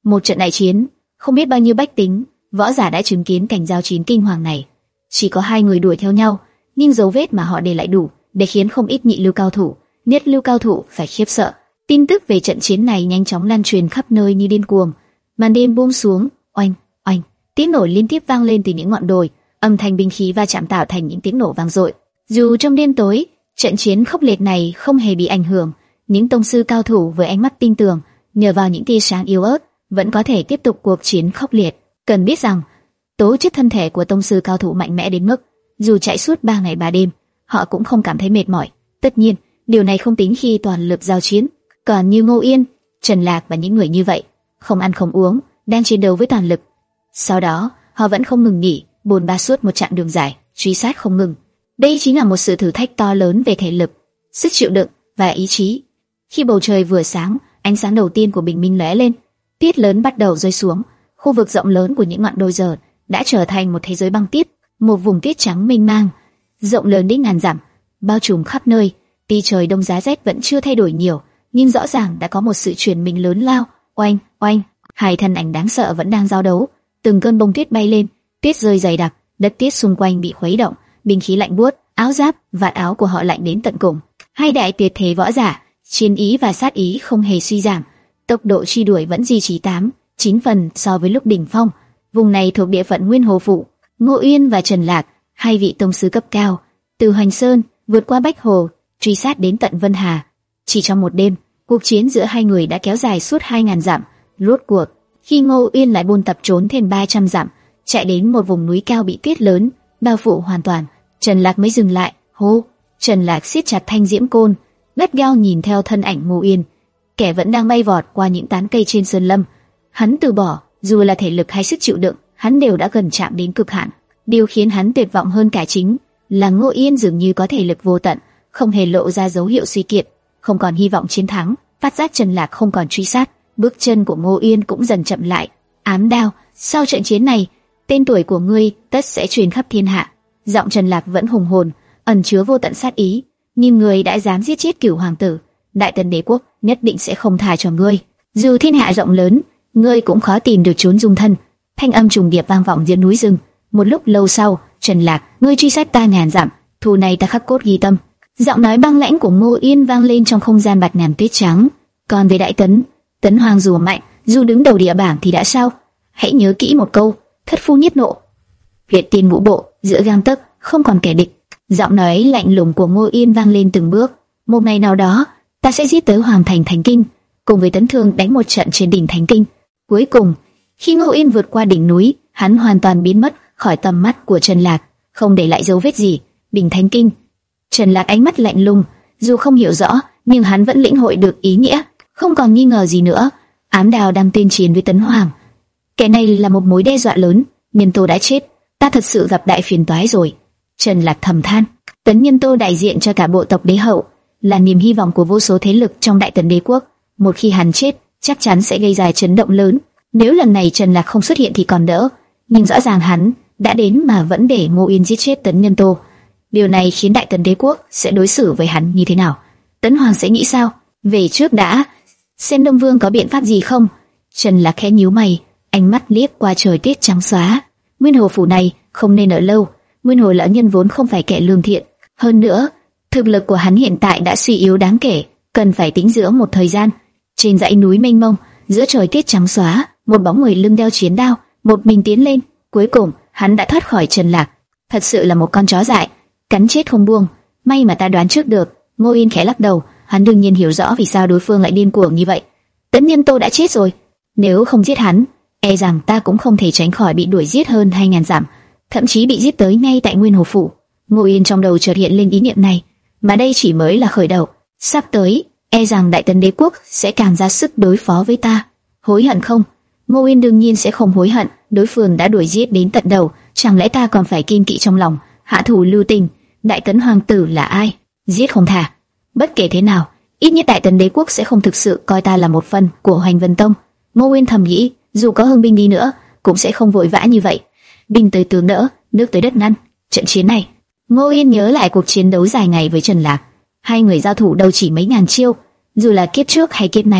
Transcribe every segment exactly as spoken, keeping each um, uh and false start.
Một trận đại chiến, không biết bao nhiêu bách tính, võ giả đã chứng kiến cảnh giao chiến kinh hoàng này. Chỉ có hai người đuổi theo nhau, nhưng dấu vết mà họ để lại đủ để khiến không ít nhị lưu cao thủ, nhất lưu cao thủ phải khiếp sợ. Tin tức về trận chiến này nhanh chóng lan truyền khắp nơi như điên cuồng. Màn đêm buông xuống, oanh, oanh, tiếng nổ liên tiếp vang lên từ những ngọn đồi, âm thanh binh khí va chạm tạo thành những tiếng nổ vang dội. Dù trong đêm tối, trận chiến khốc liệt này không hề bị ảnh hưởng. Những tông sư cao thủ với ánh mắt tin tưởng, nhờ vào những tia sáng yếu ớt, vẫn có thể tiếp tục cuộc chiến khốc liệt. Cần biết rằng, tố chất thân thể của tông sư cao thủ mạnh mẽ đến mức, dù chạy suốt ba ngày ba đêm, họ cũng không cảm thấy mệt mỏi. Tất nhiên, điều này không tính khi toàn lực giao chiến. Còn như Ngô Yên, Trần Lạc và những người như vậy, không ăn không uống, đang chiến đấu với toàn lực. Sau đó, họ vẫn không ngừng nghỉ, bồn ba suốt một chặng đường dài, truy sát không ngừng. Đây chính là một sự thử thách to lớn về thể lực, sức chịu đựng và ý chí. Khi bầu trời vừa sáng, ánh sáng đầu tiên của bình minh lóe lên, tuyết lớn bắt đầu rơi xuống. Khu vực rộng lớn của những ngọn đồi giờ đã trở thành một thế giới băng tuyết, một vùng tuyết trắng mênh mang, rộng lớn đến ngàn dặm, bao trùm khắp nơi. Tuy trời đông giá rét vẫn chưa thay đổi nhiều, nhưng rõ ràng đã có một sự chuyển mình lớn lao. Oanh, oanh, hai thân ảnh đáng sợ vẫn đang giao đấu. Từng cơn bông tuyết bay lên, tuyết rơi dày đặc, đất tuyết xung quanh bị khuấy động, binh khí lạnh buốt, áo giáp, vạt áo của họ lạnh đến tận cùng. Hai đại tuyệt thế võ giả, chiến ý và sát ý không hề suy giảm, tốc độ truy đuổi vẫn duy trì tám, chín phần so với lúc đỉnh phong. Vùng này thuộc địa phận Nguyên Hồ Phủ. Ngô Uyên và Trần Lạc, hai vị tông sư cấp cao, từ Hoành Sơn vượt qua Bách Hồ, truy sát đến tận Vân Hà. Chỉ trong một đêm, cuộc chiến giữa hai người đã kéo dài suốt hai ngàn dặm. Rốt cuộc, khi Ngô Uyên lại buôn tập trốn thêm ba trăm dặm, chạy đến một vùng núi cao bị tuyết lớn bao phủ hoàn toàn, Trần Lạc mới dừng lại. Hô! Trần Lạc siết chặt thanh diễm côn, gắt gao nhìn theo thân ảnh Ngô Uyên, kẻ vẫn đang bay vọt qua những tán cây trên sơn lâm. Hắn từ bỏ, dù là thể lực hay sức chịu đựng, hắn đều đã gần chạm đến cực hạn. Điều khiến hắn tuyệt vọng hơn cả chính là Ngô Uyên dường như có thể lực vô tận, không hề lộ ra dấu hiệu suy kiệt, không còn hy vọng chiến thắng. Phát giác Trần Lạc không còn truy sát, bước chân của Ngô Uyên cũng dần chậm lại. Ám Đao, sau trận chiến này, tên tuổi của ngươi tất sẽ truyền khắp thiên hạ. Giọng Trần Lạc vẫn hùng hồn, ẩn chứa vô tận sát ý. Nhưng ngươi đã dám giết chết Cửu hoàng tử, Đại Tần đế quốc nhất định sẽ không tha cho ngươi. Dù thiên hạ rộng lớn, ngươi cũng khó tìm được chốn dung thân. Thanh âm trùng điệp vang vọng giữa núi rừng. Một lúc lâu sau, Trần Lạc, ngươi truy sát ta ngàn dặm, thù này ta khắc cốt ghi tâm. Giọng nói băng lãnh của Ngô Yên vang lên trong không gian bạt ngàn tuyết trắng. Còn về Đại Tấn, Tấn Hoàng dù mạnh, dù đứng đầu địa bảng thì đã sao? Hãy nhớ kỹ một câu, thất phu nhất nộ, Việt tiên ngũ bộ, giữa gang tấc không còn kẻ địch. Giọng nói lạnh lùng của Ngô Yên vang lên từng bước. Một ngày nào đó, ta sẽ giết tới Hoàng thành Thánh Kinh, cùng với Tấn Thương đánh một trận trên đỉnh Thánh Kinh. Cuối cùng, khi Ngô Yên vượt qua đỉnh núi, hắn hoàn toàn biến mất khỏi tầm mắt của Trần Lạc, không để lại dấu vết gì. Đỉnh Thánh Kinh. Trần Lạc ánh mắt lạnh lùng, dù không hiểu rõ, nhưng hắn vẫn lĩnh hội được ý nghĩa. Không còn nghi ngờ gì nữa, Ám Đao đang tuyên chiến với Tấn Hoàng. Kẻ này là một mối đe dọa lớn. Nhân Tô đã chết, ta thật sự gặp đại phiền toái rồi. Trần Lạc thầm than. Tấn Nhân Tô đại diện cho cả bộ tộc đế hậu, là niềm hy vọng của vô số thế lực trong Đại Tần đế quốc. Một khi hắn chết, chắc chắn sẽ gây ra chấn động lớn. Nếu lần này Trần Lạc không xuất hiện thì còn đỡ, nhưng rõ ràng hắn đã đến mà vẫn để Ngô Yên giết chết Tấn Nhân Tô. Điều này khiến Đại Tần đế quốc sẽ đối xử với hắn như thế nào? Tấn Hoàng sẽ nghĩ sao? Về trước đã, xem Đông Vương có biện pháp gì không? Trần Lạc khẽ nhíu mày, ánh mắt liếc qua trời tuyết trắng xóa. Nguyên Hồ phủ này không nên ở lâu. Nguyên Hồ lão nhân vốn không phải kẻ lương thiện, hơn nữa, thực lực của hắn hiện tại đã suy yếu đáng kể, cần phải tĩnh dưỡng một thời gian. Trên dãy núi mênh mông, giữa trời tuyết trắng xóa, một bóng người lưng đeo chiến đao, một mình tiến lên. Cuối cùng, hắn đã thoát khỏi Trần Lạc. Thật sự là một con chó dại, cắn chết không buông. May mà ta đoán trước được. Ngô Yên khẽ lắc đầu, hắn đương nhiên hiểu rõ vì sao đối phương lại điên cuồng như vậy. Tấn Nhân Tô đã chết rồi, nếu không giết hắn, e rằng ta cũng không thể tránh khỏi bị đuổi giết hơn hai ngàn dặm, thậm chí bị giết tới ngay tại Nguyên Hồ phủ. Ngô Yên trong đầu chợt hiện lên ý niệm này, mà đây chỉ mới là khởi đầu. Sắp tới, e rằng Đại Tần đế quốc sẽ càng ra sức đối phó với ta. Hối hận không? Ngô Yên đương nhiên sẽ không hối hận, đối phương đã đuổi giết đến tận đầu, chẳng lẽ ta còn phải kiêng kỵ trong lòng, hạ thủ lưu tình? Đại Tấn hoàng tử là ai? Giết không tha. Bất kể thế nào, ít nhất Đại Tần đế quốc sẽ không thực sự coi ta là một phần của Hoành Vân Tông. Ngô Yên thầm nghĩ, dù có hưng binh đi nữa, cũng sẽ không vội vã như vậy. Binh tới tướng đỡ, nước tới đất ngăn. Trận chiến này, Ngô Yên nhớ lại cuộc chiến đấu dài ngày với Trần Lạc. Hai người giao thủ đâu chỉ mấy ngàn chiêu, dù là kiếp trước hay kiếp này,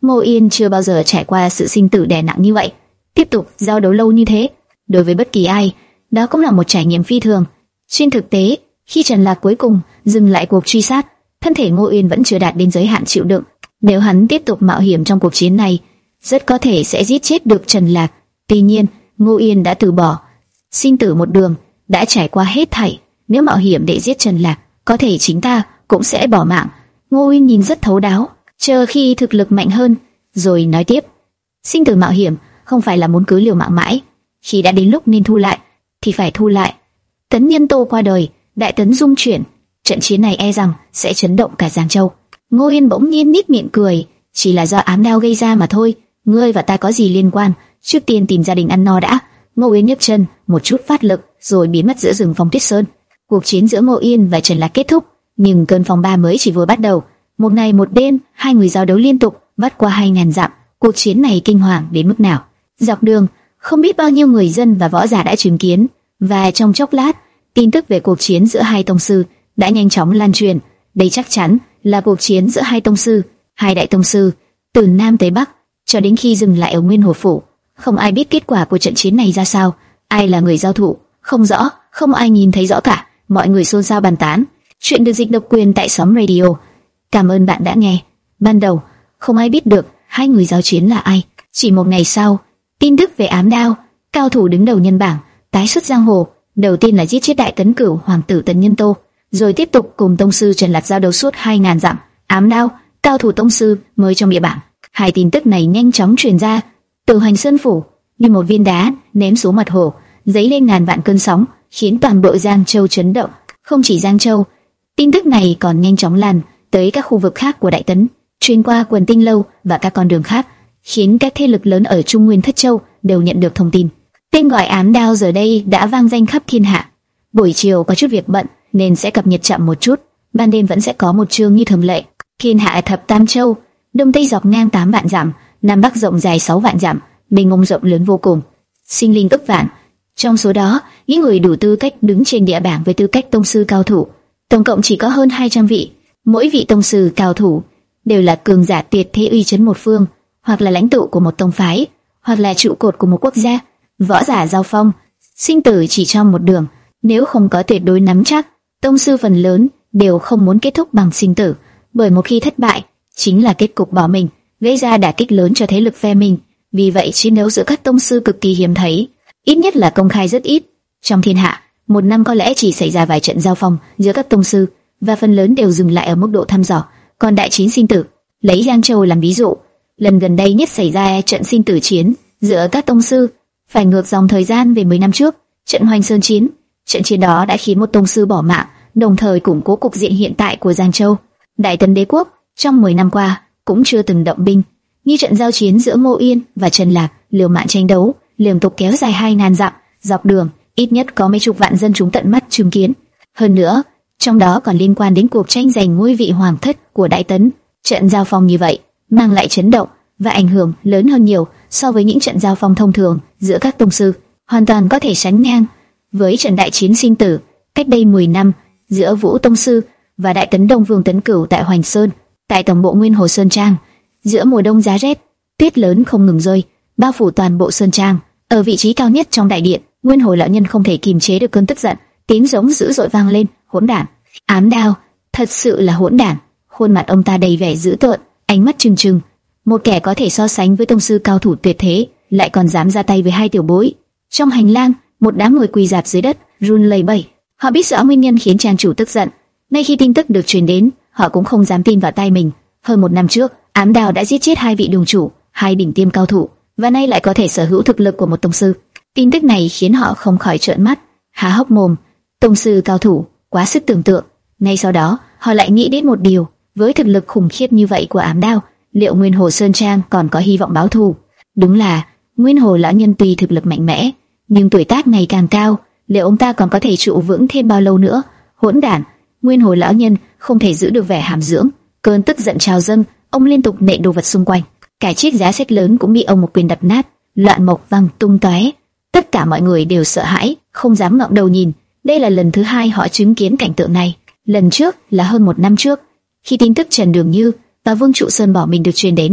Ngô Yên chưa bao giờ trải qua sự sinh tử đè nặng như vậy. Tiếp tục giao đấu lâu như thế, đối với bất kỳ ai, đó cũng là một trải nghiệm phi thường. Trên thực tế, khi Trần Lạc cuối cùng dừng lại cuộc truy sát, thân thể Ngô Yên vẫn chưa đạt đến giới hạn chịu đựng. Nếu hắn tiếp tục mạo hiểm trong cuộc chiến này, rất có thể sẽ giết chết được Trần Lạc. Tuy nhiên, Ngô Yên đã từ bỏ. Sinh tử một đường, đã trải qua hết thảy. Nếu mạo hiểm để giết Trần Lạc, có thể chính ta cũng sẽ bỏ mạng. Ngô Yên nhìn rất thấu đáo, chờ khi thực lực mạnh hơn, rồi nói tiếp. Sinh tử mạo hiểm không phải là muốn cứ liều mạng mãi. Khi đã đến lúc nên thu lại, thì phải thu lại. Tấn Nhân Tô qua đời, đại tấn dung chuyển. Trận chiến này e rằng sẽ chấn động cả Giang Châu. Ngô Yên bỗng nhiên nít miệng cười. Chỉ là do ám đao gây ra mà thôi. Ngươi và ta có gì liên quan? Trước tiên tìm gia đình ăn no đã. Ngô Yên nhấc chân, một chút phát lực, rồi biến mất giữa rừng phong tuyết sơn. Cuộc chiến giữa Ngô Yên và Trần Lạc kết thúc, nhưng cơn phong ba mới chỉ vừa bắt đầu. Một ngày một đêm, hai người giao đấu liên tục, vắt qua hai ngàn dặm. Cuộc chiến này kinh hoàng đến mức nào? Dọc đường, không biết bao nhiêu người dân và võ giả đã chứng kiến, và trong chốc lát, tin tức về cuộc chiến giữa hai tông sư đã nhanh chóng lan truyền. Đây chắc chắn là cuộc chiến giữa hai tông sư, hai đại tông sư, từ Nam tới Bắc, cho đến khi dừng lại ở Nguyên Hồ Phủ. Không ai biết kết quả của trận chiến này ra sao, ai là người giao thủ, không rõ, không ai nhìn thấy rõ cả. Mọi người xôn xao bàn tán. Chuyện được dịch độc quyền tại Sóng Radio. Cảm ơn bạn đã nghe. Ban đầu, không ai biết được hai người giao chiến là ai. Chỉ một ngày sau, tin tức về ám đao, cao thủ đứng đầu nhân bảng, tái xuất giang hồ. Đầu tiên là giết chết đại tấn cửu hoàng tử Tấn Nhân Tô, rồi tiếp tục cùng tông sư Trần Lạc giao đấu suốt hai ngàn dặm. Ám đao, cao thủ tông sư mới trong địa bảng. Hai tin tức này nhanh chóng truyền ra. Từ Hoành Sơn Phủ như một viên đá ném xuống mặt hồ, dấy lên ngàn vạn cơn sóng, khiến toàn bộ Giang Châu chấn động. Không chỉ Giang Châu, tin tức này còn nhanh chóng lan tới các khu vực khác của Đại Tấn, truyền qua Quần Tinh Lâu và các con đường khác, khiến các thế lực lớn ở Trung Nguyên Thất Châu đều nhận được thông tin. Tên gọi ám đao giờ đây đã vang danh khắp thiên hạ. Buổi chiều có chút việc bận nên sẽ cập nhật chậm một chút, ban đêm vẫn sẽ có một chương như thường lệ. Thiên hạ thập tam châu, đông tây dọc ngang tám vạn dặm, nam bắc rộng dài sáu vạn dặm, mênh mông rộng lớn vô cùng, sinh linh ức vạn. Trong số đó, những người đủ tư cách đứng trên địa bảng với tư cách tông sư cao thủ, tổng cộng chỉ có hơn hai trăm vị. Mỗi vị tông sư cao thủ đều là cường giả tuyệt thế uy chấn một phương, hoặc là lãnh tụ của một tông phái, hoặc là trụ cột của một quốc gia. Võ giả giao phong, sinh tử chỉ trong một đường. Nếu không có tuyệt đối nắm chắc, tông sư phần lớn đều không muốn kết thúc bằng sinh tử, bởi một khi thất bại, chính là kết cục bỏ mình, gây ra đả kích lớn cho thế lực phe mình. Vì vậy chiến đấu giữa các tông sư cực kỳ hiếm thấy, ít nhất là công khai rất ít. Trong thiên hạ, một năm có lẽ chỉ xảy ra vài trận giao phong giữa các tông sư, và phần lớn đều dừng lại ở mức độ thăm dò. Còn đại chiến sinh tử, lấy Giang Châu làm ví dụ, lần gần đây nhất xảy ra trận sinh tử chiến giữa các tông sư, phải ngược dòng thời gian về mười năm trước, trận Hoành Sơn chiến. Trận chiến đó đã khiến một tông sư bỏ mạng, đồng thời củng cố cục diện hiện tại của Giang Châu. Đại Tấn Đế quốc trong mười năm qua cũng chưa từng động binh, như trận giao chiến giữa Ngô Yên và Trần Lạc, liều mạng tranh đấu, liên tục kéo dài hai ngàn dặm, dọc đường ít nhất có mấy chục vạn dân chúng tận mắt chứng kiến. Hơn nữa, trong đó còn liên quan đến cuộc tranh giành ngôi vị hoàng thất của Đại Tấn. Trận giao phong như vậy mang lại chấn động và ảnh hưởng lớn hơn nhiều so với những trận giao phong thông thường giữa các tông sư, hoàn toàn có thể sánh ngang với trận đại chiến sinh tử cách đây mười năm giữa Vũ Tông Sư và Đại Tấn Đông Vương Tấn Cửu tại Hoành Sơn. Tại tổng bộ Nguyên Hồ Sơn Trang, giữa mùa đông giá rét, tuyết lớn không ngừng rơi, bao phủ toàn bộ sơn trang. Ở vị trí cao nhất trong đại điện, Nguyên Hồ lão nhân không thể kìm chế được cơn tức giận, tiếng giống dữ dội vang lên: hỗn đản, ám đao, thật sự là hỗn đản. Khuôn mặt ông ta đầy vẻ dữ tợn, ánh mắt trừng trừng. Một kẻ có thể so sánh với tông sư cao thủ tuyệt thế, lại còn dám ra tay với hai tiểu bối. Trong hành lang, một đám người quỳ rạp dưới đất, run lẩy bẩy. Họ biết rõ nguyên nhân khiến trang chủ tức giận. Ngay khi tin tức được truyền đến, họ cũng không dám tin vào tai mình. Hơn một năm trước, ám đao đã giết chết hai vị đường chủ, hai đỉnh tiêm cao thủ, và nay lại có thể sở hữu thực lực của một tông sư. Tin tức này khiến họ không khỏi trợn mắt, há hốc mồm. Tông sư cao thủ, quá sức tưởng tượng. Ngay sau đó, họ lại nghĩ đến một điều: với thực lực khủng khiếp như vậy của ám đao, liệu Nguyên Hồ Sơn Trang còn có hy vọng báo thù? Đúng là Nguyên Hồ lão nhân tuy thực lực mạnh mẽ, nhưng tuổi tác ngày càng cao, liệu ông ta còn có thể trụ vững thêm bao lâu nữa? Hỗn đản! Nguyên Hồ lão nhân không thể giữ được vẻ hàm dưỡng, cơn tức giận trào dâng, ông liên tục nện đồ vật xung quanh. Cả chiếc giá sách lớn cũng bị ông một quyền đập nát, loạn mộc văng tung tóe. Tất cả mọi người đều sợ hãi, không dám ngẩng đầu nhìn. Đây là lần thứ hai họ chứng kiến cảnh tượng này. Lần trước là hơn một năm trước, khi tin tức Trần Đường Như và Vương Trụ Sơn bỏ mình được truyền đến.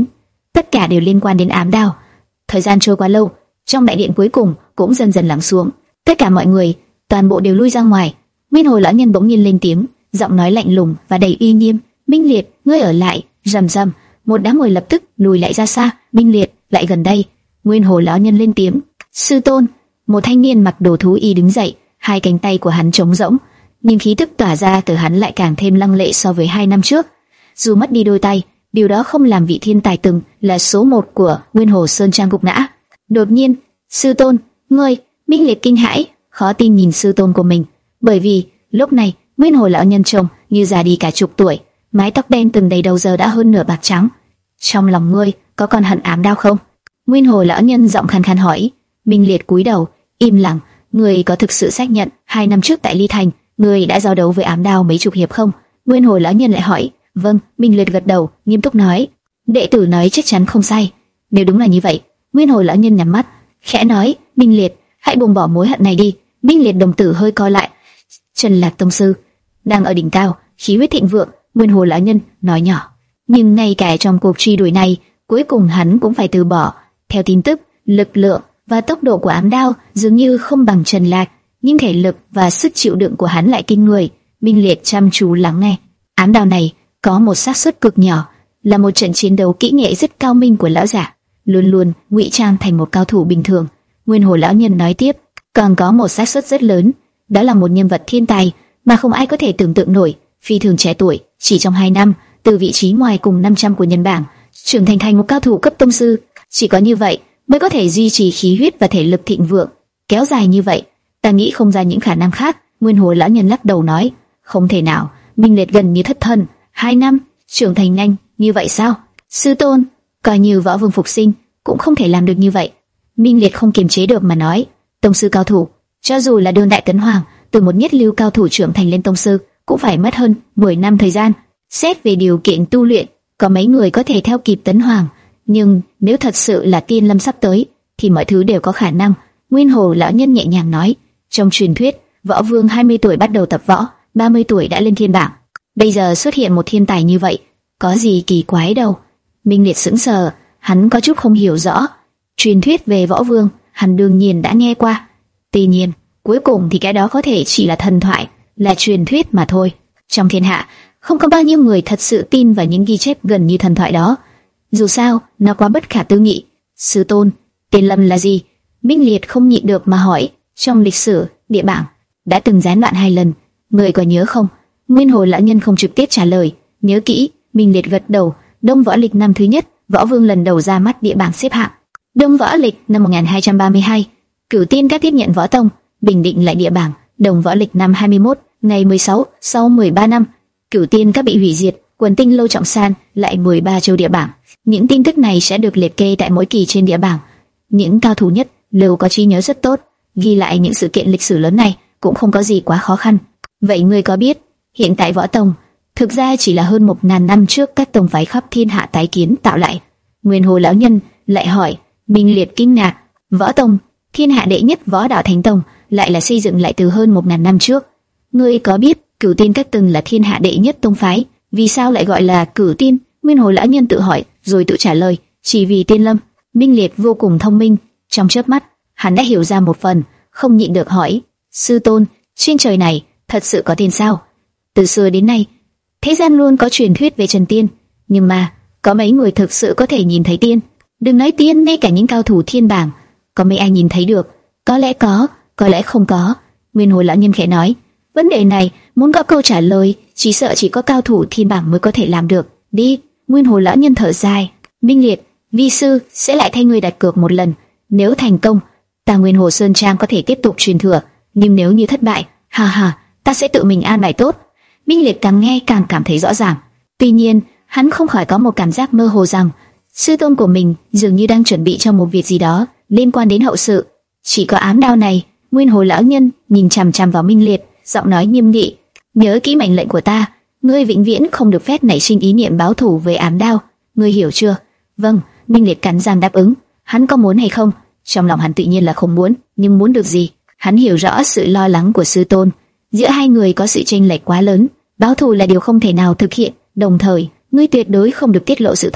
tất cả đều liên quan đến ám đao. Thời gian trôi qua lâu, trong đại điện cuối cùng cũng dần dần lắng xuống. Tất cả mọi người, toàn bộ đều lui ra ngoài. Nguyên Hồi lão nhân bỗng nhiên lên tiếng, giọng nói lạnh lùng và đầy uy nghiêm: Minh Liệt, ngươi ở lại. Rầm rầm, một đám người lập tức lùi lại ra xa. Minh Liệt, lại gần đây. Nguyên Hồi lão nhân lên tiếng. Sư tôn. Một thanh niên mặc đồ thú y đứng dậy, hai cánh tay của hắn trống rỗng, nhưng khí tức tỏa ra từ hắn lại càng thêm lăng lệ so với hai năm trước. Dù mất đi đôi tay, điều đó không làm vị thiên tài từng là số một của Nguyên Hồ Sơn Trang gục ngã. Đột nhiên, sư tôn, ngươi! Minh Liệt kinh hãi, khó tin nhìn sư tôn của mình, bởi vì lúc này Nguyên Hồ lão nhân trông như già đi cả chục tuổi, mái tóc đen từng đầy đầu giờ đã hơn nửa bạc trắng. Trong lòng ngươi có còn hận ám đao không? Nguyên Hồ lão nhân giọng khàn khàn hỏi. Minh Liệt cúi đầu, im lặng. Ngươi có thực sự xác nhận hai năm trước tại Ly Thành, ngươi đã giao đấu với ám đao mấy chục hiệp không? Nguyên Hồ lão nhân lại hỏi. Vâng. Minh Liệt gật đầu, nghiêm túc nói. Đệ tử nói chắc chắn không sai. Nếu đúng là như vậy, Nguyên Hồ lão nhân nhắm mắt, khẽ nói. Minh Liệt, hãy buông bỏ mối hận này đi. Minh Liệt đồng tử hơi co lại. Trần Lạc tông sư đang ở đỉnh cao, khí huyết thịnh vượng. Nguyên Hồ lão nhân nói nhỏ. Nhưng ngay cả trong cuộc truy đuổi này, cuối cùng hắn cũng phải từ bỏ. Theo tin tức, lực lượng và tốc độ của ám đao dường như không bằng Trần Lạc, nhưng thể lực và sức chịu đựng của hắn lại kinh người. Minh Liệt chăm chú lắng nghe. Ám đao này có một xác suất cực nhỏ, là một trận chiến đấu kỹ nghệ rất cao minh của lão giả, luôn luôn ngụy trang thành một cao thủ bình thường. Nguyên Hồ lão nhân nói tiếp, còn có một xác suất rất lớn, đó là một nhân vật thiên tài mà không ai có thể tưởng tượng nổi, phi thường trẻ tuổi, chỉ trong hai năm, từ vị trí ngoài cùng năm trăm của nhân bảng, trưởng thành thành một cao thủ cấp tông sư. Chỉ có như vậy mới có thể duy trì khí huyết và thể lực thịnh vượng kéo dài như vậy. Ta nghĩ không ra những khả năng khác. Nguyên Hồ lão nhân lắc đầu nói, không thể nào. Minh Liệt gần như thất thần. Hai năm trưởng thành nhanh như vậy sao? Sư tôn, coi như võ vương phục sinh cũng không thể làm được như vậy. Minh Liệt không kiềm chế được mà nói, tông sư cao thủ, cho dù là đương đại tấn hoàng, từ một nhất lưu cao thủ trưởng thành lên tông sư cũng phải mất hơn mười năm thời gian. Xét về điều kiện tu luyện, có mấy người có thể theo kịp tấn hoàng, nhưng nếu thật sự là tiên lâm sắp tới thì mọi thứ đều có khả năng. Nguyên Hồ lão nhân nhẹ nhàng nói, trong truyền thuyết, võ vương hai mươi tuổi bắt đầu tập võ, ba mươi tuổi đã lên thiên bảng. Bây giờ xuất hiện một thiên tài như vậy, có gì kỳ quái đâu. Minh Liệt sững sờ, hắn có chút không hiểu rõ. Truyền thuyết về võ vương, hắn đương nhiên đã nghe qua. Tuy nhiên, cuối cùng thì cái đó có thể chỉ là thần thoại, là truyền thuyết mà thôi. Trong thiên hạ, không có bao nhiêu người thật sự tin vào những ghi chép gần như thần thoại đó. Dù sao, nó quá bất khả tư nghị. Sư tôn, tiên lâm là gì? Minh Liệt không nhịn được mà hỏi. Trong lịch sử, địa bảng đã từng gián đoạn hai lần, người có nhớ không? Nguyên Hồ lão nhân không trực tiếp trả lời. Nhớ kỹ. Minh Liệt gật đầu. Đông võ lịch năm thứ nhất, võ vương lần đầu ra mắt địa bảng xếp hạng. Đông võ lịch năm một nghìn hai trăm ba mươi hai, Cửu Tiên Các tiếp nhận võ tông, bình định lại địa bảng. Đồng võ lịch năm hai mươi mốt, ngày mười sáu, sau mười ba năm, Cửu Tiên Các bị hủy diệt, quần tinh lâu trọng san lại mười ba châu địa bảng. Những tin tức này sẽ được liệt kê tại mỗi kỳ trên địa bảng. Những cao thủ nhất đều có trí nhớ rất tốt, ghi lại những sự kiện lịch sử lớn này cũng không có gì quá khó khăn. Vậy ngươi có biết, hiện tại võ tông thực ra chỉ là hơn một ngàn năm trước các tông phái khắp thiên hạ tái kiến tạo lại? Nguyên Hồ lão nhân lại hỏi. Minh Liệt kinh ngạc, võ tông, thiên hạ đệ nhất võ đạo thánh tông, lại là xây dựng lại từ hơn một ngàn năm trước. Ngươi có biết Cửu Tiên Các từng là thiên hạ đệ nhất tông phái, vì sao lại gọi là Cửu Tiên? Nguyên Hồ lão nhân tự hỏi rồi tự trả lời, chỉ vì tiên lâm. Minh Liệt vô cùng thông minh, trong chớp mắt hắn đã hiểu ra một phần, không nhịn được hỏi, sư tôn, trên trời này thật sự có tiên sao? Từ xưa đến nay, thế gian luôn có truyền thuyết về Trần Tiên, nhưng mà có mấy người thực sự có thể nhìn thấy tiên? Đừng nói tiên, ngay cả những cao thủ thiên bảng, có mấy ai nhìn thấy được? Có lẽ có, có lẽ không có. Nguyên Hồ lão nhân khẽ nói, vấn đề này muốn có câu trả lời, chỉ sợ chỉ có cao thủ thiên bảng mới có thể làm được. Đi. Nguyên Hồ lão nhân thở dài. Minh Liệt, vi sư sẽ lại thay ngươi đặt cược một lần. Nếu thành công, ta Nguyên Hồ Sơn Trang có thể tiếp tục truyền thừa, nhưng nếu như thất bại, ha ha, ta sẽ tự mình an bài tốt. Minh Liệt càng nghe càng cảm thấy rõ ràng. Tuy nhiên, hắn không khỏi có một cảm giác mơ hồ rằng sư tôn của mình dường như đang chuẩn bị cho một việc gì đó liên quan đến hậu sự. Chỉ có ám đao này. Nguyên Hồ lão nhân nhìn chằm chằm vào Minh Liệt, giọng nói nghiêm nghị, nhớ kỹ mệnh lệnh của ta, ngươi vĩnh viễn không được phép nảy sinh ý niệm báo thù với ám đao, ngươi hiểu chưa? Vâng. Minh Liệt cắn răng đáp ứng. Hắn có muốn hay không? Trong lòng hắn tự nhiên là không muốn, nhưng muốn được gì? Hắn hiểu rõ sự lo lắng của sư tôn, giữa hai người có sự chênh lệch quá lớn, báo thù là điều không thể nào thực hiện. Đồng thời, ngươi tuyệt đối không được tiết lộ sự thật,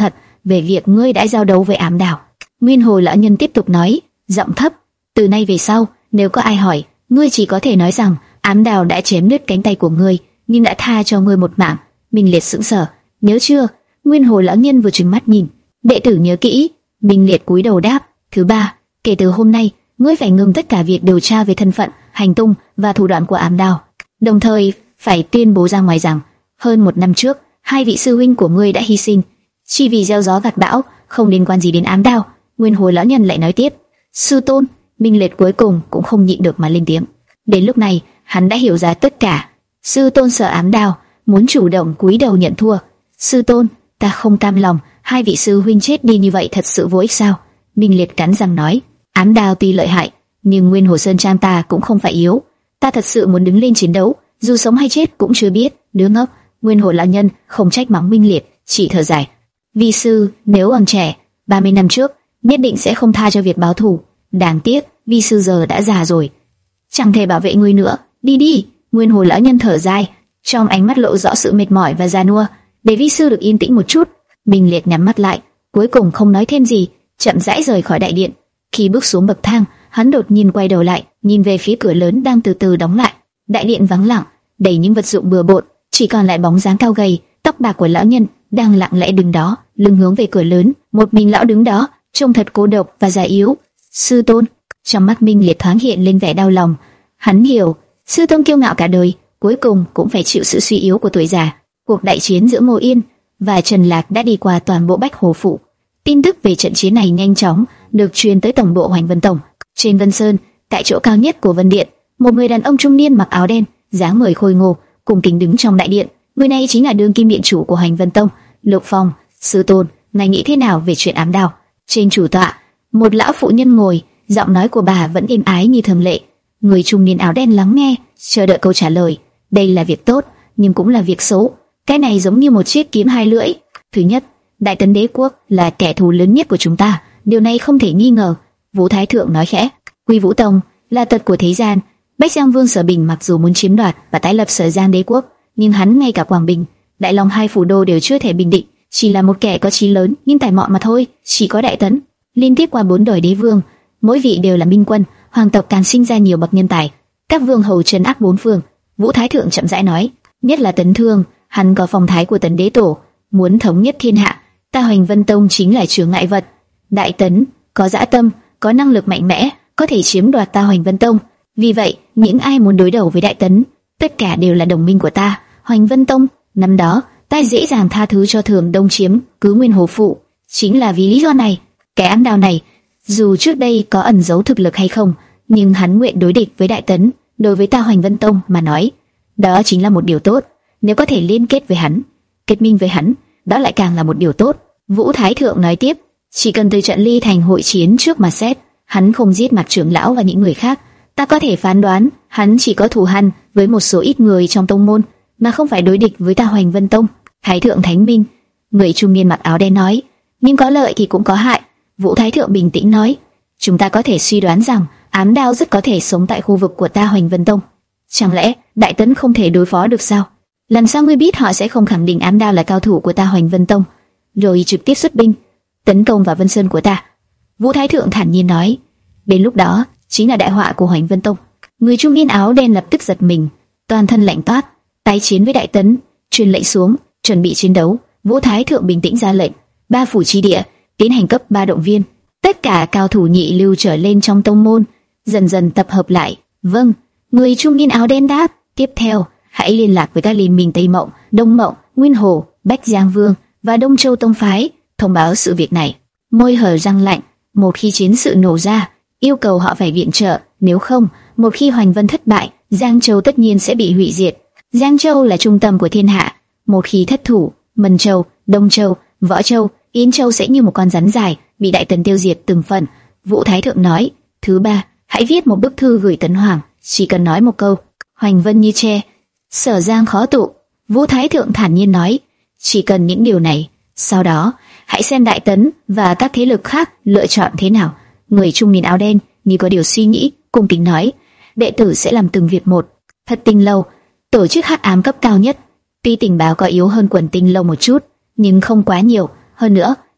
về việc ngươi đã giao đấu với ám đào. Nguyên Hồ lão nhân tiếp tục nói, giọng thấp, từ nay về sau, nếu có ai hỏi, ngươi chỉ có thể nói rằng ám đào đã chém đứt cánh tay của ngươi, nhưng đã tha cho ngươi một mạng. Minh Liệt sững sờ, nhớ chưa? Nguyên Hồ lão nhân vừa trừng mắt nhìn, đệ tử nhớ kỹ. Minh Liệt cúi đầu đáp, thứ ba, kể từ hôm nay, ngươi phải ngừng tất cả việc điều tra về thân phận, hành tung và thủ đoạn của ám đào, đồng thời phải tuyên bố ra ngoài rằng hơn một năm trước, hai vị sư huynh của ngươi đã hy sinh, chỉ vì gieo gió gặt bão, không liên quan gì đến ám đào. Nguyên Hồ lão nhân lại nói tiếp, sư tôn. Minh Liệt cuối cùng cũng không nhịn được mà lên tiếng. Đến lúc này, hắn đã hiểu ra tất cả. Sư tôn sợ ám đào, muốn chủ động cúi đầu nhận thua. Sư tôn, ta không cam lòng, hai vị sư huynh chết đi như vậy thật sự vô ích sao? Minh Liệt cắn răng nói, ám đào tuy lợi hại, nhưng Nguyên Hồ Sơn Trang ta cũng không phải yếu. Ta thật sự muốn đứng lên chiến đấu, dù sống hay chết cũng chưa biết. Đứa ngốc. Nguyên Hồ lão nhân không trách mắng Minh Liệt, chỉ thở dài. Vi sư nếu còn trẻ, ba mươi năm trước nhất định sẽ không tha cho việc báo thù. Đáng tiếc, vi sư giờ đã già rồi, chẳng thể bảo vệ ngươi nữa. Đi đi. Nguyên Hồ lão nhân thở dài, trong ánh mắt lộ rõ sự mệt mỏi và già nua. Để vi sư được yên tĩnh một chút. Minh Liệt nhắm mắt lại, cuối cùng không nói thêm gì, chậm rãi rời khỏi đại điện. Khi bước xuống bậc thang, hắn đột nhiên quay đầu lại, nhìn về phía cửa lớn đang từ từ đóng lại. Đại điện vắng lặng, đầy những vật dụng bừa bộn, chỉ còn lại bóng dáng cao gầy, tóc bạc của lão nhân đang lặng lẽ đứng đó, lưng hướng về cửa lớn. Một mình lão đứng đó, trông thật cô độc và già yếu. Sư tôn. Trong mắt Minh Liệt thoáng hiện lên vẻ đau lòng. Hắn hiểu, sư tôn kiêu ngạo cả đời, cuối cùng cũng phải chịu sự suy yếu của tuổi già. Cuộc đại chiến giữa Ngô Yên và Trần Lạc đã đi qua toàn bộ Bách Hồ phủ. Tin tức về trận chiến này nhanh chóng được truyền tới tổng bộ Hoành Vân Tông. Trên Vân Sơn, tại chỗ cao nhất của Vân Điện, một người đàn ông trung niên mặc áo đen, dáng người khôi ngô, cùng kính đứng trong đại điện. Người này chính là đương kim điện chủ của Hoành Vân Tông, Lục Phong. Sư tôn, ngài nghĩ thế nào về chuyện ám đào? Trên chủ tọa, một lão phụ nhân ngồi, giọng nói của bà vẫn êm ái như thường lệ. Người trung niên áo đen lắng nghe, chờ đợi câu trả lời. Đây là việc tốt, nhưng cũng là việc xấu. Cái này giống như một chiếc kiếm hai lưỡi. Thứ nhất, Đại Tấn Đế quốc là kẻ thù lớn nhất của chúng ta, điều này không thể nghi ngờ. Vũ Thái Thượng nói khẽ. Quy Vũ Tông là tật của thế gian. Bách Giang Vương Sở Bình mặc dù muốn chiếm đoạt và tái lập Sở Giang Đế quốc, nhưng hắn ngay cả Quảng Bình, Đại Long hai phủ đô đều chưa thể bình định, chỉ là một kẻ có chí lớn nhưng tài mọn mà thôi. Chỉ có Đại Tấn, liên tiếp qua bốn đời đế vương, mỗi vị đều là minh quân, hoàng tộc càng sinh ra nhiều bậc nhân tài, các vương hầu trấn áp bốn phương. Vũ Thái Thượng chậm rãi nói, nhất là Tấn Thương, hắn có phong thái của Tấn Đế tổ, muốn thống nhất thiên hạ. Ta Hoành Vân Tông chính là chướng ngại vật. Đại Tấn có dã tâm, có năng lực mạnh mẽ, có thể chiếm đoạt ta Hoành Vân Tông. Vì vậy, những ai muốn đối đầu với Đại Tấn, tất cả đều là đồng minh của ta, Hoành Vân Tông. Năm đó, ta dễ dàng tha thứ cho Thường Đông chiếm cứ Nguyên Hồ Phụ, chính là vì lý do này. Cái ám đào này, dù trước đây có ẩn giấu thực lực hay không, nhưng hắn nguyện đối địch với Đại Tấn. Đối với ta Hoành Vân Tông mà nói, đó chính là một điều tốt. Nếu có thể liên kết với hắn, kết minh với hắn, đó lại càng là một điều tốt. Vũ Thái Thượng nói tiếp, chỉ cần từ trận ly thành hội chiến trước mà xét, hắn không giết Mạc trưởng lão và những người khác, ta có thể phán đoán hắn chỉ có thù hằn với một số ít người trong tông môn, mà không phải đối địch với ta Hoành Vân Tông. Thái Thượng Thánh Minh, người trung niên mặc áo đen nói, nhưng có lợi thì cũng có hại. Vũ Thái Thượng bình tĩnh nói, chúng ta có thể suy đoán rằng ám đao rất có thể sống tại khu vực của ta Hoành Vân Tông. Chẳng lẽ Đại Tấn không thể đối phó được sao? Làm sao ngươi biết họ sẽ không khẳng định ám đao là cao thủ của ta Hoành Vân Tông, rồi trực tiếp xuất binh tấn công vào Vân Sơn của ta? Vũ Thái Thượng thản nhiên nói, đến lúc đó chính là đại họa của Hoành Vân Tông. Người trung niên áo đen lập tức giật mình, toàn thân lạnh toát. Tái chiến với Đại Tấn, truyền lệnh xuống, chuẩn bị chiến đấu. Vũ Thái Thượng bình tĩnh ra lệnh, ba phủ chi địa tiến hành cấp ba động viên, tất cả cao thủ nhị lưu trở lên trong tông môn dần dần tập hợp lại. Vâng. Người trung niên áo đen đáp. Tiếp theo, hãy liên lạc với các liên minh Tây Mộng, Đông Mộng, Nguyên Hồ, Bách Giang Vương và Đông Châu Tông phái, thông báo sự việc này. Môi hở răng lạnh, một khi chiến sự nổ ra, yêu cầu họ phải viện trợ, nếu không, một khi Hoành Vân thất bại, Giang Châu tất nhiên sẽ bị hủy diệt. Giang Châu là trung tâm của thiên hạ, một khi thất thủ, Mân Châu, Đông Châu, Võ Châu, Yên Châu sẽ như một con rắn dài bị Đại Tấn tiêu diệt từng phần. Vũ Thái Thượng nói, thứ ba, hãy viết một bức thư gửi Tấn Hoàng, chỉ cần nói một câu, Hoành Vân như tre, Sở Giang khó tụ. Vũ Thái Thượng thản nhiên nói, chỉ cần những điều này, sau đó hãy xem Đại Tấn và các thế lực khác lựa chọn thế nào. Người trung niên áo đen như có điều suy nghĩ, cung kính nói, đệ tử sẽ làm từng việc một. Thật Tinh Lâu, tổ chức hắc ám cấp cao nhất, tuy tình báo có yếu hơn Quần Tinh Lâu một chút, nhưng không quá nhiều. Hơn nữa,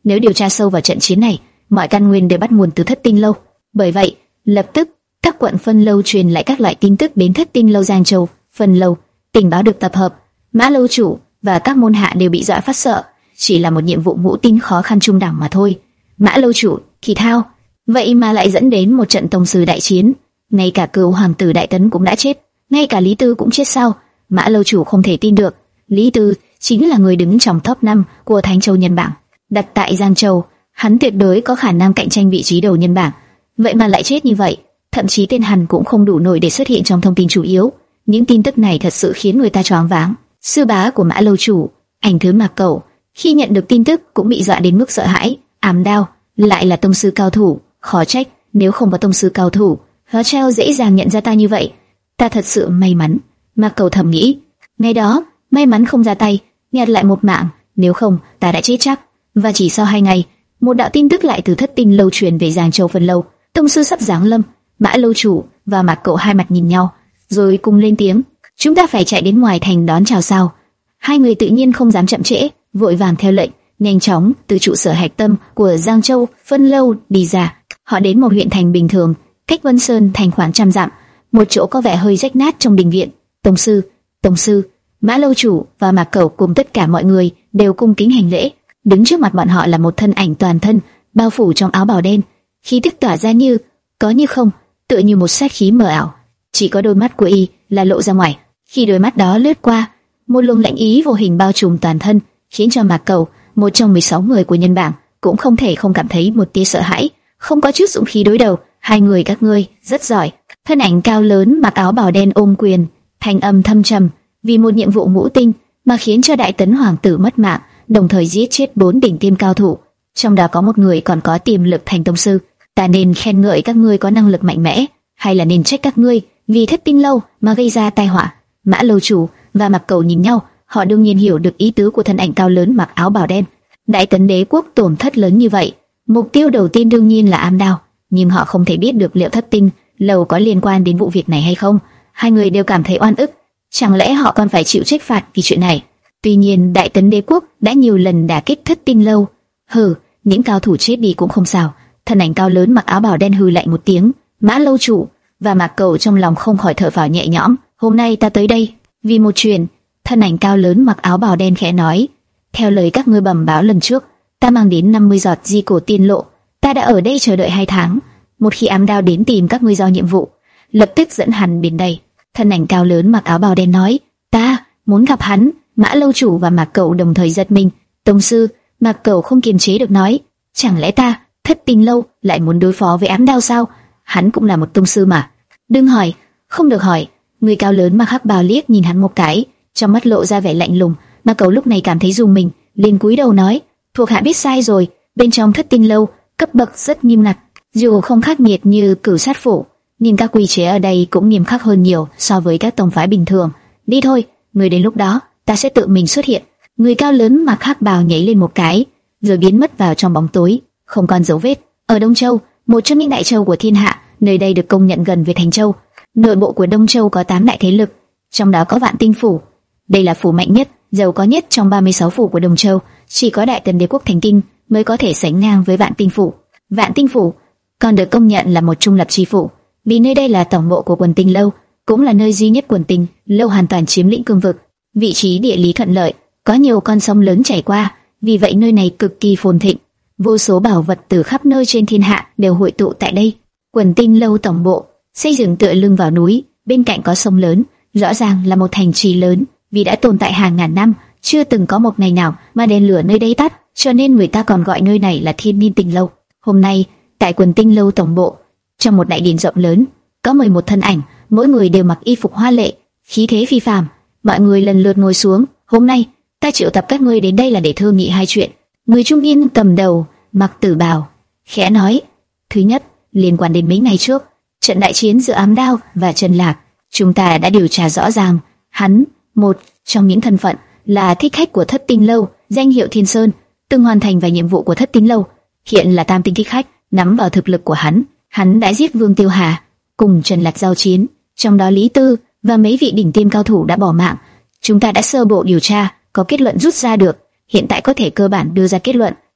Nếu điều tra sâu vào trận chiến này, mọi căn nguyên đều bắt nguồn từ Thất Tinh Lâu. Bởi vậy, lập tức các quận phân lâu truyền lại các loại tin tức đến Thất Tinh Lâu Giang Châu. Phân lâu, tình báo được tập hợp, Mã lâu chủ và các môn hạ đều bị dọa phát sợ. Chỉ là một nhiệm vụ ngũ tinh khó khăn trung đẳng mà thôi. Mã lâu chủ, Kỳ Thao, vậy mà lại dẫn đến một trận tông sư đại chiến. Ngay cả cửu hoàng tử Đại Tấn cũng đã chết, ngay cả Lý Tư cũng chết sao? Mã lâu chủ không thể tin được. Lý Tư chính là người đứng trong top năm của Thánh Châu nhân bảng, đặt tại Giang Châu, hắn tuyệt đối có khả năng cạnh tranh vị trí đầu nhân bảng. Vậy mà lại chết như vậy, thậm chí tên hắn cũng không đủ nổi để xuất hiện trong thông tin chủ yếu. Những tin tức này thật sự khiến người ta choáng váng. Sư bá của Mã lâu chủ, Ảnh Thứ Mạc Cẩu, khi nhận được tin tức cũng bị dọa đến mức sợ hãi. Ám Đao lại là tông sư cao thủ, khó trách nếu không có tông sư cao thủ, Hóa Treo dễ dàng nhận ra ta như vậy. Ta thật sự may mắn, Mạc Cẩu thầm nghĩ. Ngày đó, may mắn không ra tay, nhặt lại một mạng, nếu không ta đã chết chắc. Và chỉ sau hai ngày, một đạo tin tức lại từ Thất Tinh Lâu truyền về Giang Châu Phân Lâu, tông sư sắp giáng lâm. Mã lâu chủ và Mạc Cẩu hai mặt nhìn nhau, rồi cùng lên tiếng: chúng ta phải chạy đến ngoài thành đón chào sao? Hai người tự nhiên không dám chậm trễ, vội vàng theo lệnh, nhanh chóng từ trụ sở hạch tâm của Giang Châu Phân Lâu đi ra. Họ đến một huyện thành bình thường, cách Vân Sơn thành khoảng trăm dặm, một chỗ có vẻ hơi rách nát trong đình viện. Tông sư, tông sư, Mã lâu chủ và Mạc Cẩu cùng tất cả mọi người đều cung kính hành lễ. Đứng trước mặt bọn họ là một thân ảnh toàn thân bao phủ trong áo bào đen, khí tức tỏa ra như có như không, tựa như một sát khí mờ ảo. Chỉ có đôi mắt của y là lộ ra ngoài. Khi đôi mắt đó lướt qua, một luồng lạnh ý vô hình bao trùm toàn thân, khiến cho Mạc Cẩu, một trong mười sáu người của nhân bảng, cũng không thể không cảm thấy một tia sợ hãi. Không có chút dũng khí đối đầu. Hai người các ngươi rất giỏi. Thân ảnh cao lớn mặc áo bào đen ôm quyền, thanh âm thâm trầm, vì một nhiệm vụ ngũ tinh mà khiến cho Đại Tấn hoàng tử mất mạng, đồng thời giết chết bốn đỉnh tiêm cao thủ, trong đó có một người còn có tiềm lực thành tông sư. Ta nên khen ngợi các ngươi có năng lực mạnh mẽ, hay là nên trách các ngươi vì Thất Tinh Lâu mà gây ra tai họa? Mã lâu chủ và Mạc Cẩu nhìn nhau, họ đương nhiên hiểu được ý tứ của thân ảnh cao lớn mặc áo bào đen. Đại Tấn đế quốc tổn thất lớn như vậy, mục tiêu đầu tiên đương nhiên là Ám Đao, nhưng họ không thể biết được liệu Thất Tinh Lâu có liên quan đến vụ việc này hay không. Hai người đều cảm thấy oan ức, chẳng lẽ họ còn phải chịu trách phạt vì chuyện này? Tuy nhiên Đại Tấn đế quốc đã nhiều lần đả kích Thất Tinh Lâu. Hừ, những cao thủ chết đi cũng không sao. Thân ảnh cao lớn mặc áo bào đen hừ lạnh một tiếng. Mã lâu chủ và Mạc Cẩu trong lòng không khỏi thở phào nhẹ nhõm. Hôm nay ta tới đây vì một chuyện. Thân ảnh cao lớn mặc áo bào đen khẽ nói: theo lời các ngươi bẩm báo lần trước, ta mang đến năm mươi giọt di cổ tiên lộ. Ta đã ở đây chờ đợi hai tháng. Một khi Ám Đao đến tìm các ngươi giao nhiệm vụ, lập tức dẫn hắn đến đây. Thân ảnh cao lớn mặc áo bào đen nói: ta muốn gặp hắn. Mã lâu chủ và Mạc Cẩu đồng thời giật mình. Tông sư, Mạc Cẩu không kiềm chế được nói: chẳng lẽ ta, Thất Tinh Lâu lại muốn đối phó với Ám Đao sao? Hắn cũng là một tông sư mà. Đừng hỏi, không được hỏi. Người cao lớn mặc hắc bào liếc nhìn hắn một cái, trong mắt lộ ra vẻ lạnh lùng. Mạc Cẩu lúc này cảm thấy rùng mình, liền cúi đầu nói: thuộc hạ biết sai rồi. Bên trong Thất Tinh Lâu cấp bậc rất nghiêm ngặt, dù không khắc nghiệt như Cửu Sát Phủ, nhưng các quy chế ở đây cũng nghiêm khắc hơn nhiều so với các tông phái bình thường. Đi thôi, người đến lúc đó ta sẽ tự mình xuất hiện. Người cao lớn mặc hắc bào nhảy lên một cái, rồi biến mất vào trong bóng tối, không còn dấu vết. Ở Đông Châu, một trong những đại châu của thiên hạ, nơi đây được công nhận gần với Thành Châu. Nội bộ của Đông Châu có tám đại thế lực, trong đó có Vạn Tinh Phủ. Đây là phủ mạnh nhất, giàu có nhất trong ba mươi sáu phủ của Đông Châu. Chỉ có Đại Tấn đế quốc Thành Kinh mới có thể sánh ngang với Vạn Tinh Phủ. Vạn Tinh Phủ còn được công nhận là một trung lập chi phủ, vì nơi đây là tổng bộ của Quần Tinh Lâu, cũng là nơi duy nhất Quần Tinh Lâu hoàn toàn chiếm lĩnh cương vực. Vị trí địa lý thuận lợi, có nhiều con sông lớn chảy qua, vì vậy nơi này cực kỳ phồn thịnh. Vô số bảo vật từ khắp nơi trên thiên hạ đều hội tụ tại đây. Quần Tinh Lâu tổng bộ xây dựng tựa lưng vào núi, bên cạnh có sông lớn, rõ ràng là một thành trì lớn. Vì đã tồn tại hàng ngàn năm, chưa từng có một ngày nào mà đèn lửa nơi đây tắt, cho nên người ta còn gọi nơi này là Thiên Niên Tinh Lâu. Hôm nay, tại Quần Tinh Lâu tổng bộ, trong một đại điện rộng lớn, có mười một thân ảnh, mỗi người đều mặc y phục hoa lệ, khí thế phi phàm. Mọi người lần lượt ngồi xuống. Hôm nay, ta triệu tập các ngươi đến đây là để thương nghị hai chuyện. Người trung niên cầm đầu, mặc tử bào, khẽ nói: thứ nhất, liên quan đến mấy ngày trước, trận đại chiến giữa Ám Đao và Trần Lạc, chúng ta đã điều tra rõ ràng, hắn, một trong những thân phận là thích khách của Thất Tinh Lâu, danh hiệu Thiên Sơn, từng hoàn thành vài nhiệm vụ của Thất Tinh Lâu, hiện là tam tinh thích khách. Nắm vào thực lực của hắn, hắn đã giết Vương Tiêu Hà, cùng Trần Lạc giao chiến, trong đó Lý Tư và mấy vị đỉnh tiêm cao thủ đã bỏ mạng. Chúng ta đã sơ bộ điều tra, có kết luận rút ra được, hiện tại có thể cơ bản đưa ra kết luận,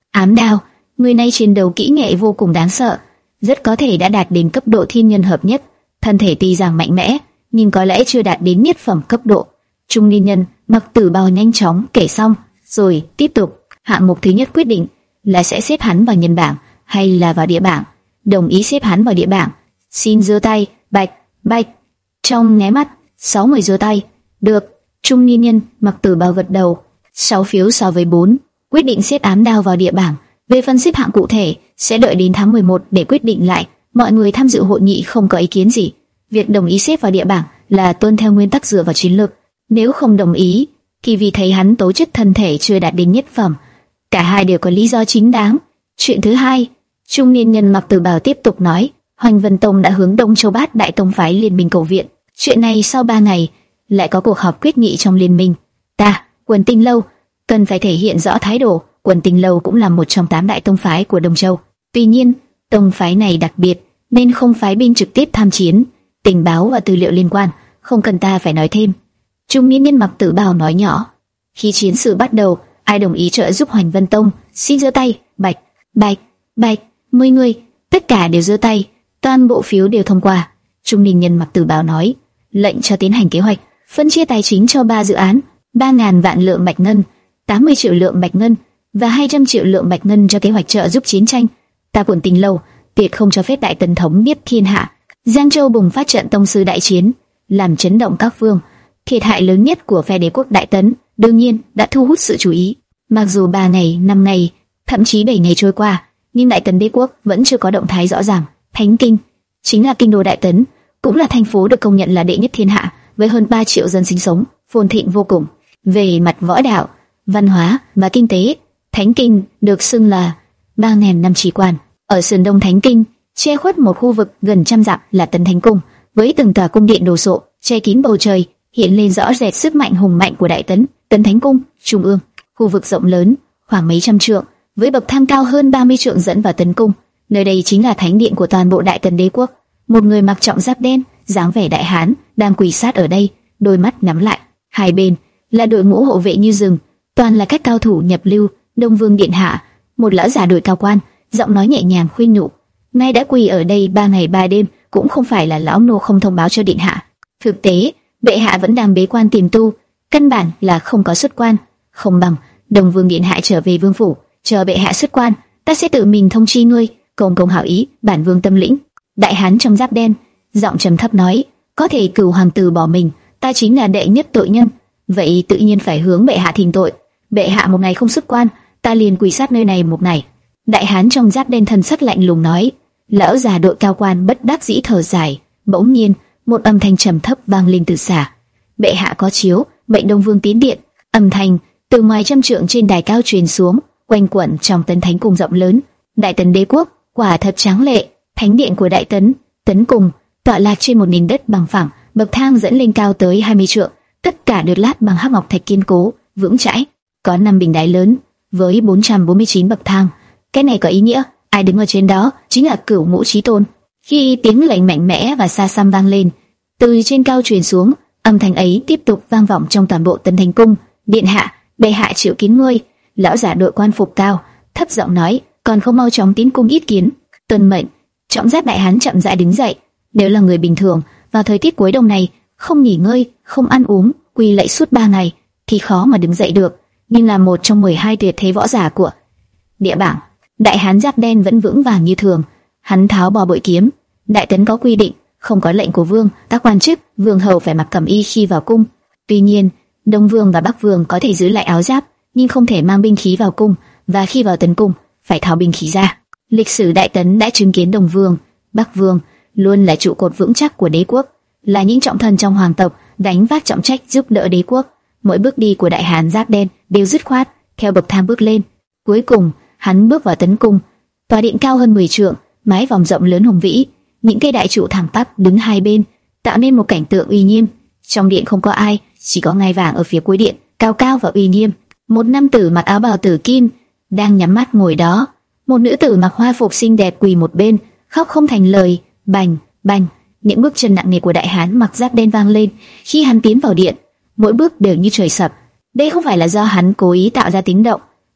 Ám đao, người này chiến đấu kỹ nghệ vô cùng đáng sợ, rất có thể đã đạt đến cấp độ thiên nhân hợp nhất. Thân thể tuy rằng mạnh mẽ, nhưng có lẽ chưa đạt đến nhất phẩm cấp độ. Trung niên nhân mặc tử bào nhanh chóng kể xong, rồi tiếp tục. Hạng mục thứ nhất quyết định là sẽ xếp hắn vào nhân bảng hay là vào địa bảng. Đồng ý xếp hắn vào địa bảng, xin giơ tay. Bạch, bạch. Trong nháy mắt, sáu người giơ tay. Được. Trung niên nhân mặc tử bào gật đầu. Sáu phiếu so với bốn, quyết định xếp ám đao vào địa bảng. Về phần xếp hạng cụ thể, sẽ đợi đến tháng mười một để quyết định lại. Mọi người tham dự hội nghị không có ý kiến gì. Việc đồng ý xếp vào địa bảng là tuân theo nguyên tắc dựa vào chiến lược. Nếu không đồng ý, thì vì thấy hắn tố chất thân thể chưa đạt đến nhất phẩm. Cả hai đều có lý do chính đáng. Chuyện thứ hai, trung niên nhân mặc tử bào tiếp tục nói, Hoành Vân Tông đã hướng Đông Châu Bát Đại Tông phái liên minh cầu viện. Chuyện này sau ba ngày lại có cuộc họp quyết nghị trong liên minh. Ta, Quần Tinh Lâu, cần phải thể hiện rõ thái độ. Quần Tinh Lâu cũng là một trong tám đại tông phái của Đông Châu. Tuy nhiên, tông phái này đặc biệt nên không phái binh trực tiếp tham chiến. Tình báo và tư liệu liên quan không cần ta phải nói thêm. Trung niên nhân mặc tử bào nói nhỏ. Khi chiến sự bắt đầu, ai đồng ý trợ giúp Hoành Vân Tông, xin giơ tay. Bạch, bạch, bạch. Mười người, tất cả đều giơ tay. Toàn bộ phiếu đều thông qua. Trung niên nhân mặc tử bào nói, lệnh cho tiến hành kế hoạch, phân chia tài chính cho ba dự án, ba ngàn vạn lượng bạch ngân, tám mươi triệu lượng bạch ngân và hai trăm triệu lượng bạch ngân cho kế hoạch trợ giúp chiến tranh. Ta Quần Tinh Lâu tuyệt không cho phép Đại Tấn thống nhất thiên hạ. Giang Châu bùng phát trận tông sư đại chiến, làm chấn động các phương. Thiệt hại lớn nhất của phe đế quốc Đại Tấn đương nhiên đã thu hút sự chú ý. Mặc dù ba ngày, năm ngày, thậm chí bảy ngày trôi qua, nhưng Đại Tấn đế quốc vẫn chưa có động thái rõ ràng. Thánh Kinh chính là kinh đô Đại Tấn, cũng là thành phố được công nhận là đệ nhất thiên hạ, với hơn ba triệu dân sinh sống, phồn thịnh vô cùng. Về mặt võ đạo, văn hóa và kinh tế, Thánh Kinh được xưng là ba ngàn năm trì quan. Ở sườn đông Thánh Kinh, che khuất một khu vực gần trăm dặm là Tấn Thánh Cung, với từng tòa cung điện đồ sộ che kín bầu trời, hiện lên rõ rệt sức mạnh hùng mạnh của Đại Tấn. Tấn Thánh Cung trung ương, khu vực rộng lớn khoảng mấy trăm trượng, với bậc thang cao hơn ba mươi trượng dẫn vào Tấn Cung. Nơi đây chính là thánh điện của toàn bộ Đại Tấn đế quốc. Một người mặc trọng giáp đen, dáng vẻ đại hán, đang quỳ sát ở đây, đôi mắt nhắm lại. Hai bên là đội ngũ hộ vệ như rừng, toàn là các cao thủ nhập lưu. Đông Vương điện hạ, một lão già đội cao quan, giọng nói nhẹ nhàng khuyên nhủ. Nay đã quỳ ở đây ba ngày ba đêm, cũng không phải là lão nô không thông báo cho điện hạ. Thực tế, bệ hạ vẫn đang bế quan tìm tu, căn bản là không có xuất quan. Không bằng Đông Vương điện hạ trở về vương phủ, chờ bệ hạ xuất quan, ta sẽ tự mình thông chi ngươi. Công công hảo ý, bản vương tâm lĩnh. Đại hán trong giáp đen, giọng trầm thấp nói, có thể cửu hoàng tử bỏ mình, ta chính là đệ nhất tội nhân, vậy tự nhiên phải hướng bệ hạ thỉnh tội. Bệ hạ một ngày không xuất quan, ta liền quỳ sát nơi này một ngày. Đại hán trong giáp đen thần sắc lạnh lùng nói. Lão già đội cao quan bất đắc dĩ thở dài. Bỗng nhiên, một âm thanh trầm thấp vang lên từ xa. Bệ hạ có chiếu, mệnh Đông Vương tiến điện. Âm thanh từ ngoài trăm trượng trên đài cao truyền xuống, quanh quẩn trong Tấn Thánh Cung rộng lớn. Đại Tấn đế quốc quả thật tráng lệ. Thánh điện của Đại Tấn, Tấn Cung, tọa lạc trên một nền đất bằng phẳng, bậc thang dẫn lên cao tới hai mươi trượng, tất cả được lát bằng hắc ngọc thạch kiên cố, vững chãi. Có năm bình đài lớn với bốn trăm bốn mươi chín bậc thang. Cái này có ý nghĩa, ai đứng ở trên đó chính là Cửu Ngũ Chí Tôn. Khi tiếng lệnh mạnh mẽ và xa xăm vang lên, từ trên cao truyền xuống, âm thanh ấy tiếp tục vang vọng trong toàn bộ Tấn Thánh Cung. Điện hạ, bệ hạ triệu kiến ngươi. Lão giả đội quan phục cao, thấp giọng nói, còn không mau chóng tiến cung yết kiến. Tuân mệnh. Trọng giáp đại hán chậm rãi đứng dậy. Nếu là người bình thường, vào thời tiết cuối đông này, không nghỉ ngơi, không ăn uống, quỳ lạy suốt ba ngày, thì khó mà đứng dậy được. Nhưng là một trong mười hai tuyệt thế võ giả của địa bảng, đại hán giáp đen vẫn vững vàng như thường. Hắn tháo bỏ bội kiếm. Đại Tấn có quy định, không có lệnh của vương, các quan chức, vương hầu phải mặc cẩm y khi vào cung. Tuy nhiên, Đông Vương và Bắc Vương có thể giữ lại áo giáp, nhưng không thể mang binh khí vào cung, và khi vào Tấn Cung phải tháo binh khí ra. Lịch sử Đại Tấn đã chứng kiến Đông Vương, Bắc Vương luôn là trụ cột vững chắc của đế quốc, là những trọng thần trong hoàng tộc, gánh vác trọng trách giúp đỡ đế quốc. Mỗi bước đi của đại hán giáp đen đều dứt khoát theo bậc thang bước lên. Cuối cùng, hắn bước vào Tấn Cung, tòa điện cao hơn mười trượng, mái vòm rộng lớn hùng vĩ, những cây đại trụ thẳng tắp đứng hai bên, tạo nên một cảnh tượng uy nghiêm. Trong điện không có ai, chỉ có ngai vàng ở phía cuối điện, cao cao và uy nghiêm. Một nam tử mặc áo bào tử kim đang nhắm mắt ngồi đó. Một nữ tử mặc hoa phục xinh đẹp quỳ một bên, khóc không thành lời. Bành, bành, những bước chân nặng nề của đại hán mặc giáp đen vang lên khi hắn tiến vào điện. Mỗi bước đều như trời sập. Đây không phải là do hắn cố ý tạo ra tiếng động,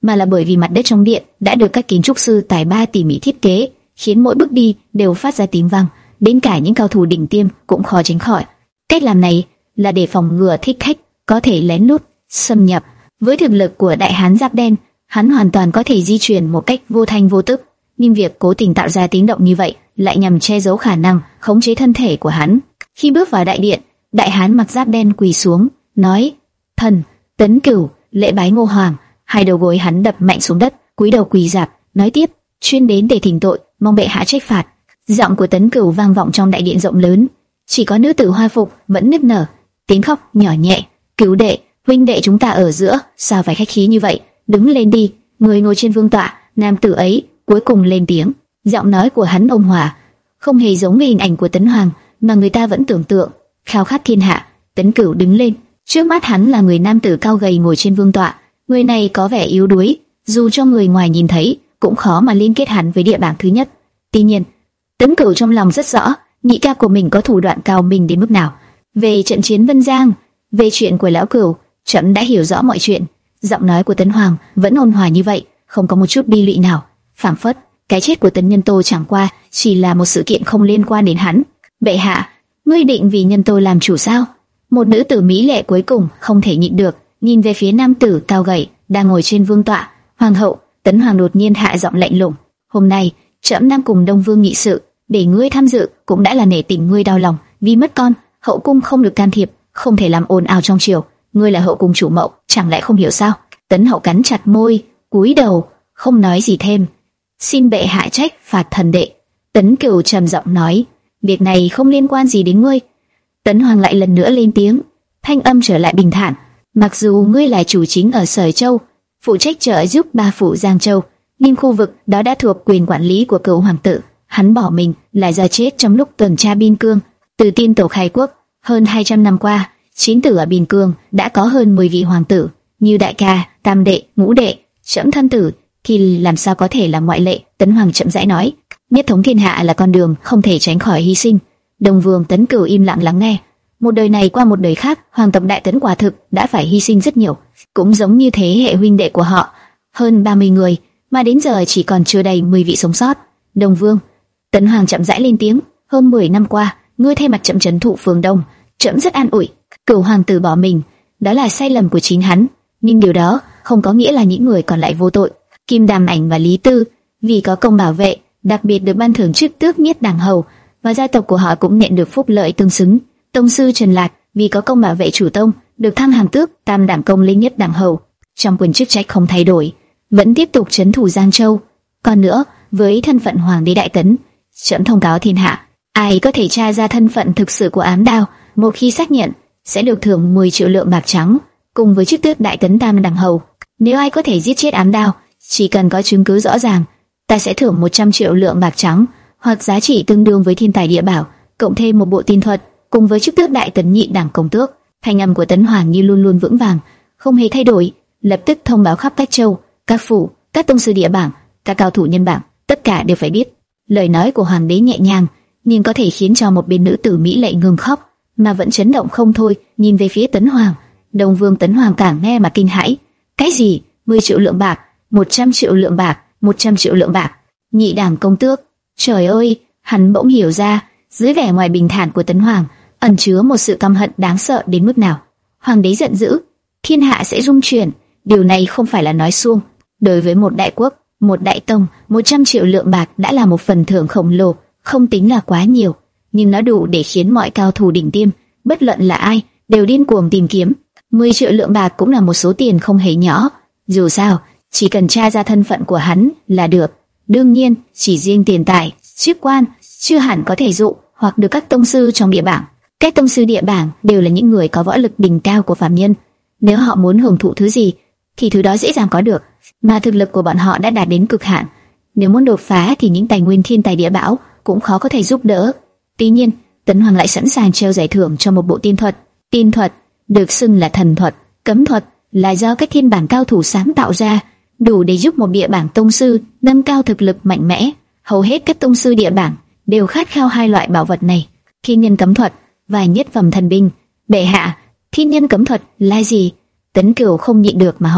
mà là bởi vì mặt đất trong điện đã được các kiến trúc sư tài ba tỉ mỉ thiết kế, khiến mỗi bước đi đều phát ra tiếng vang, đến cả những cao thủ đỉnh tiêm cũng khó tránh khỏi. Cách làm này là để phòng ngừa thích khách có thể lén lút xâm nhập. Với thực lực của đại hán giáp đen, hắn hoàn toàn có thể di chuyển một cách vô thanh vô tức, nhưng việc cố tình tạo ra tiếng động như vậy lại nhằm che giấu khả năng khống chế thân thể của hắn. Khi bước vào đại điện, đại hán mặc giáp đen quỳ xuống, nói: "Thần, Tấn Cửu, lễ bái Ngô Hoàng." Hai đầu gối hắn đập mạnh xuống đất, cúi đầu quỳ rạp, nói tiếp: "Chuyên đến để thỉnh tội, mong bệ hạ trách phạt." Giọng của Tấn Cửu vang vọng trong đại điện rộng lớn, chỉ có nữ tử hoa phục vẫn nức nở, tiếng khóc nhỏ nhẹ: "Cửu đệ, huynh đệ chúng ta ở giữa, sao phải khách khí như vậy? Đứng lên đi." Người ngồi trên vương tọa, nam tử ấy cuối cùng lên tiếng. Giọng nói của hắn ôn hòa, không hề giống với hình ảnh của Tấn Hoàng mà người ta vẫn tưởng tượng. Khao khát thiên hạ. Tấn Cửu đứng lên, trước mắt hắn là người nam tử cao gầy ngồi trên vương tọa. Người này có vẻ yếu đuối, dù cho người ngoài nhìn thấy cũng khó mà liên kết hắn với địa bảng thứ nhất. Tuy nhiên, Tấn Cửu trong lòng rất rõ, nhị ca của mình có thủ đoạn cao minh đến mức nào. Về trận chiến Vân Giang, về chuyện của lão Cửu, trẫm đã hiểu rõ mọi chuyện. Giọng nói của Tấn Hoàng vẫn ôn hòa như vậy, không có một chút bi lụy nào, phảng phất cái chết của Tấn Nhân Tô chẳng qua chỉ là một sự kiện không liên quan đến hắn. "Bệ hạ, ngươi định vì Nhân Tô làm chủ sao?" Một nữ tử mỹ lệ cuối cùng không thể nhịn được, nhìn về phía nam tử cao gầy đang ngồi trên vương tọa. "Hoàng hậu." Tấn Hoàng đột nhiên hạ giọng lạnh lùng: "Hôm nay trẫm đang cùng Đông Vương nghị sự, để ngươi tham dự cũng đã là nể tình ngươi đau lòng. Vì mất con, hậu cung không được can thiệp, không thể làm ồn ào trong triều. Ngươi là hậu cung chủ mẫu, chẳng lẽ không hiểu sao?" Tấn Hậu cắn chặt môi, cúi đầu, không nói gì thêm. "Xin bệ hạ trách phạt thần đệ." Tấn Cửu trầm giọng nói: "Việc này không liên quan gì đến ngươi." Tấn Hoàng lại lần nữa lên tiếng, thanh âm trở lại bình thản: "Mặc dù ngươi là chủ chính ở Sở Châu, phụ trách trợ giúp ba phủ Giang Châu, nhưng khu vực đó đã thuộc quyền quản lý của Cửu hoàng tử. Hắn bỏ mình là do chết trong lúc tuần tra biên cương. Từ tiên tổ khai quốc hơn hai trăm năm qua, chính tử ở biên cương đã có hơn mười vị hoàng tử, như đại ca, tam đệ, ngũ đệ, trẫm thân tử thì làm sao có thể là ngoại lệ." Tấn Hoàng chậm rãi nói: "Nhất thống thiên hạ là con đường không thể tránh khỏi hy sinh." Đông Vương Tấn Cửu im lặng lắng nghe. Một đời này qua một đời khác, hoàng tộc Đại Tấn quả thực đã phải hy sinh rất nhiều, cũng giống như thế hệ huynh đệ của họ, hơn ba mươi người, mà đến giờ chỉ còn chưa đầy mười vị sống sót. "Đông Vương." Tấn Hoàng chậm rãi lên tiếng: "Hơn mười năm qua, ngươi thay mặt trẫm trấn thủ Phương Đông, trẫm rất an ủi. Cửu hoàng tử bỏ mình, đó là sai lầm của chính hắn, nhưng điều đó không có nghĩa là những người còn lại vô tội. Kim Đàm Ảnh và Lý Tư vì có công bảo vệ, đặc biệt được ban thưởng chức tước Nhất Đảng hầu, và gia tộc của họ cũng nhận được phúc lợi tương xứng. Tông sư Trần Lạc vì có công bảo vệ chủ tông, được thăng hàm tước Tam Đảng công linh Nhất Đảng hầu, trong quyền chức trách không thay đổi, vẫn tiếp tục trấn thủ Giang Châu. Còn nữa, với thân phận hoàng đế Đại Tấn, trẫm thông cáo thiên hạ, ai có thể tra ra thân phận thực sự của Ám Đao, một khi xác nhận sẽ được thưởng mười triệu lượng bạc trắng, cùng với chức tước Đại Tấn Tam Đảng hầu. Nếu ai có thể giết chết Ám Đao, chỉ cần có chứng cứ rõ ràng, ta sẽ thưởng một trăm triệu lượng bạc trắng, hoặc giá trị tương đương với thiên tài địa bảo, cộng thêm một bộ tiên thuật, cùng với chức tước Đại Tấn Nhị Đảng công tước." Thanh âm của Tấn Hoàng như luôn luôn vững vàng, không hề thay đổi, lập tức thông báo khắp các châu, các phủ, các tông sư địa bảng, các cao thủ nhân bảng, tất cả đều phải biết. Lời nói của hoàng đế nhẹ nhàng, nhưng có thể khiến cho một bên nữ tử mỹ lệ ngừng khóc, mà vẫn chấn động không thôi, nhìn về phía Tấn Hoàng. Đông Vương Tấn Hoàng càng nghe mà kinh hãi. "Cái gì? mười triệu lượng bạc, một trăm triệu lượng bạc, một trăm triệu lượng bạc? Nhị Đảng công tước?" Trời ơi, hắn bỗng hiểu ra, dưới vẻ ngoài bình thản của Tấn Hoàng ẩn chứa một sự căm hận đáng sợ đến mức nào. Hoàng đế giận dữ, thiên hạ sẽ rung chuyển. Điều này không phải là nói suông. Đối với một đại quốc, một đại tông, một trăm triệu lượng bạc đã là một phần thưởng khổng lồ, không tính là quá nhiều, nhưng nó đủ để khiến mọi cao thủ đỉnh tiêm, bất luận là ai, đều điên cuồng tìm kiếm. Mười triệu lượng bạc cũng là một số tiền không hề nhỏ. Dù sao, chỉ cần tra ra thân phận của hắn là được. Đương nhiên, chỉ riêng tiền tài, chức quan chưa hẳn có thể dụ hoặc được các tông sư trong địa bảng. Các tông sư địa bảng đều là những người có võ lực đỉnh cao của phàm nhân. Nếu họ muốn hưởng thụ thứ gì, thì thứ đó dễ dàng có được, mà thực lực của bọn họ đã đạt đến cực hạn. Nếu muốn đột phá thì những tài nguyên thiên tài địa bảo cũng khó có thể giúp đỡ. Tuy nhiên, Tấn Hoàng lại sẵn sàng treo giải thưởng cho một bộ tiên thuật. Tiên thuật được xưng là thần thuật, cấm thuật là do các thiên bản cao thủ sáng tạo ra, đủ để giúp một địa bảng tông sư nâng cao thực lực mạnh mẽ. Hầu hết các tông sư địa bảng đều khát khao hai loại bảo vật này: thiên nhân cấm thuật và nhất phẩm thần binh. "Bệ hạ, thiên nhân cấm thuật là gì?" Tấn Cửu không nhịn được mà hỏi.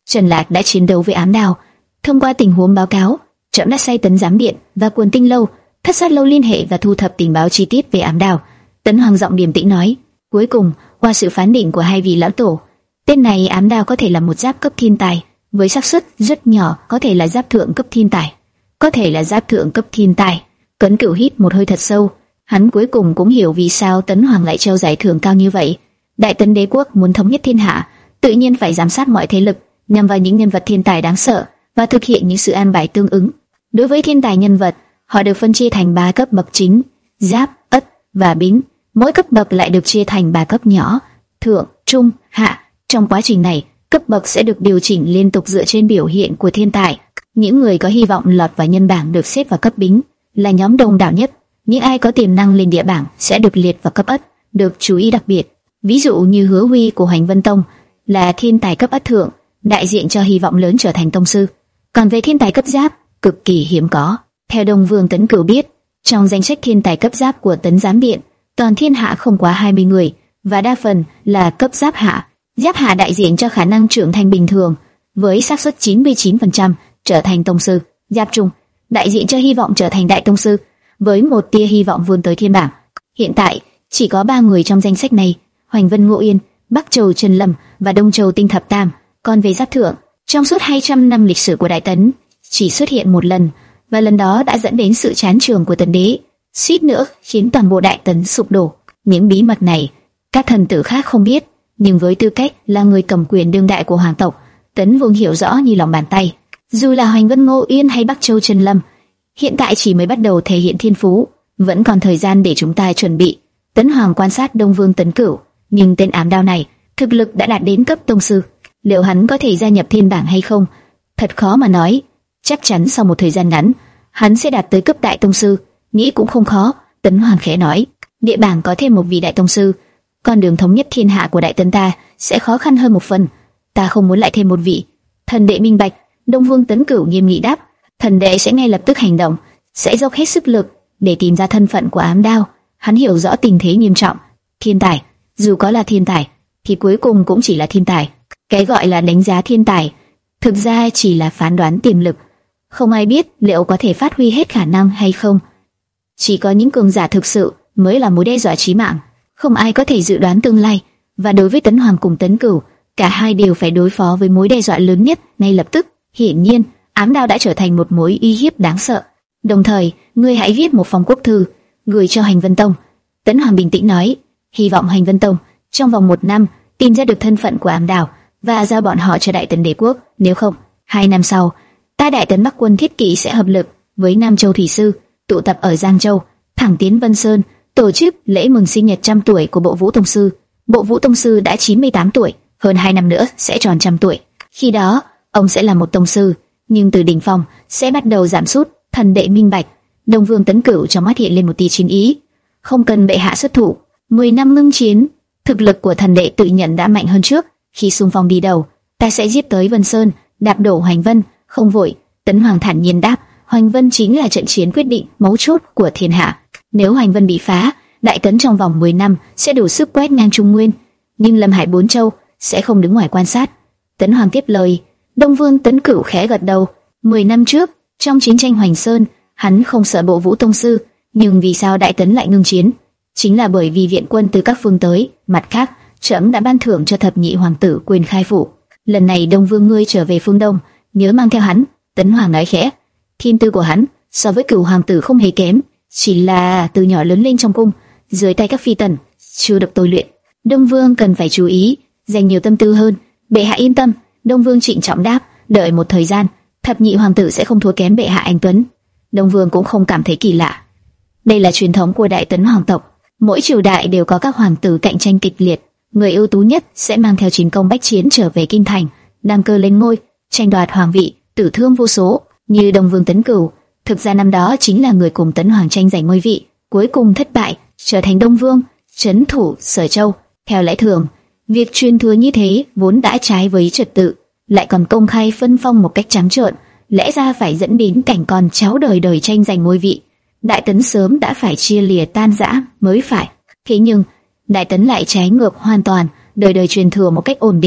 Trần Lạc đã chiến đấu với ám đao. Thông qua tình huống báo cáo, trẫm đã sai Tấn Giám Điện và Quần Tinh Lâu, Thất Sát Lâu liên hệ và thu thập tình báo chi tiết về ám đao. Tấn Hoàng giọng điềm tĩnh nói, cuối cùng, qua sự phán định của hai vị lão tổ, tên này ám đao có thể là một giáp cấp thiên tài, với xác suất rất nhỏ có thể là giáp thượng cấp thiên tài, có thể là giáp thượng cấp thiên tài. Cấn Cửu hít một hơi thật sâu, hắn cuối cùng cũng hiểu vì sao Tấn Hoàng lại treo giải thưởng cao như vậy. Đại Tấn Đế quốc muốn thống nhất thiên hạ, tự nhiên phải giám sát mọi thế lực, nhằm vào những nhân vật thiên tài đáng sợ và thực hiện những sự an bài tương ứng. Đối với thiên tài nhân vật, họ được phân chia thành ba cấp bậc chính: giáp, ất và bính. Mỗi cấp bậc lại được chia thành ba cấp nhỏ: thượng, trung, hạ. Trong quá trình này, cấp bậc sẽ được điều chỉnh liên tục dựa trên biểu hiện của thiên tài. Những người có hy vọng lọt vào nhân bảng được xếp vào cấp bính, là nhóm đông đảo nhất. Những ai có tiềm năng lên địa bảng sẽ được liệt vào cấp ất, được chú ý đặc biệt. Ví dụ như Hứa Huy của Hoành Vân Tông là thiên tài cấp ất thượng, đại diện cho hy vọng lớn trở thành tông sư. Còn về thiên tài cấp giáp, cực kỳ hiếm có. Theo Đông Vương Tấn Cửu biết, trong danh sách thiên tài cấp giáp của Tấn Giám Điện, toàn thiên hạ không quá hai mươi người, và đa phần là cấp giáp hạ. Giáp hạ đại diện cho khả năng trưởng thành bình thường, với xác suất chín mươi chín phần trăm trở thành tông sư. Giáp trung đại diện cho hy vọng trở thành đại tông sư, với một tia hy vọng vươn tới thiên bảng. Hiện tại chỉ có ba người trong danh sách này: Hoành Vân Ngô Yên, Bắc Châu Trần Lâm và Đông Châu Tinh Thập Tam. Còn về giáp thượng, trong suốt hai trăm năm lịch sử của Đại Tấn, chỉ xuất hiện một lần, và lần đó đã dẫn đến sự chán chường của Tấn Đế, suýt nữa khiến toàn bộ Đại Tấn sụp đổ. Những bí mật này, các thần tử khác không biết, nhưng với tư cách là người cầm quyền đương đại của hoàng tộc, Tấn Vương hiểu rõ như lòng bàn tay. Dù là Hoành Vân Ngô Yên hay Bắc Châu Trần Lâm, hiện tại chỉ mới bắt đầu thể hiện thiên phú, vẫn còn thời gian để chúng ta chuẩn bị. Tấn Hoàng quan sát Đông Vương Tấn Cửu, nhưng tên ám đao này thực lực đã đạt đến cấp tông sư, liệu hắn có thể gia nhập thiên bảng hay không? Thật khó mà nói. Chắc chắn sau một thời gian ngắn, hắn sẽ đạt tới cấp đại tông sư. Nghĩ cũng không khó. Tấn Hoàng khẽ nói, địa bảng có thêm một vị đại tông sư, con đường thống nhất thiên hạ của Đại Tấn ta sẽ khó khăn hơn một phần. Ta không muốn lại thêm một vị. Thần đệ minh bạch. Đông Vương Tấn Cửu nghiêm nghị đáp, thần đệ sẽ ngay lập tức hành động, sẽ dốc hết sức lực để tìm ra thân phận của ám đao. Hắn hiểu rõ tình thế nghiêm trọng. Thiên tài, dù có là thiên tài, thì cuối cùng cũng chỉ là thiên tài. Cái gọi là đánh giá thiên tài, thực ra chỉ là phán đoán tiềm lực. Không ai biết liệu có thể phát huy hết khả năng hay không. Chỉ có những cường giả thực sự mới là mối đe dọa chí mạng. Không ai có thể dự đoán tương lai, và đối với Tấn Hoàng cùng Tấn Cửu, cả hai đều phải đối phó với mối đe dọa lớn nhất ngay lập tức. Hiển nhiên, ám đao đã trở thành một mối uy hiếp đáng sợ. Đồng thời, ngươi hãy viết một phong quốc thư gửi cho Hành Vân Tông. Tấn Hoàng bình tĩnh nói, hy vọng Hành Vân Tông trong vòng một năm tìm ra được thân phận của ám đao và giao bọn họ cho Đại Tấn Đế quốc. Nếu không, hai năm sau, ta Đại Tấn Bắc quân thiết kỵ sẽ hợp lực với Nam Châu thủy sư, tụ tập ở Giang Châu, thẳng tiến Vân Sơn, tổ chức lễ mừng sinh nhật trăm tuổi của Bộ Vũ Tông sư. Bộ Vũ Tông sư đã chín mươi tám tuổi, hơn hai năm nữa sẽ tròn trăm tuổi. Khi đó, ông sẽ là một tông sư, nhưng từ đỉnh phong sẽ bắt đầu giảm sút. Thần đệ minh bạch. Đông Vương Tấn Cửu trong mắt hiện lên một tia chiến ý. Không cần bệ hạ xuất thủ, mười năm ngưng chiến, thực lực của thần đệ tự nhận đã mạnh hơn trước. Khi xung phong đi đầu, ta sẽ giết tới Vân Sơn, đạp đổ Hoành Vân. Không vội. Tấn Hoàng thản nhiên đáp, Hoành Vân chính là trận chiến quyết định mấu chốt của thiên hạ. Nếu Hoành Vân bị phá, Đại Tấn trong vòng mười năm sẽ đủ sức quét ngang Trung Nguyên, nhưng Lâm Hải bốn châu sẽ không đứng ngoài quan sát. Tấn Hoàng tiếp lời. Đông Vương Tấn Cửu khẽ gật đầu. Mười năm trước, trong chiến tranh Hoành Sơn, hắn không sợ Bộ Vũ Tông sư, nhưng vì sao Đại Tấn lại ngưng chiến? Chính là bởi vì viện quân từ các phương tới. Mặt khác, trẫm đã ban thưởng cho thập nhị hoàng tử quyền khai phủ. Lần này Đông Vương ngươi trở về phương Đông, nhớ mang theo hắn. Tấn Hoàng nói khẽ. Thiên tư của hắn so với Cửu hoàng tử không hề kém, chỉ là từ nhỏ lớn lên trong cung, dưới tay các phi tần, chưa được tôi luyện. Đông Vương cần phải chú ý, dành nhiều tâm tư hơn. Bệ hạ yên tâm. Đông Vương trịnh trọng đáp. Đợi một thời gian, thập nhị hoàng tử sẽ không thua kém bệ hạ anh tuấn. Đông Vương cũng không cảm thấy kỳ lạ. Đây là truyền thống của Đại Tấn hoàng tộc. Mỗi triều đại đều có các hoàng tử cạnh tranh kịch liệt. Người ưu tú nhất sẽ mang theo chiến công bách chiến trở về kinh thành, đăng cơ lên ngôi, tranh đoạt hoàng vị, tử thương vô số. Như Đông Vương Tấn Cửu, thực ra năm đó chính là người cùng Tấn Hoàng tranh giành ngôi vị, cuối cùng thất bại, trở thành Đông Vương, trấn thủ Sở Châu. Theo lẽ thường, việc truyền thừa như thế vốn đã trái với trật tự, lại còn công khai phân phong một cách trắng trợn, lẽ ra phải dẫn đến cảnh con cháu đời đời tranh giành ngôi vị. Đại Tấn sớm đã phải chia lìa tan rã mới phải. Thế nhưng Đại Tấn lại trái ngược hoàn toàn, đời đời truyền thừa một cách ổn định,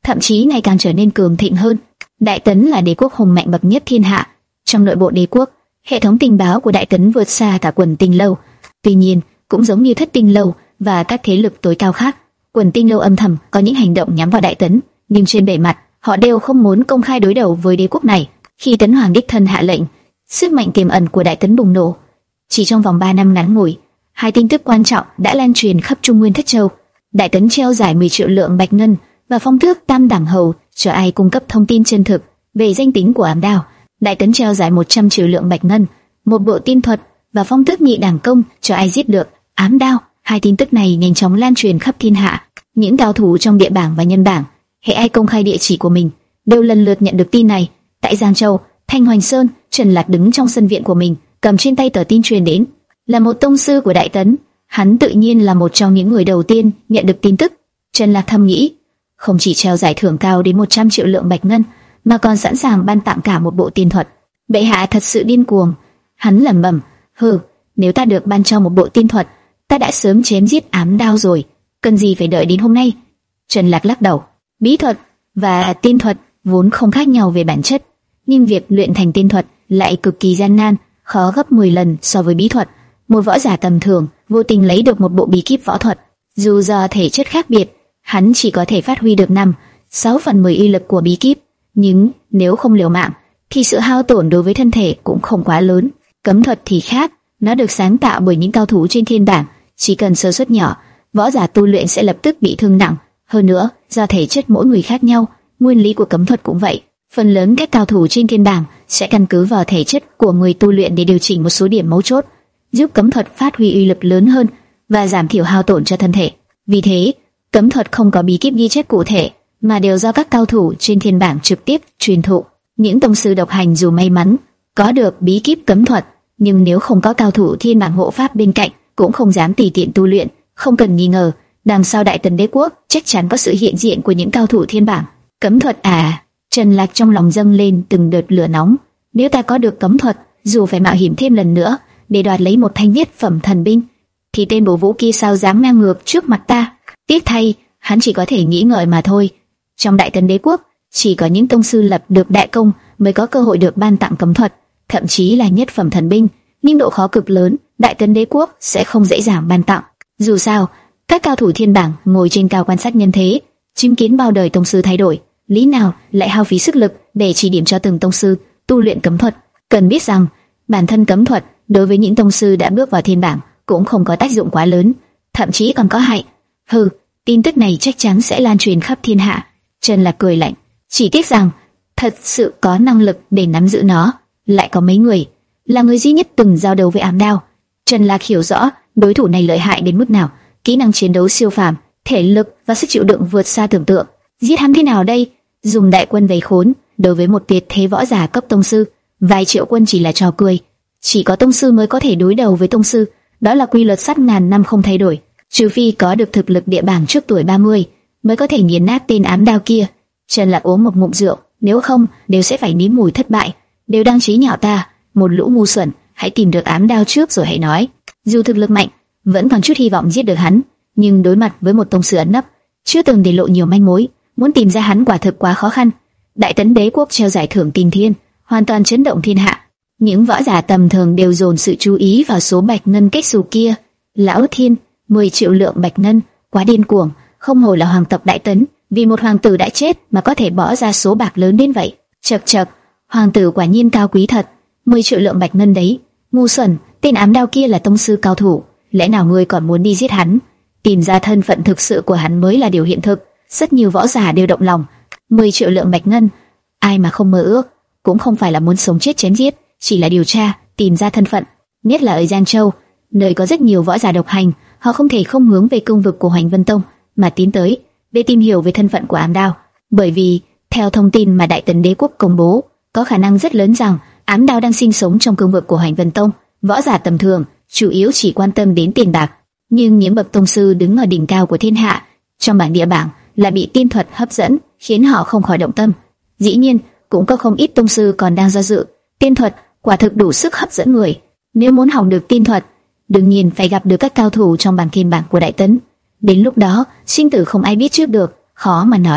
thậm chí ngày càng trở nên cường thịnh hơn. Đại Tấn là đế quốc hùng mạnh bậc nhất thiên hạ. Trong nội bộ đế quốc, hệ thống tình báo của Đại Tấn vượt xa cả Quần Tinh Lâu. Tuy nhiên, cũng giống như Thất Tinh Lâu và các thế lực tối cao khác, Quần Tinh Lâu âm thầm có những hành động nhắm vào Đại Tấn, nhưng trên bề mặt, họ đều không muốn công khai đối đầu với đế quốc này. Khi Tấn Hoàng đích thân hạ lệnh, sức mạnh tiềm ẩn của Đại Tấn bùng nổ. Chỉ trong vòng ba năm ngắn ngủi, hai tin tức quan trọng đã lan truyền khắp Trung Nguyên Thất Châu. Đại Tấn treo giải mười triệu lượng bạch ngân và phong tước tam đẳng hầu cho ai cung cấp thông tin chân thực về danh tính của ám đao. Đại Tấn treo giải một trăm triệu lượng bạch ngân, một bộ tiên thuật và phong tước nhị đẳng công cho ai giết được ám đao. Hai tin tức này nhanh chóng lan truyền khắp thiên hạ. Những cao thủ trong địa bảng và nhân bảng, hệ ai công khai địa chỉ của mình, đều lần lượt nhận được tin này. Tại Giang Châu, Thanh Hoành Sơn, Trần Lạc đứng trong sân viện của mình, cầm trên tay tờ tin truyền đến. Là một tông sư của Đại Tấn, hắn tự nhiên là một trong những người đầu tiên nhận được tin tức. Trần Lạc thầm nghĩ, không chỉ treo giải thưởng cao đến một trăm triệu lượng bạch ngân, mà còn sẵn sàng ban tặng cả một bộ tiên thuật. Bệ hạ thật sự điên cuồng. Hắn lẩm bẩm, hừ, nếu ta được ban cho một bộ tiên thuật, ta đã sớm chém giết ám đao rồi, cần gì phải đợi đến hôm nay. Trần Lạc lắc đầu, bí thuật và tiên thuật vốn không khác nhau về bản chất, nhưng việc luyện thành tiên thuật lại cực kỳ gian nan, khó gấp mười lần so với bí thuật. Một võ giả tầm thường vô tình lấy được một bộ bí kíp võ thuật, dù do thể chất khác biệt, hắn chỉ có thể phát huy được năm, sáu phần mười uy lực của bí kíp. Nhưng nếu không liều mạng, thì sự hao tổn đối với thân thể cũng không quá lớn. Cấm thuật thì khác, nó được sáng tạo bởi những cao thủ trên thiên bảng, chỉ cần sơ suất nhỏ, võ giả tu luyện sẽ lập tức bị thương nặng. Hơn nữa, do thể chất mỗi người khác nhau, nguyên lý của cấm thuật cũng vậy. Phần lớn các cao thủ trên thiên bảng sẽ căn cứ vào thể chất của người tu luyện để điều chỉnh một số điểm mấu chốt, giúp cấm thuật phát huy uy lực lớn hơn và giảm thiểu hao tổn cho thân thể. Vì thế, cấm thuật không có bí kíp ghi chép cụ thể, mà đều do các cao thủ trên thiên bảng trực tiếp truyền thụ. Những tông sư độc hành dù may mắn có được bí kíp cấm thuật, nhưng nếu không có cao thủ thiên bảng hộ pháp bên cạnh, cũng không dám tùy tiện tu luyện. Không cần nghi ngờ, đằng sau Đại Tấn đế quốc chắc chắn có sự hiện diện của những cao thủ thiên bảng. Cấm thuật à? Trần Lạc trong lòng dâng lên từng đợt lửa nóng. Nếu ta có được cấm thuật, dù phải mạo hiểm thêm lần nữa để đoạt lấy một thanh nhất phẩm thần binh, thì tên bổ vũ kia sao dám ngang ngược trước mặt ta? Tiếc thay, hắn chỉ có thể nghĩ ngợi mà thôi. Trong Đại Tấn đế quốc, chỉ có những tông sư lập được đại công mới có cơ hội được ban tặng cấm thuật, thậm chí là nhất phẩm thần binh, nhưng độ khó cực lớn, Đại Tấn đế quốc sẽ không dễ dàng ban tặng. Dù sao, các cao thủ thiên bảng ngồi trên cao quan sát nhân thế, chứng kiến bao đời tông sư thay đổi, lý nào lại hao phí sức lực để chỉ điểm cho từng tông sư tu luyện cấm thuật. Cần biết rằng, bản thân cấm thuật đối với những tông sư đã bước vào thiên bảng cũng không có tác dụng quá lớn, thậm chí còn có hại. Hừ, tin tức này chắc chắn sẽ lan truyền khắp thiên hạ. Trần Lạc cười lạnh, chỉ tiếc rằng thật sự có năng lực để nắm giữ nó lại có mấy người. Là người duy nhất từng giao đấu với ám đao, Trần Lạc hiểu rõ đối thủ này lợi hại đến mức nào, kỹ năng chiến đấu siêu phàm, thể lực và sức chịu đựng vượt xa tưởng tượng. Giết hắn thế nào đây? Dùng đại quân vây khốn, đối với một tuyệt thế võ giả cấp tông sư, vài triệu quân chỉ là trò cười. Chỉ có tông sư mới có thể đối đầu với tông sư, đó là quy luật sắt ngàn năm không thay đổi. Trừ phi có được thực lực địa bảng trước tuổi ba mươi, mới có thể nghiền nát tên ám đao kia. Trần Lạc uống một ngụm rượu, nếu không, đều sẽ phải nếm mùi thất bại. Đều đang chế nhạo ta, một lũ ngu xuẩn, hãy tìm được ám đao trước rồi hãy nói. Dù thực lực mạnh, vẫn còn chút hy vọng giết được hắn, nhưng đối mặt với một tông sư ẩn nấp, chưa từng để lộ nhiều manh mối, muốn tìm ra hắn quả thực quá khó khăn. Đại Tấn đế quốc treo giải thưởng kinh thiên, hoàn toàn chấn động thiên hạ. Những võ giả tầm thường đều dồn sự chú ý vào số bạch ngân kết xù kia. Lão Thiên, mười triệu lượng bạch ngân, quá điên cuồng, không hổ là hoàng tộc Đại Tấn, vì một hoàng tử đã chết mà có thể bỏ ra số bạc lớn đến vậy. Chậc chậc, hoàng tử quả nhiên cao quý thật, mười triệu lượng bạch ngân đấy. Ngu xuẩn, tên ám đao kia là tông sư cao thủ, lẽ nào ngươi còn muốn đi giết hắn? Tìm ra thân phận thực sự của hắn mới là điều hiện thực. Rất nhiều võ giả đều động lòng. mười triệu lượng bạch ngân, ai mà không mơ ước, cũng không phải là muốn sống chết chém giết, chỉ là điều tra, tìm ra thân phận. Nhất là ở Giang Châu, nơi có rất nhiều võ giả độc hành, họ không thể không hướng về cương vực của Hoành Vân Tông mà tiến tới để tìm hiểu về thân phận của ám đao. Bởi vì theo thông tin mà Đại Tấn đế quốc công bố, có khả năng rất lớn rằng ám đao đang sinh sống trong cương vực của Hoành Vân Tông. Võ giả tầm thường chủ yếu chỉ quan tâm đến tiền bạc, nhưng những bậc tông sư đứng ở đỉnh cao của thiên hạ, trong bảng địa bảng là bị tiên thuật hấp dẫn, khiến họ không khỏi động tâm. Dĩ nhiên, cũng có không ít tông sư còn đang do dự. Tiên thuật quả thực đủ sức hấp dẫn người. Nếu muốn học được tiên thuật, đương nhiên phải gặp được các cao thủ trong bảng thiên bảng của Đại Tấn. Đến lúc đó, sinh tử không ai biết trước được, khó mà nói.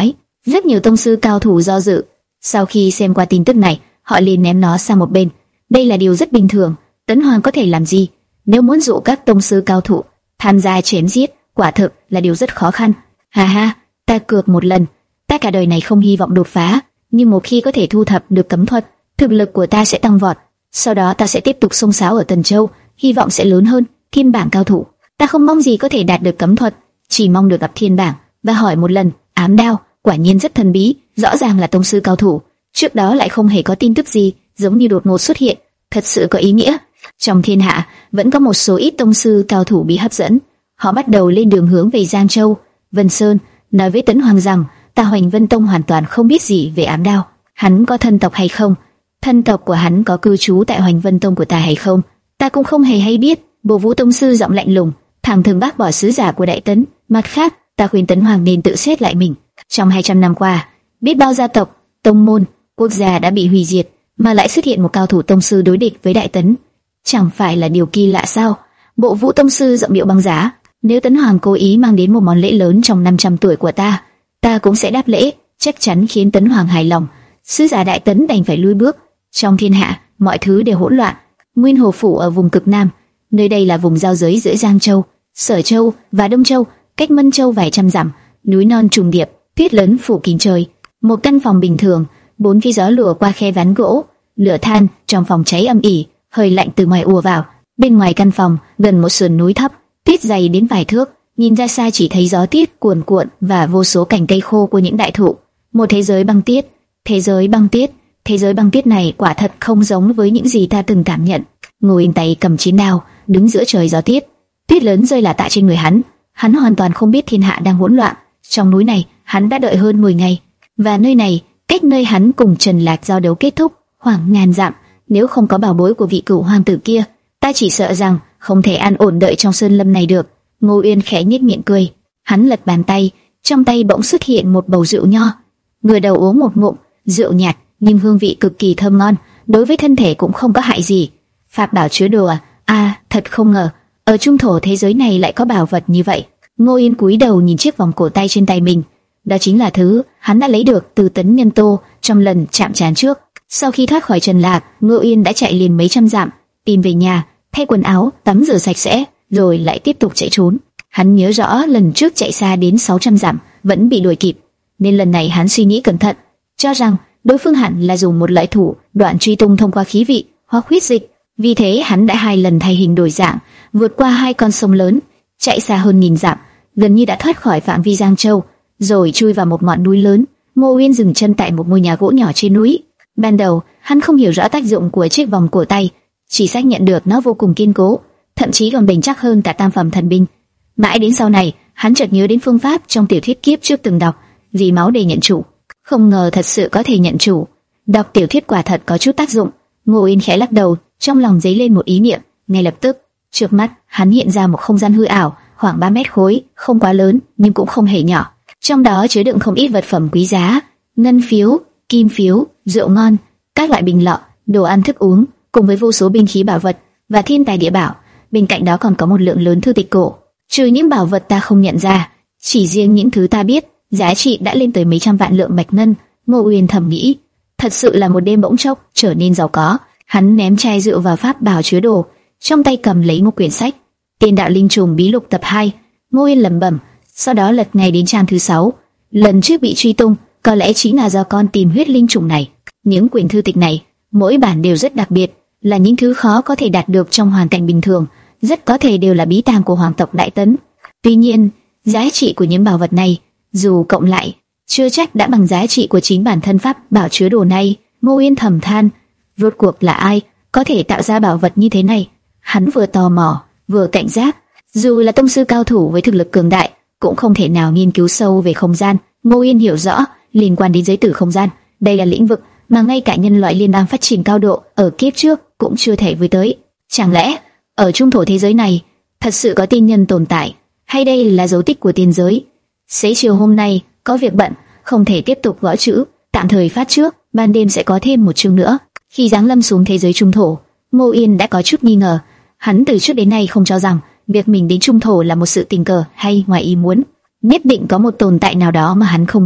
Rất nhiều tông sư cao thủ do dự. Sau khi xem qua tin tức này, họ liền ném nó sang một bên. Đây là điều rất bình thường. Tấn Hoàng có thể làm gì? Nếu muốn dụ các tông sư cao thủ tham gia chém giết, quả thực là điều rất khó khăn. Ha ha, ta cược một lần. Ta cả đời này không hy vọng đột phá, nhưng một khi có thể thu thập được cấm thuật, thực lực của ta sẽ tăng vọt. Sau đó ta sẽ tiếp tục xông xáo ở Tần Châu, hy vọng sẽ lớn hơn. Thiên bảng cao thủ, ta không mong gì có thể đạt được cấm thuật, chỉ mong được gặp thiên bảng và hỏi một lần. Ám đao quả nhiên rất thần bí, rõ ràng là tông sư cao thủ, trước đó lại không hề có tin tức gì, giống như đột ngột xuất hiện, thật sự có ý nghĩa. Trong thiên hạ vẫn có một số ít tông sư cao thủ bị hấp dẫn, họ bắt đầu lên đường hướng về Giang Châu. Vân Sơn nói với Tấn Hoàng rằng, ta Hoành Vân Tông hoàn toàn không biết gì về ám đao. Hắn có thân tộc hay không? Thân tộc của hắn có cư trú tại Hoành Vân Tông của ta hay không? Ta cũng không hề hay biết. Bồ Vũ tông sư giọng lạnh lùng, thẳng thừng bác bỏ sứ giả của Đại Tấn. Mặt khác, ta khuyên Tấn Hoàng nên tự xét lại mình. Trong hai trăm năm qua, biết bao gia tộc, tông môn, quốc gia đã bị hủy diệt, mà lại xuất hiện một cao thủ tông sư đối địch với Đại Tấn, chẳng phải là điều kỳ lạ sao? Bộ Vũ tông sư giọng điệu băng giá, nếu Tấn Hoàng cố ý mang đến một món lễ lớn trong năm trăm tuổi của ta, ta cũng sẽ đáp lễ, chắc chắn khiến Tấn Hoàng hài lòng. Sứ giả Đại Tấn đành phải lui bước. Trong thiên hạ, mọi thứ đều hỗn loạn. Nguyên Hồ phủ ở vùng cực Nam, nơi đây là vùng giao giới giữa Giang Châu, Sở Châu và Đông Châu, cách Mân Châu vài trăm dặm, núi non trùng điệp, tuyết lớn phủ kín trời. Một căn phòng bình thường, bốn phía gió lùa qua khe ván gỗ, lửa than trong phòng cháy âm ỉ, hơi lạnh từ ngoài ùa vào. Bên ngoài căn phòng, gần một sườn núi thấp, tuyết dày đến vài thước, nhìn ra xa chỉ thấy gió tuyết cuồn cuộn và vô số cành cây khô của những đại thụ. Một thế giới băng tuyết, thế giới băng tuyết, thế giới băng tuyết này quả thật không giống với những gì ta từng cảm nhận. Ngô Yên tay cầm chiến đao, đứng giữa trời gió tuyết, tuyết lớn rơi lả tả trên người hắn. Hắn hoàn toàn không biết thiên hạ đang hỗn loạn. Trong núi này, hắn đã đợi hơn mười ngày, và nơi này, cách nơi hắn cùng Trần Lạc giao đấu kết thúc, khoảng ngàn dặm. Nếu không có bảo bối của vị cửu hoàng tử kia, ta chỉ sợ rằng không thể an ổn đợi trong sơn lâm này được. Ngô Uyên khẽ nhếch miệng cười, hắn lật bàn tay, trong tay bỗng xuất hiện một bầu rượu nho. Ngửa đầu uống một ngụm, rượu nhạt nhưng hương vị cực kỳ thơm ngon, đối với thân thể cũng không có hại gì. Pháp bảo chứa đồ à? À, thật không ngờ, ở trung thổ thế giới này lại có bảo vật như vậy. Ngô Yên cúi đầu nhìn chiếc vòng cổ tay trên tay mình, đó chính là thứ hắn đã lấy được từ Tấn Nhân Tô trong lần chạm trán trước. Sau khi thoát khỏi Trần Lạc, Ngô Yên đã chạy liền mấy trăm dặm, tìm về nhà, thay quần áo, tắm rửa sạch sẽ, rồi lại tiếp tục chạy trốn. Hắn nhớ rõ lần trước chạy xa đến sáu trăm dặm vẫn bị đuổi kịp, nên lần này hắn suy nghĩ cẩn thận, cho rằng đối phương hẳn là dùng một loại thủ đoạn truy tung thông qua khí vị hoặc huyết dịch. Vì thế hắn đã hai lần thay hình đổi dạng, vượt qua hai con sông lớn, chạy xa hơn nghìn dặm, gần như đã thoát khỏi phạm vi Giang Châu, rồi chui vào một ngọn núi lớn. Ngô Uyên dừng chân tại một ngôi nhà gỗ nhỏ trên núi. Ban đầu hắn không hiểu rõ tác dụng của chiếc vòng cổ tay, chỉ xác nhận được nó vô cùng kiên cố, thậm chí còn bền chắc hơn cả tam phẩm thần binh. Mãi đến sau này, hắn chợt nhớ đến phương pháp trong tiểu thuyết kiếp trước từng đọc, vì máu để nhận chủ. Không ngờ thật sự có thể nhận chủ. Đọc tiểu thuyết quả thật có chút tác dụng. Ngô Uyên khẽ lắc đầu, trong lòng dấy lên một ý niệm. Ngay lập tức, trước mắt hắn hiện ra một không gian hư ảo, khoảng ba mét khối, không quá lớn nhưng cũng không hề nhỏ. Trong đó chứa đựng không ít vật phẩm quý giá, ngân phiếu, kim phiếu, rượu ngon, các loại bình lọ, đồ ăn thức uống, cùng với vô số binh khí bảo vật và thiên tài địa bảo. Bên cạnh đó còn có một lượng lớn thư tịch cổ. Trừ những bảo vật ta không nhận ra, chỉ riêng những thứ ta biết, giá trị đã lên tới mấy trăm vạn lượng bạch ngân. Ngô Uyên thầm nghĩ, thật sự là một đêm bỗng chốc trở nên giàu có. Hắn ném chai rượu vào pháp bảo chứa đồ, trong tay cầm lấy một quyển sách, Tiên đạo linh trùng bí lục tập hai. Ngô Uyên lẩm bẩm, sau đó lật ngay đến trang thứ sáu. Lần trước bị truy tung, có lẽ chính là do con tìm huyết linh trùng này. Những quyển thư tịch này, mỗi bản đều rất đặc biệt, là những thứ khó có thể đạt được trong hoàn cảnh bình thường, rất có thể đều là bí tàng của hoàng tộc Đại Tấn. Tuy nhiên, giá trị của những bảo vật này, dù cộng lại, chưa chắc đã bằng giá trị của chính bản thân pháp bảo chứa đồ này. Ngô Uyên thầm than, rốt cuộc là ai có thể tạo ra bảo vật như thế này? Hắn vừa tò mò, vừa cảnh giác. Dù là tông sư cao thủ với thực lực cường đại, cũng không thể nào nghiên cứu sâu về không gian. Ngô Uyên hiểu rõ liên quan đến giới tử không gian, đây là lĩnh vực mà ngay cả nhân loại liên bang phát triển cao độ ở kiếp trước cũng chưa thể với tới. Chẳng lẽ ở trung thổ thế giới này thật sự có tiên nhân tồn tại, hay đây là dấu tích của tiên giới? Xế chiều hôm nay có việc bận, không thể tiếp tục gõ chữ, tạm thời phát trước, ban đêm sẽ có thêm một chương nữa. Khi giáng lâm xuống thế giới trung thổ, Ngô Yên đã có chút nghi ngờ. Hắn từ trước đến nay không cho rằng việc mình đến trung thổ là một sự tình cờ hay ngoài ý muốn. Nhất định có một tồn tại nào đó mà hắn không biết.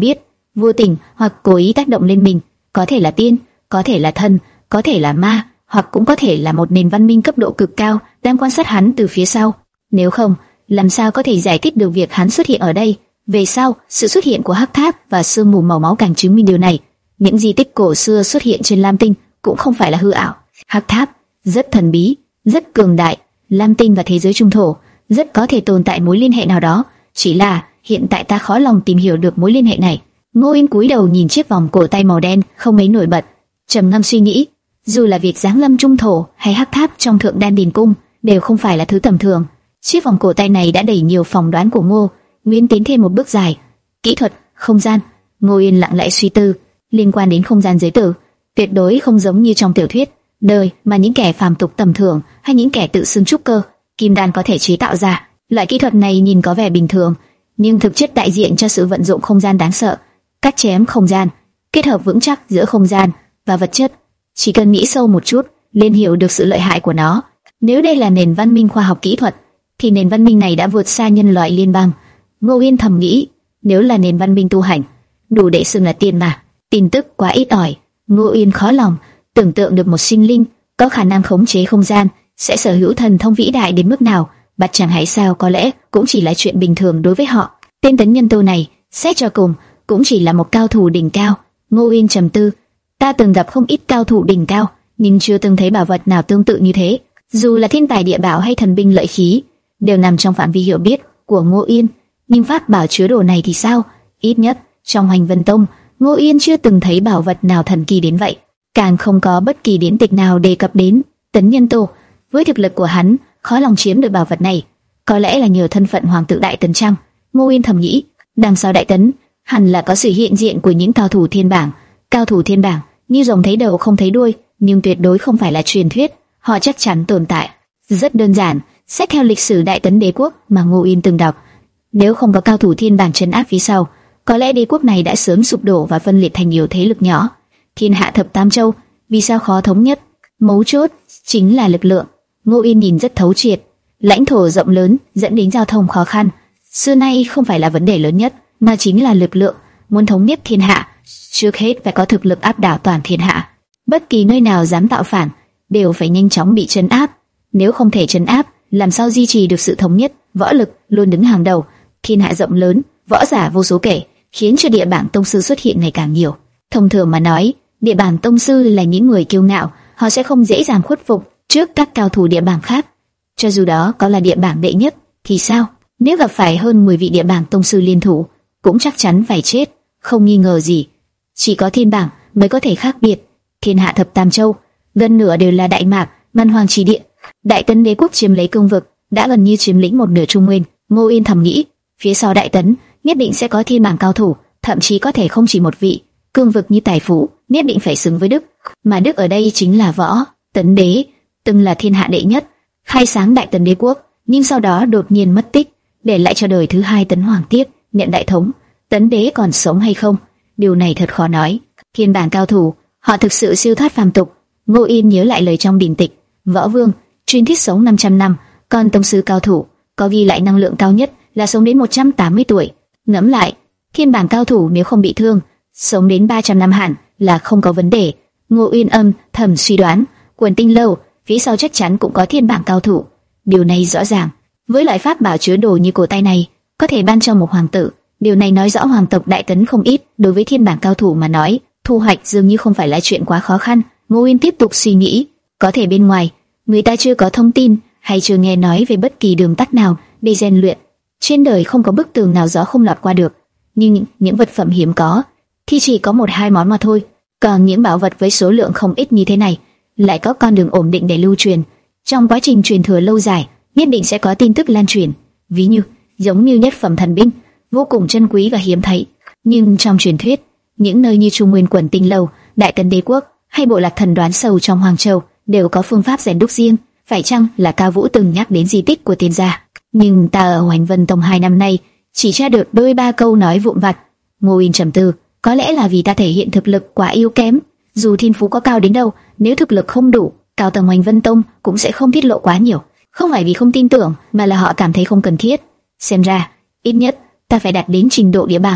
vô tình hoặc cố ý tác động lên mình, có thể là tiên, có thể là thần, có thể là ma, hoặc cũng có thể là một nền văn minh cấp độ cực cao đang quan sát hắn từ phía sau. Nếu không, làm sao có thể giải thích được việc hắn xuất hiện ở đây? Về sau, sự xuất hiện của hắc tháp và sương mù màu máu càng chứng minh điều này. Những di tích cổ xưa xuất hiện trên Lam Tinh cũng không phải là hư ảo. Hắc tháp rất thần bí, rất cường đại. Lam Tinh và thế giới trung thổ rất có thể tồn tại mối liên hệ nào đó, chỉ là hiện tại ta khó lòng tìm hiểu được mối liên hệ này. Ngô Yên cúi đầu nhìn chiếc vòng cổ tay màu đen không mấy nổi bật, trầm ngâm suy nghĩ. Dù là việc giáng lâm trung thổ hay hắc tháp trong thượng đan điền cung đều không phải là thứ tầm thường. Chiếc vòng cổ tay này đã đẩy nhiều phỏng đoán của Ngô Nguyên tiến thêm một bước dài. Kỹ thuật, không gian. Ngô Yên lặng lẽ suy tư. Liên quan đến không gian giới tử, tuyệt đối không giống như trong tiểu thuyết đời mà những kẻ phàm tục tầm thường hay những kẻ tự xưng trúc cơ, kim đan có thể chế tạo ra. Loại kỹ thuật này nhìn có vẻ bình thường, nhưng thực chất đại diện cho sự vận dụng không gian đáng sợ, cắt chém không gian, kết hợp vững chắc giữa không gian và vật chất. Chỉ cần nghĩ sâu một chút, liền hiểu được sự lợi hại của nó. Nếu đây là nền văn minh khoa học kỹ thuật, thì nền văn minh này đã vượt xa nhân loại liên bang. Ngô Yên thầm nghĩ, nếu là nền văn minh tu hành, đủ để xưng là tiên mà. Tin tức quá ít ỏi, Ngô Yên khó lòng tưởng tượng được một sinh linh có khả năng khống chế không gian sẽ sở hữu thần thông vĩ đại đến mức nào. Bạt chẳng hay sao có lẽ cũng chỉ là chuyện bình thường đối với họ. Tên Tấn Nhân Tô này, xét cho cùng, cũng chỉ là một cao thủ đỉnh cao. Ngô Yên trầm tư, ta từng gặp không ít cao thủ đỉnh cao, nhưng chưa từng thấy bảo vật nào tương tự như thế. Dù là thiên tài địa bảo hay thần binh lợi khí, đều nằm trong phạm vi hiểu biết của Ngô Yên. Nhưng pháp bảo chứa đồ này thì sao? Ít nhất trong Hoành Vân Tông, Ngô Yên chưa từng thấy bảo vật nào thần kỳ đến vậy, càng không có bất kỳ điển tịch nào đề cập đến Tấn Nhân Tô. Với thực lực của hắn, khó lòng chiếm được bảo vật này, có lẽ là nhờ thân phận hoàng tử Đại Tấn chăng? Ngô Yên thầm nghĩ, đằng sau Đại Tấn hẳn là có sự hiện diện của những cao thủ thiên bảng. Cao thủ thiên bảng như rồng thấy đầu không thấy đuôi, nhưng tuyệt đối không phải là truyền thuyết, họ chắc chắn tồn tại. Rất đơn giản, xét theo lịch sử Đại Tấn đế quốc mà Ngô Yên từng đọc, nếu không có cao thủ thiên bảng trấn áp phía sau, có lẽ đế quốc này đã sớm sụp đổ và phân liệt thành nhiều thế lực nhỏ. Thiên hạ thập tam châu, vì sao khó thống nhất? Mấu chốt chính là lực lượng. Ngô Yên nhìn rất thấu triệt. Lãnh thổ rộng lớn dẫn đến giao thông khó khăn, xưa nay không phải là vấn đề lớn nhất, mà chính là lực lượng. Muốn thống nhất thiên hạ, trước hết phải có thực lực áp đảo toàn thiên hạ. Bất kỳ nơi nào dám tạo phản đều phải nhanh chóng bị trấn áp. Nếu không thể trấn áp, làm sao duy trì được sự thống nhất? Võ lực luôn đứng hàng đầu. Thiên hạ rộng lớn, võ giả vô số kể, khiến cho địa bảng tông sư xuất hiện ngày càng nhiều. Thông thường mà nói, địa bảng tông sư là những người kiêu ngạo, họ sẽ không dễ dàng khuất phục trước các cao thủ địa bảng khác. Cho dù đó có là địa bảng đệ nhất thì sao? Nếu gặp phải hơn mười vị địa bảng tông sư liên thủ, cũng chắc chắn phải chết, không nghi ngờ gì. Chỉ có thiên bảng mới có thể khác biệt. Thiên hạ thập tam châu, gần nửa đều là Đại Mạc, Man Hoàng chỉ địa. Đại Tấn đế quốc chiếm lấy cương vực, đã gần như chiếm lĩnh một nửa Trung Nguyên. Ngô Yên thầm nghĩ, phía sau Đại Tấn nhất định sẽ có thiên bảng cao thủ, thậm chí có thể không chỉ một vị. Cương vực như Tài Phú nhất định phải xứng với Đức, mà Đức ở đây chính là Võ Tấn đế, từng là thiên hạ đệ nhất, khai sáng Đại Tấn đế quốc, nhưng sau đó đột nhiên mất tích, để lại cho đời thứ hai Tấn Hoàng tiếp nhận đại thống. Tấn đế còn sống hay không, điều này thật khó nói. Thiên bảng cao thủ, họ thực sự siêu thoát phàm tục. Ngô Yên nhớ lại lời trong điển tịch, Võ Vương truyền thuyết sống năm trăm năm, còn tông sư cao thủ có ghi lại năng lượng cao nhất là sống đến một trăm tám mươi tuổi. Ngẫm lại, thiên bảng cao thủ nếu không bị thương, sống đến ba trăm năm hẳn là không có vấn đề. Ngô Uyên âm thầm suy đoán, Quần Tinh Lâu phía sau chắc chắn cũng có thiên bảng cao thủ. Điều này rõ ràng, với loại pháp bảo chứa đồ như cổ tay này, có thể ban cho một hoàng tử. Điều này nói rõ hoàng tộc Đại Tấn không ít. Đối với thiên bảng cao thủ mà nói, thu hoạch dường như không phải là chuyện quá khó khăn. Ngô Uyên tiếp tục suy nghĩ, có thể bên ngoài người ta chưa có thông tin hay chưa nghe nói về bất kỳ đường tắt nào để rèn luyện. Trên đời không có bức tường nào gió không lọt qua được, nhưng những vật phẩm hiếm có thì chỉ có một hai món mà thôi. Còn những bảo vật với số lượng không ít như thế này lại có con đường ổn định để lưu truyền. Trong quá trình truyền thừa lâu dài, nhất định sẽ có tin tức lan truyền. Ví như, giống như nhất phẩm thần binh, vô cùng chân quý và hiếm thấy. Nhưng trong truyền thuyết, những nơi như Trung Nguyên Quần Tinh Lâu, Đại Tấn đế quốc hay bộ lạc thần đoán sâu trong Hoàng Châu đều có phương pháp rèn đúc riêng. Phải chăng là Cao Vũ từng nhắc đến di tích của tiên gia? Nhưng ta ở Hoành Vân Tông hai năm nay chỉ tra được đôi ba câu nói vụn vặt. Ngô Uyên trầm tư, có lẽ là vì ta thể hiện thực lực quá yếu kém. Dù thiên phú có cao đến đâu, nếu thực lực không đủ, cao tầng Hoành Vân Tông cũng sẽ không tiết lộ quá nhiều. Không phải vì không tin tưởng, mà là họ cảm thấy không cần thiết. Xem ra, ít nhất ta phải đạt đến trình độ địa bảng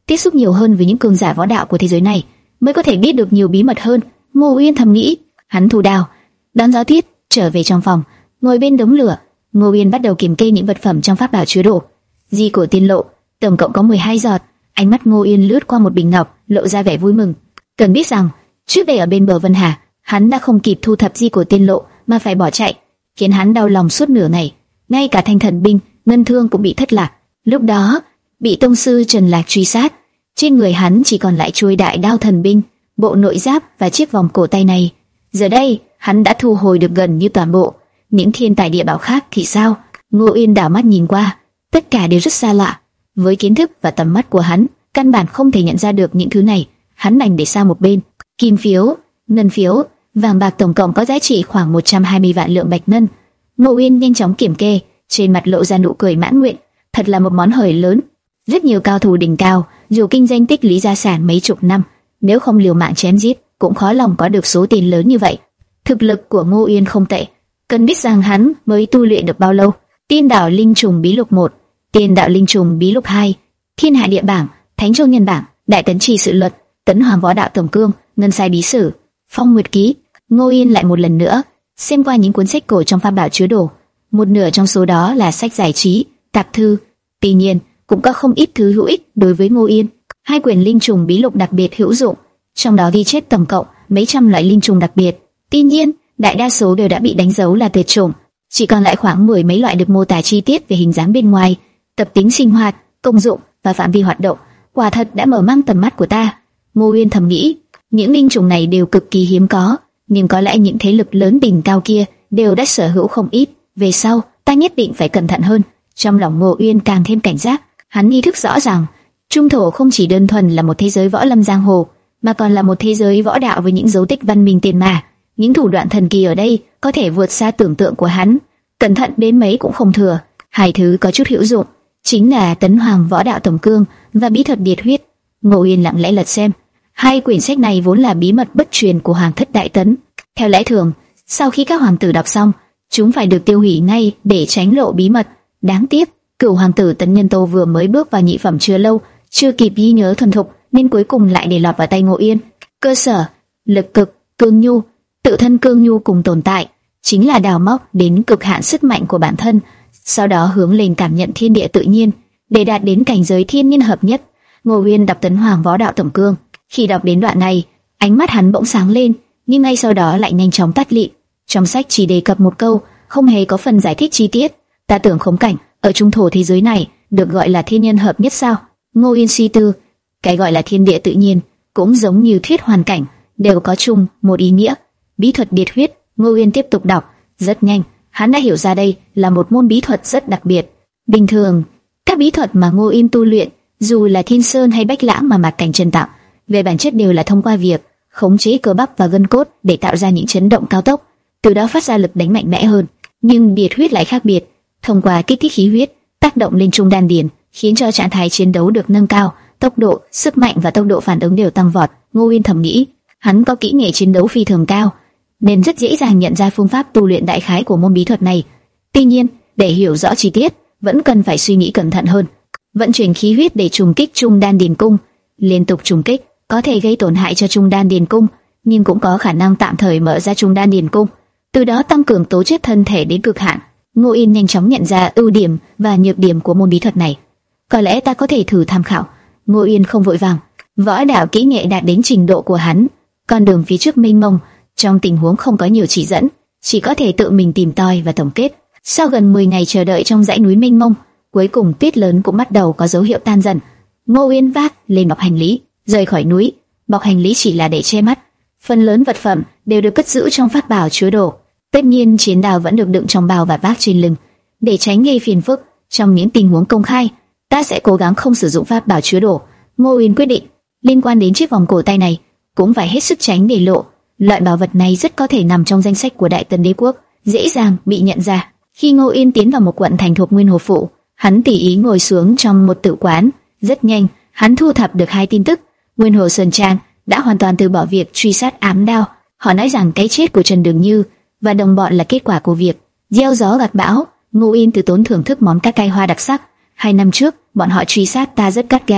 tiếp xúc nhiều hơn với những cường giả võ đạo của thế giới này, mới có thể biết được nhiều bí mật hơn. Ngô Uyên thầm nghĩ. Hắn thu đao, đón gió tuyết, trở về trong phòng, ngồi bên đống lửa. Ngô Uyên bắt đầu kiểm kê những vật phẩm trong pháp bảo chứa đồ. Di cổ tiên lộ, tổng cộng có mười hai giọt. Ánh mắt Ngô Uyên lướt qua một bình ngọc, lộ ra vẻ vui mừng. Cần biết rằng, trước đây ở bên bờ Vân Hà, hắn đã không kịp thu thập di cổ tiên lộ mà phải bỏ chạy, khiến hắn đau lòng suốt nửa ngày. Ngay cả thanh thần binh, ngân thương cũng bị thất lạc. Lúc đó, bị tông sư Trần Lạc truy sát, trên người hắn chỉ còn lại chuôi đại đao thần binh, bộ nội giáp và chiếc vòng cổ tay này. Giờ đây, hắn đã thu hồi được gần như toàn bộ. Những thiên tài địa bảo khác thì sao? Ngô Uyên đảo mắt nhìn qua, tất cả đều rất xa lạ. Với kiến thức và tầm mắt của hắn, căn bản không thể nhận ra được những thứ này. Hắn đành để sang một bên. Kim phiếu, ngân phiếu, vàng bạc tổng cộng có giá trị khoảng một trăm hai mươi vạn lượng bạch ngân. Ngô Uyên nhanh chóng kiểm kê, trên mặt lộ ra nụ cười mãn nguyện. Thật là một món hời lớn. Rất nhiều cao thủ đỉnh cao, dù kinh doanh tích lũy gia sản mấy chục năm, nếu không liều mạng chém giết, cũng khó lòng có được số tiền lớn như vậy. Thực lực của Ngô Uyên không tệ. Cần biết rằng hắn mới tu luyện được bao lâu? Tiên đạo linh trùng bí lục một, Tiên đạo linh trùng bí lục hai, Thiên hạ địa bảng, Thánh châu nhân bảng, Đại tấn trì sự luật, Tấn hoàng võ đạo tổng cương, Ngân sai bí sử, Phong nguyệt ký. Ngô Uyên lại một lần nữa xem qua những cuốn sách cổ trong pháp bảo chứa đồ. Một nửa trong số đó là sách giải trí, tạp thư. Tuy nhiên, cũng có không ít thứ hữu ích đối với Ngô Uyên. Hai quyển linh trùng bí lục đặc biệt hữu dụng, trong đó ghi chép tổng cộng mấy trăm loại linh trùng đặc biệt. Tuy nhiên, đại đa số đều đã bị đánh dấu là tuyệt chủng, chỉ còn lại khoảng mười mấy loại được mô tả chi tiết về hình dáng bên ngoài, tập tính sinh hoạt, công dụng và phạm vi hoạt động. Quả thật đã mở mang tầm mắt của ta. Ngô Uyên thầm nghĩ, những linh trùng này đều cực kỳ hiếm có, nhưng có lẽ những thế lực lớn đỉnh cao kia đều đã sở hữu không ít. Về sau, ta nhất định phải cẩn thận hơn. Trong lòng Ngô Uyên càng thêm cảnh giác. Hắn ý thức rõ ràng, Trung thổ không chỉ đơn thuần là một thế giới võ lâm giang hồ, mà còn là một thế giới võ đạo với những dấu tích văn minh tiền mà. Những thủ đoạn thần kỳ ở đây có thể vượt xa tưởng tượng của hắn. Cẩn thận đến mấy cũng không thừa. Hai thứ có chút hữu dụng chính là Tấn hoàng võ đạo tổng cương và bí thuật điệt huyết. Ngô Uyên lặng lẽ lật xem. Hai quyển sách này vốn là bí mật bất truyền của Hoàng thất Đại Tấn. Theo lẽ thường, sau khi các hoàng tử đọc xong, chúng phải được tiêu hủy ngay để tránh lộ bí mật. Đáng tiếc, cửu hoàng tử Tấn Nhân Tô vừa mới bước vào nhị phẩm chưa lâu, chưa kịp ghi nhớ thuần thục, nên cuối cùng lại để lọt vào tay Ngô Uyên. Cơ sở, lực cực, cương nhu, tự thân cương nhu cùng tồn tại, chính là đào móc đến cực hạn sức mạnh của bản thân, sau đó hướng lên cảm nhận thiên địa tự nhiên, để đạt đến cảnh giới thiên nhân hợp nhất. Ngô Uyên đọc Tấn hoàng võ đạo tổng cương, khi đọc đến đoạn này, ánh mắt hắn bỗng sáng lên, nhưng ngay sau đó lại nhanh chóng tắt lịm. Trong sách chỉ đề cập một câu, không hề có phần giải thích chi tiết. Ta tưởng khống cảnh ở trung thổ thế giới này được gọi là thiên nhân hợp nhất sao? Ngô Uyên suy tư, cái gọi là thiên địa tự nhiên cũng giống như thuyết hoàn cảnh, đều có chung một ý nghĩa. Bí thuật điệt huyết. Ngô Uyên tiếp tục đọc, rất nhanh, hắn đã hiểu ra đây là một môn bí thuật rất đặc biệt. Bình thường, các bí thuật mà Ngô Uyên tu luyện, dù là Thiên Sơn hay Bách Lãng mà Mạc Cảnh Trần tạo, về bản chất đều là thông qua việc khống chế cơ bắp và gân cốt để tạo ra những chấn động cao tốc, từ đó phát ra lực đánh mạnh mẽ hơn. Nhưng điệt huyết lại khác biệt, thông qua kích thích khí huyết, tác động lên trung đan điền, khiến cho trạng thái chiến đấu được nâng cao, tốc độ, sức mạnh và tốc độ phản ứng đều tăng vọt. Ngô Uyên thầm nghĩ, hắn có kỹ nghệ chiến đấu phi thường cao, nên rất dễ dàng nhận ra phương pháp tu luyện đại khái của môn bí thuật này. Tuy nhiên, để hiểu rõ chi tiết, vẫn cần phải suy nghĩ cẩn thận hơn. Vận chuyển khí huyết để trùng kích trung đan điền cung, liên tục trùng kích có thể gây tổn hại cho trung đan điền cung, nhưng cũng có khả năng tạm thời mở ra trung đan điền cung, từ đó tăng cường tố chất thân thể đến cực hạn. Ngô Uyên nhanh chóng nhận ra ưu điểm và nhược điểm của môn bí thuật này. Có lẽ ta có thể thử tham khảo. Ngô Uyên không vội vàng. Võ đạo kỹ nghệ đạt đến trình độ của hắn, con đường phía trước mênh mông, trong tình huống không có nhiều chỉ dẫn, chỉ có thể tự mình tìm tòi và tổng kết. Sau gần mười ngày chờ đợi trong dãy núi mênh mông, cuối cùng tuyết lớn cũng bắt đầu có dấu hiệu tan dần. Ngô Uyên vác lên bọc hành lý, rời khỏi núi. Bọc hành lý chỉ là để che mắt, phần lớn vật phẩm đều được cất giữ trong pháp bảo chứa đồ. Tất nhiên, chiến đao vẫn được đựng trong bao và vác trên lưng, để tránh gây phiền phức. Trong những tình huống công khai, ta sẽ cố gắng không sử dụng pháp bảo chứa đồ. Ngô Uyên quyết định, liên quan đến chiếc vòng cổ tay này, cũng phải hết sức tránh để lộ. Loại bảo vật này rất có thể nằm trong danh sách của Đại Tần Đế quốc, dễ dàng bị nhận ra. Khi Ngô Uyên tiến vào một quận thành thuộc Nguyên Hồ phủ, hắn tỉ ý ngồi xuống trong một tử quán. Rất nhanh, hắn thu thập được hai tin tức. Nguyên Hồ Sơn Trang đã hoàn toàn từ bỏ việc truy sát ám đao. Họ nói rằng cái chết của Trần Đường Như và đồng bọn là kết quả của việc gieo gió gặt bão. Ngô Uyên từ tốn thưởng thức món cá cay hoa đặc sắc. Hai năm trước, bọn họ truy sát ta rất gắt gao.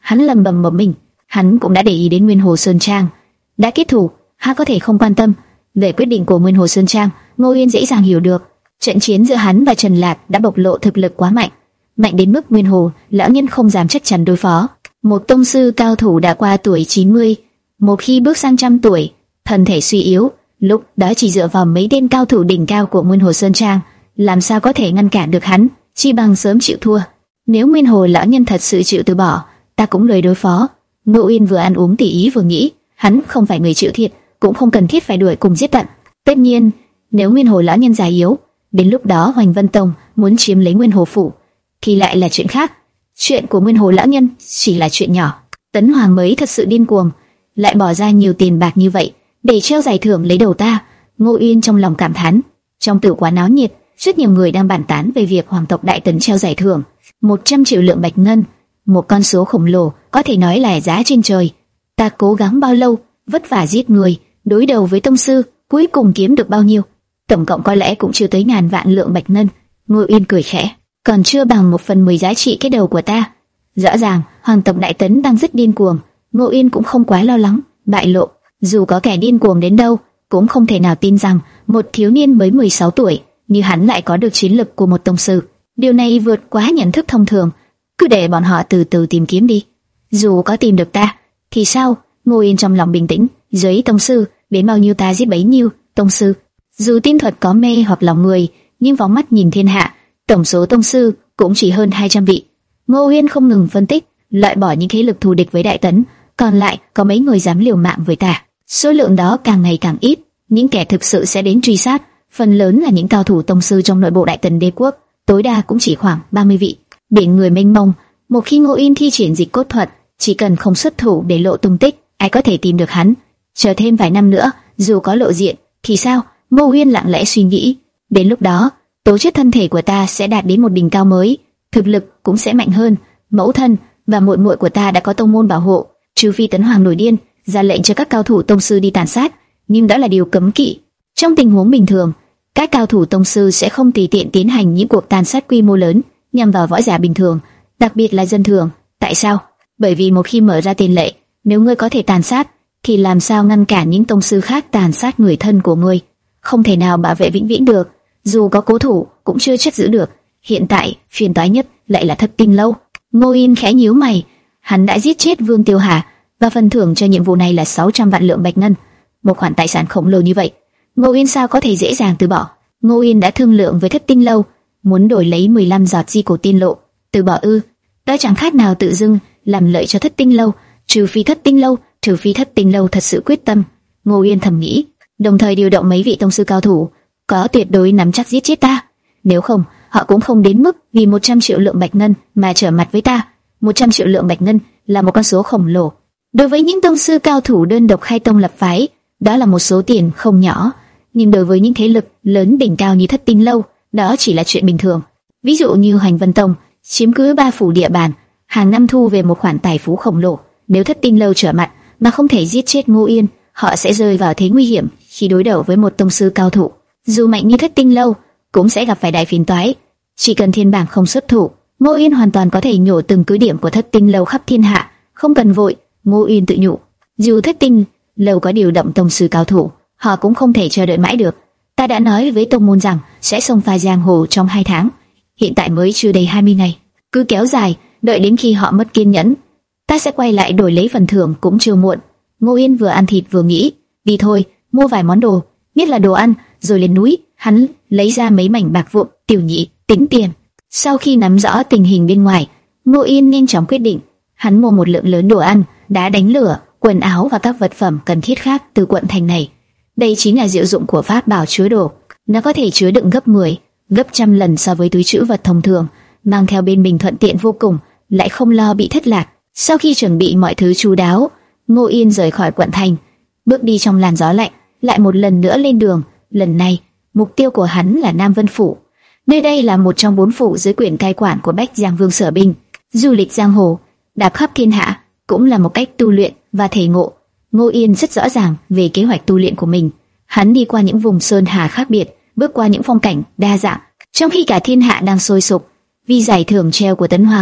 Hắn lầm bầm một mình, hắn cũng đã để ý đến Nguyên Hồ Sơn Trang. Đã kết thù, hắn có thể không quan tâm. Về quyết định của Nguyên Hồ Sơn Trang, Ngô Uyên dễ dàng hiểu được. Trận chiến giữa hắn và Trần Lạc đã bộc lộ thực lực quá mạnh, mạnh đến mức Nguyên Hồ lão nhân không dám chắc chắn đối phó. Một tông sư cao thủ đã qua tuổi chín mươi, một khi bước sang trăm tuổi, thân thể suy yếu, lúc đó chỉ dựa vào mấy tên cao thủ đỉnh cao của Nguyên Hồ Sơn Trang, làm sao có thể ngăn cản được hắn, chi bằng sớm chịu thua. Nếu Nguyên Hồ lão nhân thật sự chịu từ bỏ, ta cũng lười đối phó. Ngô Uyên vừa ăn uống tỉ ý vừa nghĩ, hắn không phải người chịu thiệt, cũng không cần thiết phải đuổi cùng giết tận. Tất nhiên, nếu Nguyên Hồ lão nhân già yếu, đến lúc đó Hoành Vân Tông muốn chiếm lấy Nguyên Hồ phủ thì lại là chuyện khác. Chuyện của Nguyên Hồ lão nhân chỉ là chuyện nhỏ. Tấn Hoàng mới thật sự điên cuồng, lại bỏ ra nhiều tiền bạc như vậy để treo giải thưởng lấy đầu ta. Ngô Uyên trong lòng cảm thán. Trong tử quán náo nhiệt, rất nhiều người đang bàn tán về việc hoàng tộc Đại Tấn treo giải thưởng một trăm triệu lượng bạch ngân, một con số khổng lồ, có thể nói là giá trên trời. Ta cố gắng bao lâu, vất vả giết người, đối đầu với tông sư, cuối cùng kiếm được bao nhiêu? Tổng cộng có lẽ cũng chưa tới ngàn vạn lượng bạch ngân. Ngô Uyên cười khẽ, còn chưa bằng một phần mười giá trị cái đầu của ta. Rõ ràng hoàng tộc Đại Tấn đang rất điên cuồng. Ngô Uyên cũng không quá lo lắng bại lộ, dù có kẻ điên cuồng đến đâu, cũng không thể nào tin rằng một thiếu niên mới mười sáu tuổi như hắn lại có được chiến lực của một tông sư. Điều này vượt quá nhận thức thông thường. Cứ để bọn họ từ từ tìm kiếm đi. Dù có tìm được ta thì sao? Ngô Uyên trong lòng bình tĩnh. Dưới tông sư, đến bao nhiêu ta giết bấy nhiêu. Tông sư, dù tin thuật có mê hoặc lòng người, nhưng phóng mắt nhìn thiên hạ, tổng số tông sư cũng chỉ hơn hai trăm vị. Ngô Uyên không ngừng phân tích, loại bỏ những thế lực thù địch với Đại Tấn. Còn lại có mấy người dám liều mạng với ta? Số lượng đó càng ngày càng ít. Những kẻ thực sự sẽ đến truy sát, phần lớn là những cao thủ tông sư trong nội bộ Đại Tấn đế quốc, tối đa cũng chỉ khoảng ba mươi vị. Biển người mênh mông. Một khi Ngô Uyên thi triển dịch cốt thuật, chỉ cần không xuất thủ để lộ tung tích, ai có thể tìm được hắn? Chờ thêm vài năm nữa, dù có lộ diện thì sao? Ngô Uyên lặng lẽ suy nghĩ. Đến lúc đó, tố chất thân thể của ta sẽ đạt đến một đỉnh cao mới, thực lực cũng sẽ mạnh hơn. Mẫu thân và muội muội của ta đã có tông môn bảo hộ, trừ phi Tấn Hoàng nổi điên ra lệnh cho các cao thủ tông sư đi tàn sát, nhưng đó là điều cấm kỵ. Trong tình huống bình thường, các cao thủ tông sư sẽ không tùy tiện tiến hành những cuộc tàn sát quy mô lớn nhằm vào võ giả bình thường, đặc biệt là dân thường. Tại sao? Bởi vì một khi mở ra tiền lệ, nếu ngươi có thể tàn sát, thì làm sao ngăn cản những tông sư khác tàn sát người thân của ngươi? Không thể nào bảo vệ vĩnh viễn được, dù có cố thủ cũng chưa chắc giữ được. Hiện tại, phiền toái nhất lại là Thất Tinh Lâu. Ngô Uyên khẽ nhíu mày, hắn đã giết chết Vương Tiêu Hà, và phần thưởng cho nhiệm vụ này là sáu trăm vạn lượng bạch ngân, một khoản tài sản khổng lồ như vậy, Ngô Uyên sao có thể dễ dàng từ bỏ? Ngô Uyên đã thương lượng với Thất Tinh Lâu, muốn đổi lấy mười lăm giọt di cổ tiên lộ. Từ bỏ ư? Đó chẳng khác nào tự dưng làm lợi cho Thất Tinh Lâu, trừ phi Thất Tinh Lâu, trừ phi Thất Tinh Lâu thật sự quyết tâm. Ngô Uyên thầm nghĩ, đồng thời điều động mấy vị tông sư cao thủ, có tuyệt đối nắm chắc giết chết ta. Nếu không, họ cũng không đến mức vì một trăm triệu lượng bạch ngân mà trở mặt với ta. một trăm triệu lượng bạch ngân là một con số khổng lồ. Đối với những tông sư cao thủ đơn độc khai tông lập phái, đó là một số tiền không nhỏ. Nhưng đối với những thế lực lớn đỉnh cao như Thất Tinh Lâu, đó chỉ là chuyện bình thường. Ví dụ như Hoành Vân Tông chiếm cứ ba phủ địa bàn, hàng năm thu về một khoản tài phú khổng lồ. Nếu Thất Tinh Lâu trở mặt mà không thể giết chết Ngô Uyên, họ sẽ rơi vào thế nguy hiểm khi đối đầu với một tông sư cao thủ. Dù mạnh như Thất Tinh Lâu, cũng sẽ gặp phải đại phiền toái. Chỉ cần thiên bảng không xuất thủ, Ngô Uyên hoàn toàn có thể nhổ từng cứ điểm của Thất Tinh Lâu khắp thiên hạ, không cần vội. Ngô Uyên tự nhủ, dù Thất Tinh Lâu có điều động tông sư cao thủ, họ cũng không thể chờ đợi mãi được. Ta đã nói với tông môn rằng sẽ xông pha giang hồ trong hai tháng, hiện tại mới chưa đầy hai mươi ngày, cứ kéo dài, đợi đến khi họ mất kiên nhẫn, ta sẽ quay lại đổi lấy phần thưởng cũng chưa muộn. Ngô Uyên vừa ăn thịt vừa nghĩ, đi thôi, mua vài món đồ, nhất là đồ ăn, rồi lên núi. Hắn lấy ra mấy mảnh bạc vụn, tiểu nhị tính tiền. Sau khi nắm rõ tình hình bên ngoài, Ngô Uyên nhanh chóng quyết định, hắn mua một lượng lớn đồ ăn, đá đánh lửa, quần áo và các vật phẩm cần thiết khác từ quận thành này. Đây chính là diệu dụng của pháp bảo chứa đồ, nó có thể chứa đựng gấp mười, gấp trăm lần so với túi trữ vật thông thường, mang theo bên mình thuận tiện vô cùng, lại không lo bị thất lạc. Sau khi chuẩn bị mọi thứ chu đáo, Ngô Uyên rời khỏi quận thành, bước đi trong làn gió lạnh, lại một lần nữa lên đường. Lần này, mục tiêu của hắn là Nam Vân Phủ. Nơi đây là một trong bốn phủ dưới quyền cai quản của Bách Giang Vương Sở Binh. Du lịch giang hồ, đạp khắp thiên hạ, cũng là một cách tu luyện và thể ngộ. Ngô Uyên rất rõ ràng về kế hoạch tu luyện của mình. Hắn đi qua những vùng sơn hà khác biệt, bước qua những phong cảnh đa dạng, trong khi cả thiên hạ đang sôi sục vì giải thưởng treo của Tấn Hoàng.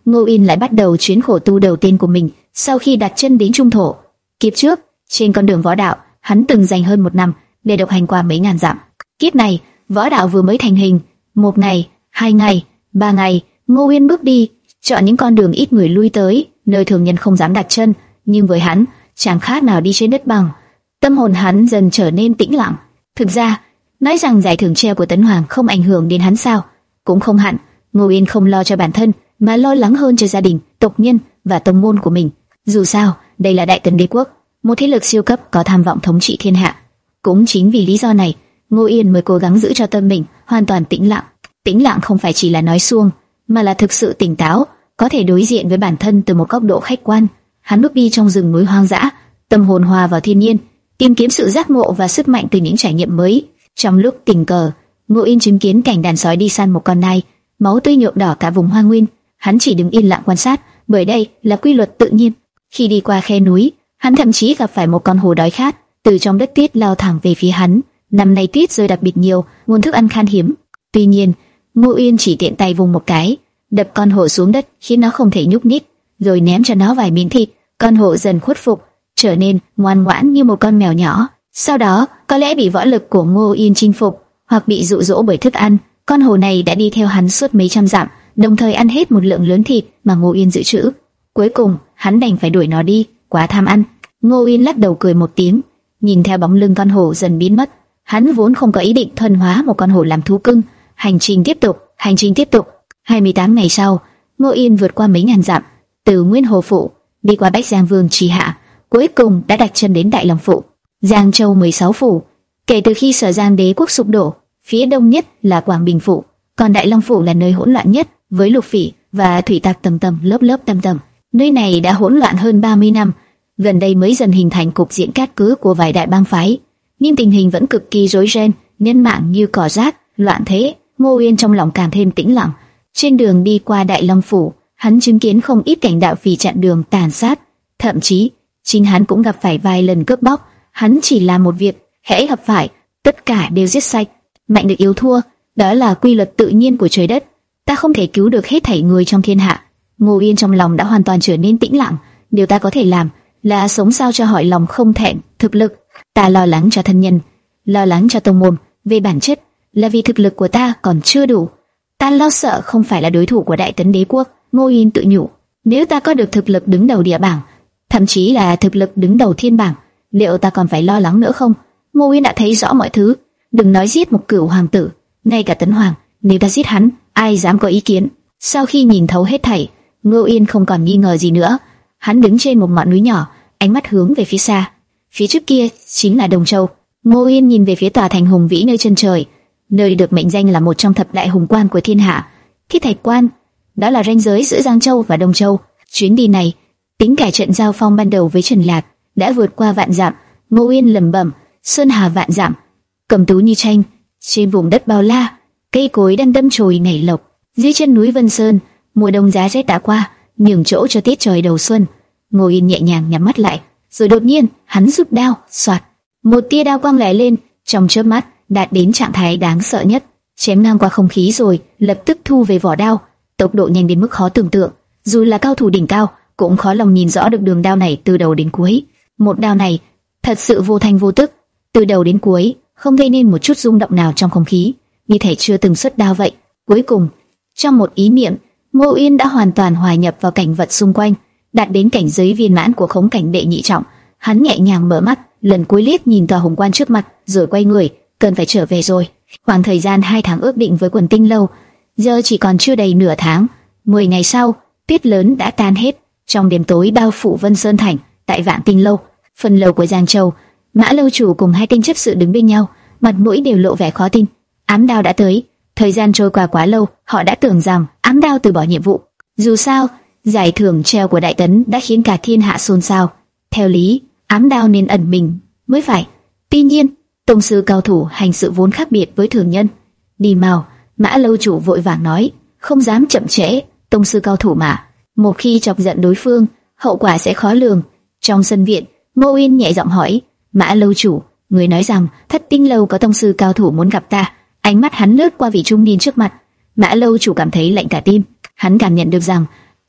Ngô Yên lại bắt đầu chuyến khổ tu đầu tiên của mình sau khi đặt chân đến trung thổ. Kiếp trước, trên con đường võ đạo, hắn từng dành hơn một năm để độc hành qua mấy ngàn dặm. Kiếp này, võ đạo vừa mới thành hình, một ngày, hai ngày, ba ngày, Ngô Yên bước đi, chọn những con đường ít người lui tới, nơi thường nhân không dám đặt chân, nhưng với hắn, chẳng khác nào đi trên đất bằng. Tâm hồn hắn dần trở nên tĩnh lặng. Thực ra, nói rằng giải thưởng treo của Tấn Hoàng không ảnh hưởng đến hắn sao? Cũng không hẳn. Ngô Yên không lo cho bản thân, mà lo lắng hơn cho gia đình, tộc nhân và tông môn của mình. Dù sao, đây là Đại Tấn Đế quốc, một thế lực siêu cấp có tham vọng thống trị thiên hạ. Cũng chính vì lý do này, Ngô Yên mới cố gắng giữ cho tâm mình hoàn toàn tĩnh lặng. Tĩnh lặng không phải chỉ là nói suông, mà là thực sự tỉnh táo, có thể đối diện với bản thân từ một góc độ khách quan. Hắn bước đi trong rừng núi hoang dã, tâm hồn hòa vào thiên nhiên, tìm kiếm sự giác ngộ và sức mạnh từ những trải nghiệm mới. Trong lúc tình cờ, Ngô Yên chứng kiến cảnh đàn sói đi săn một con nai, máu tươi nhuộm đỏ cả vùng hoang nguyên. Hắn chỉ đứng yên lặng quan sát, bởi đây là quy luật tự nhiên. Khi đi qua khe núi, hắn thậm chí gặp phải một con hổ đói khát, từ trong đất tuyết lao thẳng về phía hắn. Năm nay tuyết rơi đặc biệt nhiều, nguồn thức ăn khan hiếm. Tuy nhiên, Ngô Yên chỉ tiện tay vùng một cái, đập con hổ xuống đất, khiến nó không thể nhúc nhích, rồi ném cho nó vài miếng thịt. Con hổ dần khuất phục, trở nên ngoan ngoãn như một con mèo nhỏ. Sau đó, có lẽ bị võ lực của Ngô Yên chinh phục, hoặc bị dụ dỗ bởi thức ăn, con hổ này đã đi theo hắn suốt mấy trăm dặm, đồng thời ăn hết một lượng lớn thịt mà Ngô Yên dự trữ. Cuối cùng, hắn đành phải đuổi nó đi, quá tham ăn. Ngô Yên lắc đầu cười một tiếng, nhìn theo bóng lưng con hổ dần biến mất. Hắn vốn không có ý định thuần hóa một con hổ làm thú cưng. Hành trình tiếp tục, hành trình tiếp tục. hai mươi tám ngày sau, Ngô Yên vượt qua mấy ngàn dặm, từ Nguyên Hồ Phủ đi qua Bách Giang Vương trì hạ, cuối cùng đã đặt chân đến Đại Long Phủ. Giang Châu mười sáu phủ. Kể từ khi Sở Giang Đế quốc sụp đổ, phía đông nhất là Quảng Bình Phủ, còn Đại Long Phủ là nơi hỗn loạn nhất, với lục phỉ và thủy tặc tầng tầng lớp lớp tầm tầm. Nơi này đã hỗn loạn hơn ba mươi năm, gần đây mới dần hình thành cục diện cát cứ của vài đại bang phái, nhưng tình hình vẫn cực kỳ rối ren, nhân mạng như cỏ rác, loạn thế. Ngô Yên trong lòng càng thêm tĩnh lặng. Trên đường đi qua Đại Long Phủ, hắn chứng kiến không ít cảnh đạo phỉ chặn đường tàn sát, thậm chí chính hắn cũng gặp phải vài lần cướp bóc. Hắn chỉ làm một việc, hễ gặp phải, tất cả đều giết sạch. Mạnh được yếu thua, đó là quy luật tự nhiên của trời đất. Ta không thể cứu được hết thảy người trong thiên hạ. Ngô Yên trong lòng đã hoàn toàn trở nên tĩnh lặng. Điều ta có thể làm là sống sao cho hỏi lòng không thẹn. Thực lực, ta lo lắng cho thân nhân, lo lắng cho tông môn. Về bản chất là vì thực lực của ta còn chưa đủ. Ta lo sợ không phải là đối thủ của Đại Tấn Đế quốc. Ngô Yên tự nhủ, nếu ta có được thực lực đứng đầu địa bảng, thậm chí là thực lực đứng đầu thiên bảng, liệu ta còn phải lo lắng nữa không? Ngô Yên đã thấy rõ mọi thứ. Đừng nói giết một cửu hoàng tử, ngay cả Tấn Hoàng, nếu ta giết hắn, ai dám có ý kiến? Sau khi nhìn thấu hết thảy, Ngô Yên không còn nghi ngờ gì nữa. Hắn đứng trên một ngọn núi nhỏ, ánh mắt hướng về phía xa. Phía trước kia chính là Đồng Châu. Ngô Yên nhìn về phía tòa thành hùng vĩ nơi chân trời, nơi được mệnh danh là một trong thập đại hùng quan của thiên hạ, Thiết Thạch Quan. Đó là ranh giới giữa Giang Châu và Đông Châu. Chuyến đi này, tính cả trận giao phong ban đầu với Trần Lạc, đã vượt qua vạn dặm. Ngô Yên lẩm bẩm, sơn hà vạn dặm, cầm tú như tranh. Trên vùng đất bao la, cây cối đang đâm chồi nảy lộc. Dưới chân núi Vân Sơn, mùa đông giá rét đã qua, nhường chỗ cho tiết trời đầu xuân. Ngô Yên nhẹ nhàng nhắm mắt lại, rồi đột nhiên hắn rút đao, xoạt, một tia đao quang lóe lên, trong chớp mắt đạt đến trạng thái đáng sợ nhất, chém ngang qua không khí rồi lập tức thu về vỏ đao, tốc độ nhanh đến mức khó tưởng tượng. Dù là cao thủ đỉnh cao cũng khó lòng nhìn rõ được đường đao này từ đầu đến cuối. Một đao này thật sự vô thanh vô tức, từ đầu đến cuối không gây nên một chút rung động nào trong không khí, như thể chưa từng xuất đao vậy. Cuối cùng, trong một ý niệm, Ngô Yên đã hoàn toàn hòa nhập vào cảnh vật xung quanh, đạt đến cảnh giới viên mãn của khống cảnh đệ nhị trọng. Hắn nhẹ nhàng mở mắt, lần cuối liếc nhìn tòa hùng quan trước mặt, rồi quay người, cần phải trở về rồi. Khoảng thời gian hai tháng ước định với Quần Tinh lâu, giờ chỉ còn chưa đầy nửa tháng. Mười ngày sau, tuyết lớn đã tan hết. Trong đêm tối bao phủ Vân Sơn thành, tại Vạn Tinh lâu, phần lầu của Giang Châu, Mã lâu chủ cùng hai tên chấp sự đứng bên nhau, mặt mũi đều lộ vẻ khó tin. Ám Đao đã tới. Thời gian trôi qua quá lâu, họ đã tưởng rằng Ám Đao từ bỏ nhiệm vụ. Dù sao, giải thưởng treo của Đại Tấn đã khiến cả thiên hạ xôn xao. Theo lý, Ám Đao nên ẩn mình mới phải. Tuy nhiên, tông sư cao thủ hành sự vốn khác biệt với thường nhân. Đi mau, Mã lâu chủ vội vàng nói, không dám chậm trễ. Tông sư cao thủ mà, một khi chọc giận đối phương, hậu quả sẽ khó lường. Trong sân viện, Ngô Yên nhẹ giọng hỏi, Mã lâu chủ, người nói rằng Thất Tinh lâu có tông sư cao thủ muốn gặp ta. Ánh mắt hắn lướt qua vị trung niên trước mặt. Mã lâu chủ cảm thấy lạnh cả tim. Hắn cảm nhận được rằng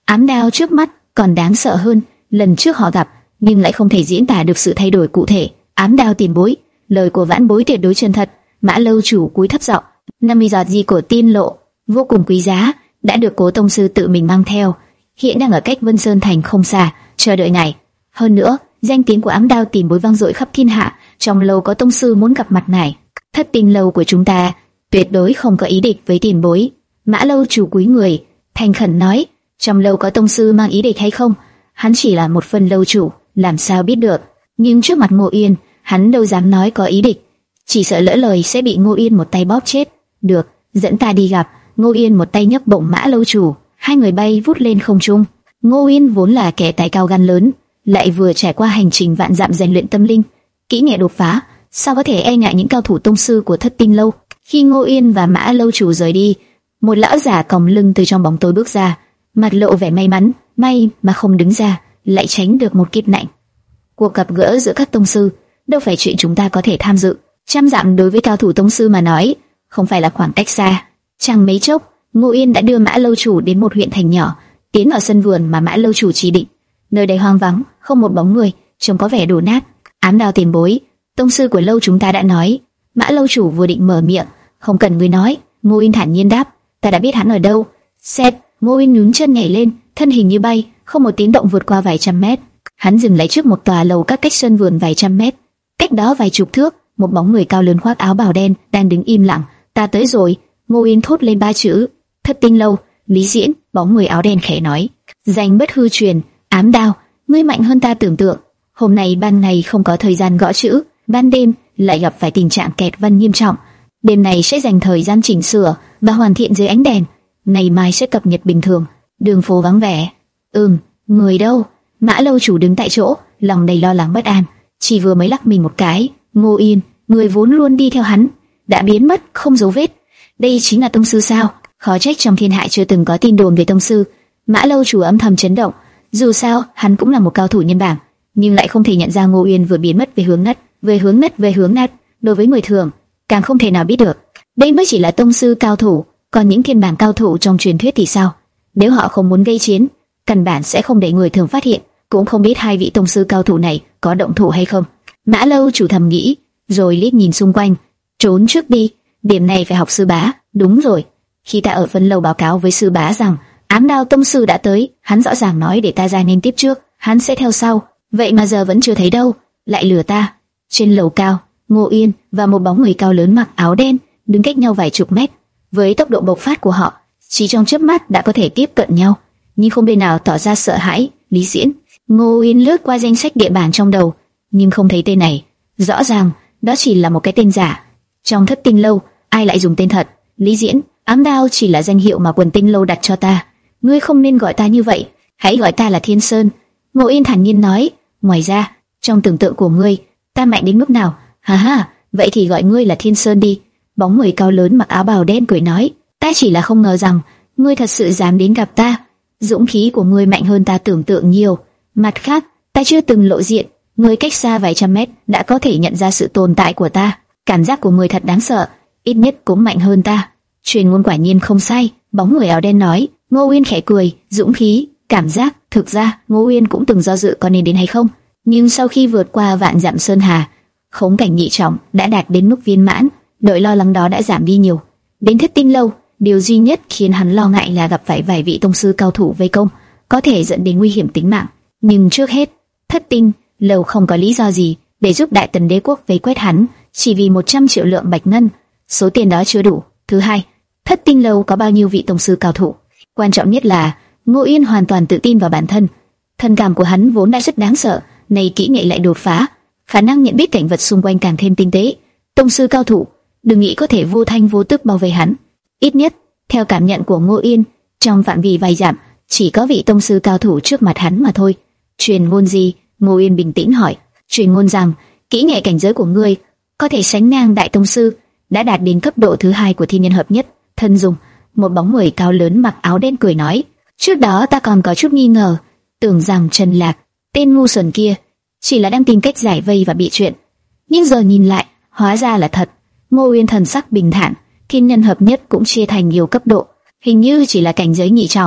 Ám đao trước mắt còn đáng sợ hơn lần trước họ gặp, nhưng lại không thể diễn tả được sự thay đổi cụ thể. Ám đao tiền bối, lời của vãn bối tuyệt đối chân thật. Mã lâu chủ cúi thấp giọng, năm mươi giọt di cổ tiên lộ vô cùng quý giá, đã được Cố tông sư tự mình mang theo, hiện đang ở cách Vân Sơn thành không xa, chờ đợi ngài. Hơn nữa, danh tiếng của ám đao tiền bối vang dội khắp thiên hạ, trong lâu có tông sư muốn gặp mặt ngài. Thất tinh lâu của chúng ta tuyệt đối không có ý địch với tiền bối. Mã lâu chủ cúi người, thành khẩn nói, trong lâu có tông sư mang ý địch hay không, hắn chỉ là một phần lâu chủ, làm sao biết được. Nhưng trước mặt Ngô Yên, hắn đâu dám nói có ý địch, chỉ sợ lỡ lời sẽ bị Ngô Yên một tay bóp chết. Được, dẫn ta đi gặp. Ngô Yên một tay nhấc bổng Mã lâu chủ, hai người bay vút lên không trung. Ngô Yên vốn là kẻ tài cao gan lớn, lại vừa trải qua hành trình vạn dặm rèn luyện tâm linh, kỹ nghệ đột phá, sao có thể e ngại những cao thủ tông sư của Thất Tinh lâu. Khi Ngô Yên và Mã lâu chủ rời đi, một lão giả còng lưng từ trong bóng tối bước ra, mặt lộ vẻ may mắn, may mà không đứng ra, lại tránh được một kiếp nạn. Cuộc gặp gỡ giữa các tông sư đâu phải chuyện chúng ta có thể tham dự. Trăm dặm đối với cao thủ tông sư mà nói, không phải là khoảng cách xa. Chẳng mấy chốc, Ngô Yên đã đưa Mã lâu chủ đến một huyện thành nhỏ, tiến vào sân vườn mà Mã lâu chủ chỉ định. Nơi đây hoang vắng, không một bóng người, trông có vẻ đổ nát. Ám đao tiền bối, tông sư của lâu chúng ta đã nói. Mã lâu chủ vừa định mở miệng, không cần người nói, Ngô Yên thản nhiên đáp, ta đã biết hắn ở đâu. Xét, Ngô Yên nhún chân nhảy lên, thân hình như bay, không một tiếng động vượt qua vài trăm mét. Hắn dừng lại trước một tòa lầu các cách sân vườn vài trăm mét. Cách đó vài chục thước, một bóng người cao lớn khoác áo bào đen đang đứng im lặng. Ta tới rồi. Ngô Yên thốt lên ba chữ. Thất Tinh lâu. Lý Diễn, bóng người áo đen khẽ nói. Danh bất hư truyền. Ám đao, ngươi mạnh hơn ta tưởng tượng. Hôm nay ban ngày không có thời gian gõ chữ, ban đêm lại gặp phải tình trạng kẹt văn nghiêm trọng. Đêm này sẽ dành thời gian chỉnh sửa và hoàn thiện dưới ánh đèn. Ngày mai sẽ cập nhật bình thường. Đường phố vắng vẻ. Ừm, người đâu? Mã lâu chủ đứng tại chỗ, lòng đầy lo lắng bất an, chỉ vừa mới lắc mình một cái, Ngô Yên, người vốn luôn đi theo hắn, đã biến mất không dấu vết. Đây chính là tông sư sao? Khó trách trong thiên hạ chưa từng có tin đồn về tông sư. Mã lâu chủ âm thầm chấn động. Dù sao, hắn cũng là một cao thủ nhân bảng, nhưng lại không thể nhận ra Ngô Yên vừa biến mất về hướng nát, về hướng nát, về hướng nát. Đối với người thường, càng không thể nào biết được. Đây mới chỉ là tông sư cao thủ, còn những thiên bảng cao thủ trong truyền thuyết thì sao? Nếu họ không muốn gây chiến, căn bản sẽ không để người thường phát hiện. Cũng không biết hai vị tông sư cao thủ này có động thủ hay không. Mã lâu chủ thầm nghĩ, rồi liếc nhìn xung quanh. Trốn trước đi, điểm này phải học sư bá. Đúng rồi, khi ta ở Vân lâu báo cáo với sư bá rằng ám đao tông sư đã tới, hắn rõ ràng nói để ta ra nên tiếp trước, hắn sẽ theo sau. Vậy mà giờ vẫn chưa thấy đâu, lại lừa ta. Trên lầu cao, Ngô Yên và một bóng người cao lớn mặc áo đen đứng cách nhau vài chục mét. Với tốc độ bộc phát của họ, chỉ trong chớp mắt đã có thể tiếp cận nhau, nhưng không bên nào tỏ ra sợ hãi. Lý Diễn. Ngô Yên lướt qua danh sách địa bàn trong đầu, nhưng không thấy tên này. Rõ ràng đó chỉ là một cái tên giả. Trong Thất Tinh lâu, ai lại dùng tên thật? Lý Diễn. Ám đao chỉ là danh hiệu mà Quần Tinh lâu đặt cho ta. Ngươi không nên gọi ta như vậy, hãy gọi ta là Thiên Sơn. Ngô Yên thản nhiên nói. Ngoài ra, trong tưởng tượng của ngươi, ta mạnh đến mức nào? Ha ha, vậy thì gọi ngươi là Thiên Sơn đi. Bóng người cao lớn mặc áo bào đen cười nói. Ta chỉ là không ngờ rằng ngươi thật sự dám đến gặp ta. Dũng khí của ngươi mạnh hơn ta tưởng tượng nhiều. Mặt khác, ta chưa từng lộ diện, ngươi cách xa vài trăm mét đã có thể nhận ra sự tồn tại của ta. Cảm giác của ngươi thật đáng sợ, ít nhất cũng mạnh hơn ta. Truyền ngôn quả nhiên không sai, bóng người áo đen nói. Ngô Uyên khẽ cười, dũng khí, cảm giác. Thực ra, Ngô Uyên cũng từng do dự có nên đến hay không, nhưng sau khi vượt qua vạn dặm sơn hà, khống cảnh nhị trọng đã đạt đến mức viên mãn, nỗi lo lắng đó đã giảm đi nhiều. Đến Thất Tinh lâu, điều duy nhất khiến hắn lo ngại là gặp phải vài vị tông sư cao thủ vây công, có thể dẫn đến nguy hiểm tính mạng. Nhưng trước hết, Thất Tinh lâu không có lý do gì để giúp Đại Tần đế quốc vây quét hắn, chỉ vì một trăm triệu lượng bạch ngân, số tiền đó chưa đủ. Thứ hai, Thất Tinh lâu có bao nhiêu vị tông sư cao thủ? Quan trọng nhất là Ngô Yên hoàn toàn tự tin vào bản thân. Thân cảm của hắn vốn đã rất đáng sợ, nay kỹ nghệ lại đột phá, khả năng nhận biết cảnh vật xung quanh càng thêm tinh tế. Tông sư cao thủ, đừng nghĩ có thể vô thanh vô tức bao vây hắn. Ít nhất, theo cảm nhận của Ngô Yên, trong phạm vi vài dặm chỉ có vị tông sư cao thủ trước mặt hắn mà thôi. Truyền ngôn gì? Ngô Yên bình tĩnh hỏi. Truyền ngôn rằng kỹ nghệ cảnh giới của ngươi có thể sánh ngang đại tông sư, đã đạt đến cấp độ thứ hai của thiên nhân hợp nhất thân dùng. Một bóng người cao lớn mặc áo đen cười nói. Trước đó ta còn có chút nghi ngờ, tưởng rằng Trần Lạc, tên ngu xuẩn kia, chỉ là đang tìm cách giải vây và bị chuyện, nhưng giờ nhìn lại, hóa ra là thật. Ngô Uyên thần sắc bình thản. Thiên nhân hợp nhất cũng chia thành nhiều cấp độ, hình như chỉ là cảnh giới nhị trọng,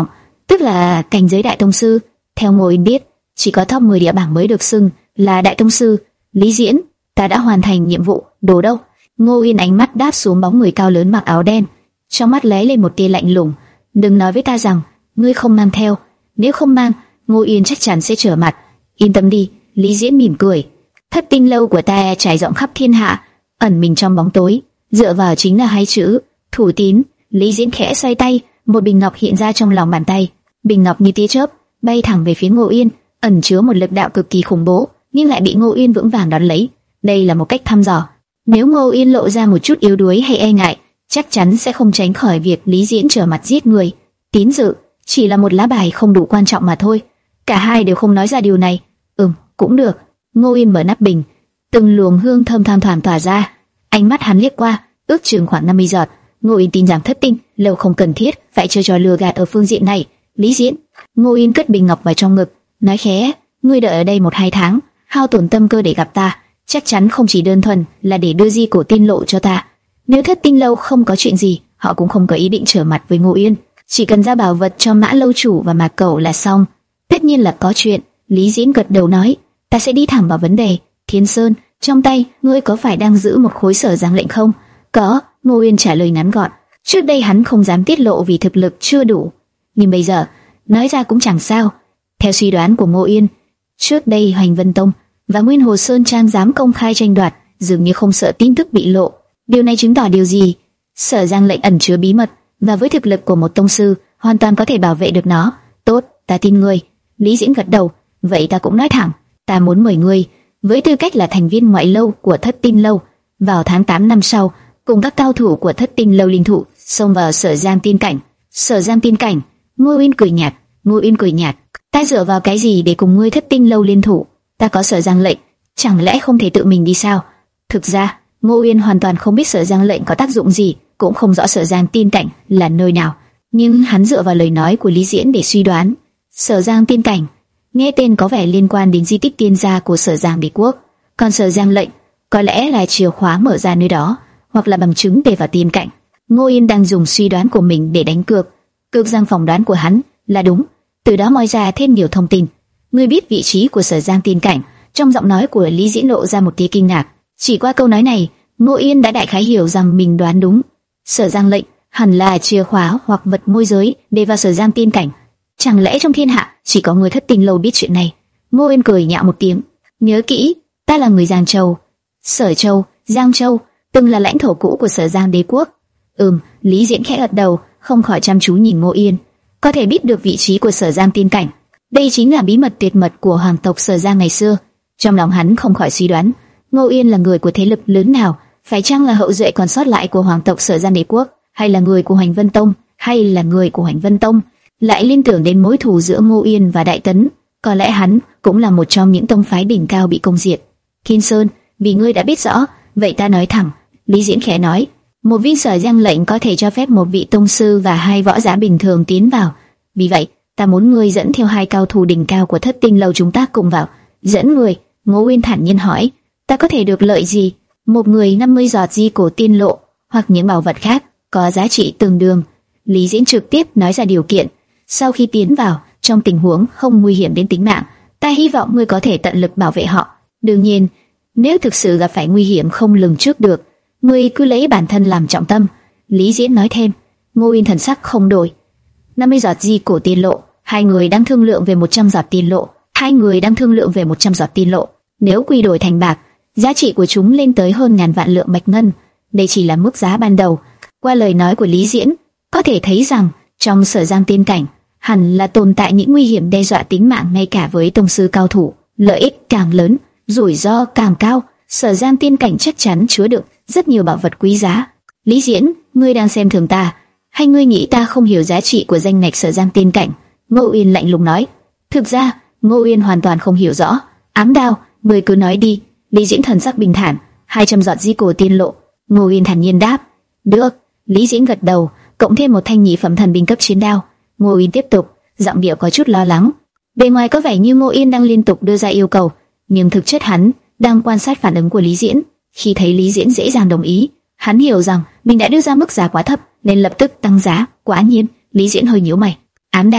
tức là cảnh giới đại tông sư. Theo Ngô Yên biết, chỉ có top mười địa bảng mới được xưng là đại tông sư. Lý Diễn, ta đã hoàn thành nhiệm vụ, đồ đâu? Ngô Yên ánh mắt đáp xuống bóng người cao lớn mặc áo đen, trong mắt lóe lên một tia lạnh lùng. Đừng nói với ta rằng ngươi không mang theo, nếu không mang, Ngô Yên chắc chắn sẽ trở mặt. Yên tâm đi, Lý Diễn mỉm cười. Thất tinh lâu của ta trải rộng khắp thiên hạ, ẩn mình trong bóng tối, dựa vào chính là hai chữ thủ tín. Lý Diễn khẽ xoay tay, một bình ngọc hiện ra trong lòng bàn tay. Bình ngọc như tia chớp bay thẳng về phía Ngô Yên, ẩn chứa một lực đạo cực kỳ khủng bố, nhưng lại bị Ngô Yên vững vàng đón lấy. Đây là một cách thăm dò. Nếu Ngô Yên lộ ra một chút yếu đuối hay e ngại, chắc chắn sẽ không tránh khỏi việc Lý Diễn trở mặt giết người. Tín dự chỉ là một lá bài không đủ quan trọng mà thôi. Cả hai đều không nói ra điều này. Ừm, cũng được. Ngô Yên mở nắp bình, từng luồng hương thơm thoang thoảng tỏa ra. Ánh mắt hắn liếc qua, ước chừng khoảng năm mươi giọt. Ngô Yên tin rằng Thất Tinh lâu không cần thiết phải chơi trò lừa gạt ở phương diện này. Lý Diễn, Ngô Yên cất bình ngọc vào trong ngực, nói khẽ, ngươi đợi ở đây một hai tháng, hao tổn tâm cơ để gặp ta, chắc chắn không chỉ đơn thuần là để đưa di cổ tiên lộ cho ta. Nếu Thất Tinh lâu không có chuyện gì, họ cũng không có ý định trở mặt với Ngô Yên, chỉ cần ra bảo vật cho Mã lâu chủ và Mạc Cẩu là xong. Tất nhiên là có chuyện. Lý Diễn gật đầu nói, ta sẽ đi thẳng vào vấn đề. Thiên Sơn, trong tay ngươi có phải đang giữ một khối sở giang lệnh không? Có. Ngô Yên trả lời ngắn gọn. Trước đây hắn không dám tiết lộ vì thực lực chưa đủ, nhưng bây giờ nói ra cũng chẳng sao. Theo suy đoán của Ngô Yên, trước đây Hoành Vân Tông và Nguyên Hồ Sơn Trang dám công khai tranh đoạt, dường như không sợ tin tức bị lộ. Điều này chứng tỏ điều gì? Sở giang lệnh ẩn chứa bí mật, và với thực lực của một tông sư, hoàn toàn có thể bảo vệ được nó. Tốt, ta tin ngươi. Lý Diễn gật đầu. Vậy ta cũng nói thẳng, ta muốn mời ngươi với tư cách là thành viên ngoại lâu của Thất Tinh lâu, vào tháng tám năm sau, cùng các cao thủ của Thất Tinh lâu linh thủ xông vào Sở Giang Tiên cảnh. Sở Giang Tiên cảnh? Ngô Uyên cười nhạt. Ngô Uyên cười nhạt. Ta dựa vào cái gì để cùng ngươi Thất Tinh lâu liên thủ? Ta có Sở Giang lệnh, chẳng lẽ không thể tự mình đi sao? Thực ra, Ngô Uyên hoàn toàn không biết Sở Giang lệnh có tác dụng gì, cũng không rõ Sở Giang Tiên cảnh là nơi nào, nhưng hắn dựa vào lời nói của Lý Diễn để suy đoán. Sở Giang Tiên cảnh, nghe tên có vẻ liên quan đến di tích tiên gia của Sở Giang Đế quốc, còn Sở Giang lệnh có lẽ là chìa khóa mở ra nơi đó, hoặc là bằng chứng để vào tiên cảnh. Ngô Yên đang dùng suy đoán của mình để đánh cược, cược rằng phỏng đoán của hắn là đúng, từ đó moi ra thêm nhiều thông tin. Ngươi biết vị trí của Sở Giang Tiên cảnh? Trong giọng nói của Lý Diễn lộ ra một tia kinh ngạc. Chỉ qua câu nói này, Ngô Yên đã đại khái hiểu rằng mình đoán đúng. Sở Giang lệnh hẳn là chìa khóa hoặc vật môi giới để vào Sở Giang Tiên cảnh. Chẳng lẽ trong thiên hạ chỉ có người Thất Tinh lâu biết chuyện này? Ngô Yên cười nhạo một tiếng. Nhớ kỹ, ta là người Giang Châu. Sở Châu, Giang Châu từng là lãnh thổ cũ của Sở Giang Đế quốc. Ừm, Lý Diễn khẽ gật đầu, không khỏi chăm chú nhìn Ngô Yên. Có thể biết được vị trí của Sở Giang Tiên cảnh, đây chính là bí mật tuyệt mật của hoàng tộc Sở Giang ngày xưa. Trong lòng hắn không khỏi suy đoán, Ngô Yên là người của thế lực lớn nào? Phải chăng là hậu duệ còn sót lại của hoàng tộc Sở Giang Đế quốc, hay là người của Hoành Vân Tông, hay là người của Hoành Vân Tông? Lại liên tưởng đến mối thù giữa Ngô Yên và Đại Tấn, có lẽ hắn cũng là một trong những tông phái đỉnh cao bị công diệt. Thiên Sơn, vì ngươi đã biết rõ, vậy ta nói thẳng. Lý Diễn khẽ nói, một viên Sở Giang lệnh có thể cho phép một vị tông sư và hai võ giả bình thường tiến vào. Vì vậy, ta muốn ngươi dẫn theo hai cao thủ đỉnh cao của Thất Tinh lâu chúng ta cùng vào. Dẫn người? Ngô Uyên thản nhiên hỏi. Ta có thể được lợi gì? Một người năm mươi giọt di cổ tiên lộ, hoặc những bảo vật khác có giá trị tương đương. Lý Diễn trực tiếp nói ra điều kiện. Sau khi tiến vào, trong tình huống không nguy hiểm đến tính mạng, ta hy vọng ngươi có thể tận lực bảo vệ họ. Đương nhiên, nếu thực sự gặp phải nguy hiểm không lường trước được, ngươi cứ lấy bản thân làm trọng tâm. Lý Diễn nói thêm. Ngô Uyên thần sắc không đổi. năm mươi giọt di cổ tiên lộ, hai người đang thương lượng về một trăm giọt tiên lộ. Hai người đang thương lượng về một trăm giọt tiên lộ. Nếu quy đổi thành bạc, giá trị của chúng lên tới hơn ngàn vạn lượng bạch ngân. Đây chỉ là mức giá ban đầu. Qua lời nói của Lý Diễn, có thể thấy rằng trong Sở Giang Tiên cảnh hẳn là tồn tại những nguy hiểm đe dọa tính mạng ngay cả với tông sư cao thủ. Lợi ích càng lớn, rủi ro càng cao. Sở Giang Tiên cảnh chắc chắn chứa được rất nhiều bảo vật quý giá. Lý Diễn, ngươi đang xem thường ta, hay ngươi nghĩ ta không hiểu giá trị của danh ngạch Sở Giang Tiên cảnh? Ngô Uyên lạnh lùng nói. Thực ra, Ngô Uyên hoàn toàn không hiểu rõ. Ám Đao, ngươi cứ nói đi. Lý Diễn thần sắc bình thản. hai trăm giọt di cổ tiên lộ. Ngô Uyên thản nhiên đáp. Được. Lý Diễn gật đầu, cộng thêm một thanh nhị phẩm thần binh cấp chiến đao. Ngô Uyên tiếp tục, giọng điệu có chút lo lắng. Bề ngoài có vẻ như Ngô Uyên đang liên tục đưa ra yêu cầu, nhưng thực chất hắn đang quan sát phản ứng của Lý Diễn. Khi thấy Lý Diễn dễ dàng đồng ý, hắn hiểu rằng mình đã đưa ra mức giá quá thấp, nên lập tức tăng giá. Quả nhiên, Lý Diễn hơi nhíu mày. Ám Đao,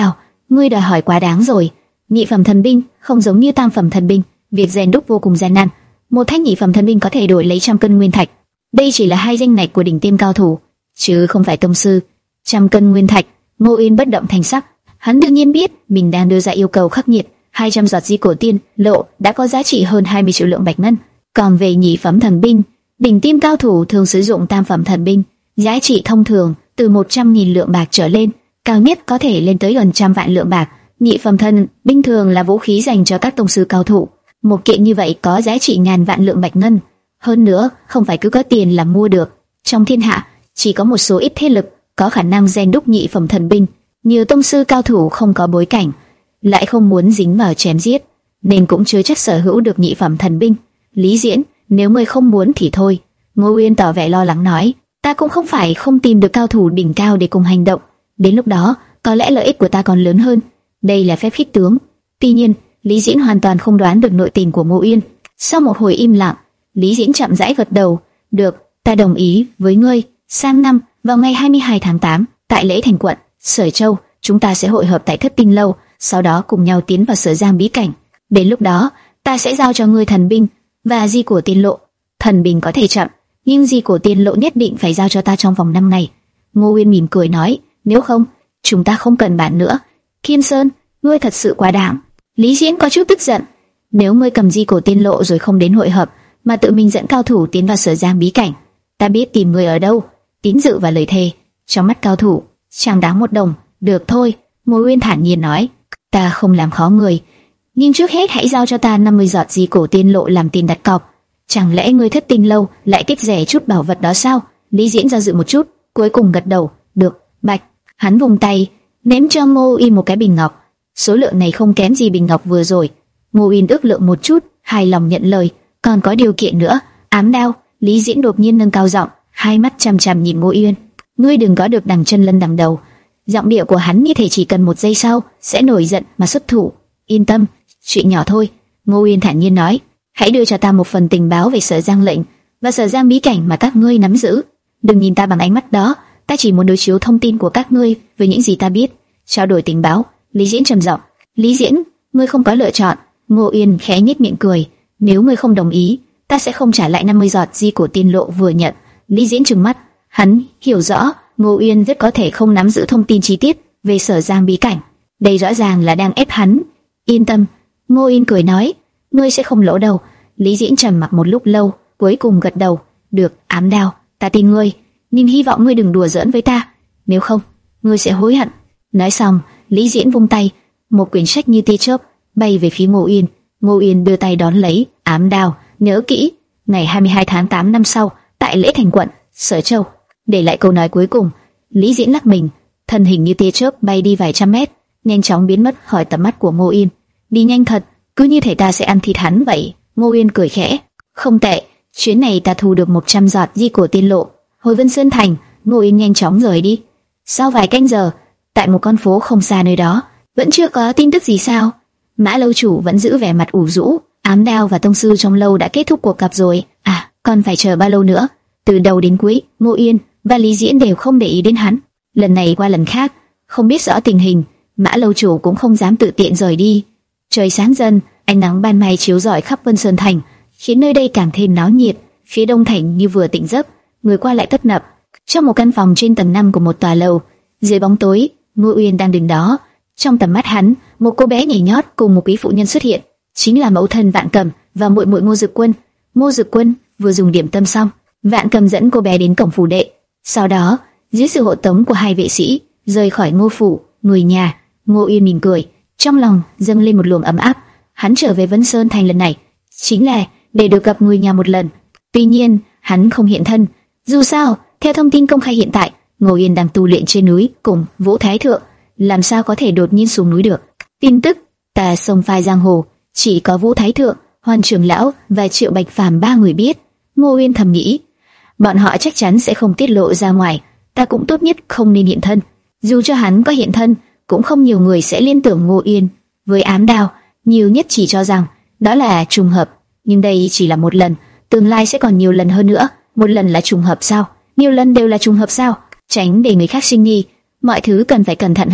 ngươi đòi hỏi quá đáng rồi. Nhị phẩm thần binh không giống như tam phẩm thần binh, việc rèn đúc vô cùng gian nan. Một thanh nhị phẩm thần binh có thể đổi lấy trăm cân nguyên thạch. Đây chỉ là hai danh ngạch của đỉnh tiêm cao thủ, chứ không phải tông sư. Trăm cân nguyên thạch. Ngô Uyên bất động thanh sắc. Hắn đương nhiên biết mình đang đưa ra yêu cầu khắc nghiệt. hai trăm giọt di cổ tiên lộ đã có giá trị hơn hai mươi triệu lượng bạch ngân. Còn về nhị phẩm thần binh, đỉnh tiêm cao thủ thường sử dụng tam phẩm thần binh, giá trị thông thường từ một trăm nghìn lượng bạc trở lên, cao nhất có thể lên tới gần trăm vạn lượng bạc. Nhị phẩm thần binh thường là vũ khí dành cho các tông sư cao thủ. Một kiện như vậy có giá trị ngàn vạn lượng bạch ngân. Hơn nữa, không phải cứ có tiền là mua được. Trong thiên hạ, chỉ có một số ít thế lực có khả năng rèn đúc nhị phẩm thần binh. Nhiều tông sư cao thủ không có bối cảnh, lại không muốn dính vào chém giết, nên cũng chưa chắc sở hữu được nhị phẩm thần binh. Lý Diễn, nếu ngươi không muốn thì thôi. Ngô Uyên tỏ vẻ lo lắng nói, ta cũng không phải không tìm được cao thủ đỉnh cao để cùng hành động. Đến lúc đó, có lẽ lợi ích của ta còn lớn hơn. Đây là phép khích tướng. Tuy nhiên, Lý Diễn hoàn toàn không đoán được nội tình của Ngô Uyên. Sau một hồi im lặng, Lý Diễn chậm rãi gật đầu. Được, ta đồng ý với ngươi. Sang năm, vào ngày hai mươi hai tháng tám, tại lễ thành quận Sở Châu, chúng ta sẽ hội hợp tại Thất Tinh lâu, sau đó cùng nhau tiến vào Sở Giang bí cảnh. Đến lúc đó, ta sẽ giao cho ngươi thần binh và di cổ tiên lộ. Thần binh có thể chậm, nhưng di cổ tiên lộ nhất định phải giao cho ta trong vòng năm ngày. Ngô Uyên mỉm cười nói, nếu không, chúng ta không cần bạn nữa. Kim Sơn, ngươi thật sự quá đáng. Lý Diễn có chút tức giận. Nếu ngươi cầm di cổ tiên lộ rồi không đến hội hợp, mà tự mình dẫn cao thủ tiến vào Sở Giang bí cảnh, ta biết tìm ngươi ở đâu. Tín dự và lời thề, trong mắt cao thủ, chẳng đáng một đồng. Được thôi, Ngô Uyên thản nhiên nói, ta không làm khó người, nhưng trước hết hãy giao cho ta năm mươi giọt di cổ tiên lộ làm tiền đặt cọc. Chẳng lẽ ngươi Thất Tinh lâu lại kích rẻ chút bảo vật đó sao? Lý Diễn do dự một chút, cuối cùng gật đầu. Được, bạch. Hắn vùng tay, ném cho Ngô Uyên một cái bình ngọc. Số lượng này không kém gì bình ngọc vừa rồi. Ngô Uyên ước lượng một chút, hài lòng nhận lời. Còn có điều kiện nữa. Ám đao. Lý Diễn đột nhiên nâng cao giọng, hai mắt chằm chằm nhìn Ngô Uyên. Ngươi đừng có được đằng chân lân đằng đầu. Giọng điệu của hắn như thể chỉ cần một giây sau sẽ nổi giận mà xuất thủ. Yên tâm, chuyện nhỏ thôi. Ngô Uyên thản nhiên nói, hãy đưa cho ta một phần tình báo về Sở Giang lệnh và Sở Giang bí cảnh mà các ngươi nắm giữ. Đừng nhìn ta bằng ánh mắt đó, ta chỉ muốn đối chiếu thông tin của các ngươi với những gì ta biết. Trao đổi tình báo. Lý Diễn trầm giọng. Lý Diễn, ngươi không có lựa chọn. Ngô Uyên khẽ nhếch miệng cười. Nếu ngươi không đồng ý, ta sẽ không trả lại năm mươi giọt di cổ tiên lộ vừa nhận. Lý Diễn trừng mắt. Hắn hiểu rõ Ngô Uyên rất có thể không nắm giữ thông tin chi tiết về Sở Giang bí cảnh. Đây rõ ràng là đang ép hắn. Yên tâm. Ngô Uyên cười nói, ngươi sẽ không lỗ đâu. Lý Diễn trầm mặc một lúc lâu, cuối cùng gật đầu. Được, ám đao, ta tin ngươi, nhưng hy vọng ngươi đừng đùa giỡn với ta, nếu không, ngươi sẽ hối hận. Nói xong, Lý Diễn vung tay, một quyển sách như tia chớp bay về phía Ngô Uyên. Ngô Uyên đưa tay đón lấy. Ám đao, nhớ kỹ, ngày hai mươi hai tháng tám năm sau, tại lễ thành quận Sở Châu. Để lại câu nói cuối cùng, Lý Diễn lắc mình, thân hình như tia chớp bay đi vài trăm mét, nhanh chóng biến mất khỏi tầm mắt của Ngô Uyên. Đi nhanh thật, cứ như thể ta sẽ ăn thịt hắn vậy. Ngô Uyên cười khẽ, không tệ, chuyến này ta thu được một trăm giọt di cổ tiên lộ. Hồi Vân Sơn thành, Ngô Uyên nhanh chóng rời đi. Sau vài canh giờ, tại một con phố không xa nơi đó, vẫn chưa có tin tức gì sao? Mã lâu chủ vẫn giữ vẻ mặt ủ rũ. Ám đao và tông sư trong lâu đã kết thúc cuộc gặp rồi. À, còn phải chờ bao lâu nữa? Từ đầu đến cuối, Ngô Uyên và Lý Diễn đều không để ý đến hắn. Lần này qua lần khác, không biết rõ tình hình, Mã lâu chủ cũng không dám tự tiện rời đi. Trời sáng dần, ánh nắng ban mai chiếu rọi khắp Vân Sơn thành, khiến nơi đây càng thêm náo nhiệt. Phía đông thành như vừa tỉnh giấc, người qua lại tấp nập. Trong một căn phòng trên tầng năm của một tòa lầu, dưới bóng tối, Ngô Uyên đang đứng đó. Trong tầm mắt hắn, một cô bé nhảy nhót cùng một quý phụ nhân xuất hiện, chính là mẫu thân Vạn Cầm và muội muội Ngô Dực Quân. Ngô Dực Quân vừa dùng điểm tâm xong, Vạn Cầm dẫn cô bé đến cổng phủ đệ. Sau đó, dưới sự hộ tống của hai vệ sĩ, rời khỏi Ngô phủ. Người nhà. Ngô Uyên mỉm cười, trong lòng dâng lên một luồng ấm áp. Hắn trở về Vân Sơn thành lần này chính là để được gặp người nhà một lần. Tuy nhiên, hắn không hiện thân. Dù sao, theo thông tin công khai hiện tại, Ngô Uyên đang tu luyện trên núi cùng Vũ Thái Thượng, làm sao có thể đột nhiên xuống núi được. Tin tức ta sông phai giang hồ, chỉ có Vũ Thái Thượng, Hoan trưởng lão và Triệu Bạch Phàm ba người biết. Ngô Uyên thầm nghĩ, bọn họ chắc chắn sẽ không tiết lộ ra ngoài, ta cũng tốt nhất không nên hiện thân. Dù cho hắn có hiện thân, cũng không nhiều người sẽ liên tưởng Ngô Uyên với ám đao, nhiều nhất chỉ cho rằng đó là trùng hợp. Nhưng đây chỉ là một lần, tương lai sẽ còn nhiều lần hơn nữa. Một lần là trùng hợp sao? Nhiều lần đều là trùng hợp sao? Tránh để người khác sinh nghi, mọi thứ cần phải cẩn thận hơn.